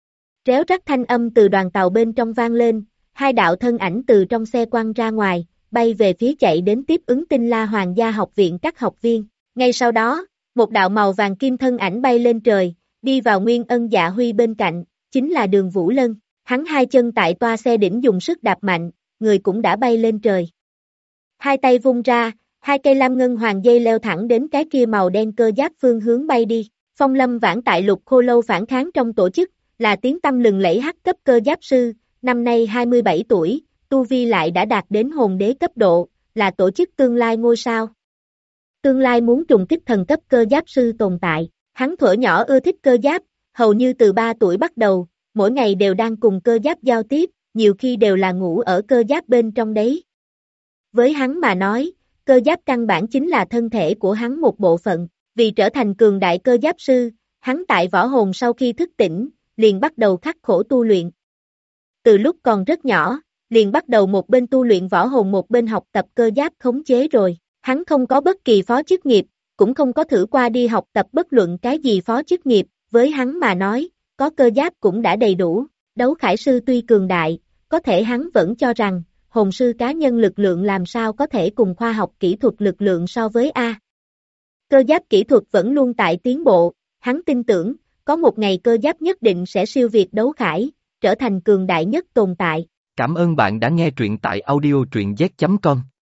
Réo rắt thanh âm từ đoàn tàu bên trong vang lên, hai đạo thân ảnh từ trong xe quăng ra ngoài, bay về phía chạy đến tiếp ứng Tinh La Hoàng gia học viện các học viên. Ngay sau đó, một đạo màu vàng kim thân ảnh bay lên trời, đi vào Nguyên Ân Dạ Huy bên cạnh, chính là Đường Vũ Lân. Hắn hai chân tại toa xe đỉnh dùng sức đạp mạnh, người cũng đã bay lên trời. Hai tay vung ra, hai cây lam ngân hoàng dây leo thẳng đến cái kia màu đen cơ giáp phương hướng bay đi. Phong Lâm Vãn tại Lục Khô Lâu phản kháng trong tổ chức, là tiếng tăm lừng lẫy hắc cấp cơ giáp sư, năm nay 27 tuổi, tu vi lại đã đạt đến hồn đế cấp độ, là tổ chức tương lai ngôi sao. Tương lai muốn trùng kích thần cấp cơ giáp sư tồn tại, hắn thuở nhỏ ưa thích cơ giáp, hầu như từ 3 tuổi bắt đầu, mỗi ngày đều đang cùng cơ giáp giao tiếp, nhiều khi đều là ngủ ở cơ giáp bên trong đấy. Với hắn mà nói, cơ giáp căn bản chính là thân thể của hắn một bộ phận, vì trở thành cường đại cơ giáp sư, hắn tại võ hồn sau khi thức tỉnh, liền bắt đầu khắc khổ tu luyện. Từ lúc còn rất nhỏ, liền bắt đầu một bên tu luyện võ hồn một bên học tập cơ giáp khống chế rồi, hắn không có bất kỳ phó chức nghiệp, cũng không có thử qua đi học tập bất luận cái gì phó chức nghiệp, với hắn mà nói, có cơ giáp cũng đã đầy đủ, đấu khải sư tuy cường đại, có thể hắn vẫn cho rằng, hồn sư cá nhân lực lượng làm sao có thể cùng khoa học kỹ thuật lực lượng so với A. Cơ giáp kỹ thuật vẫn luôn tại tiến bộ, hắn tin tưởng, có một ngày cơ giáp nhất định sẽ siêu việt đấu khải, trở thành cường đại nhất tồn tại. Cảm ơn bạn đã nghe truyện tại audio truyện z.com.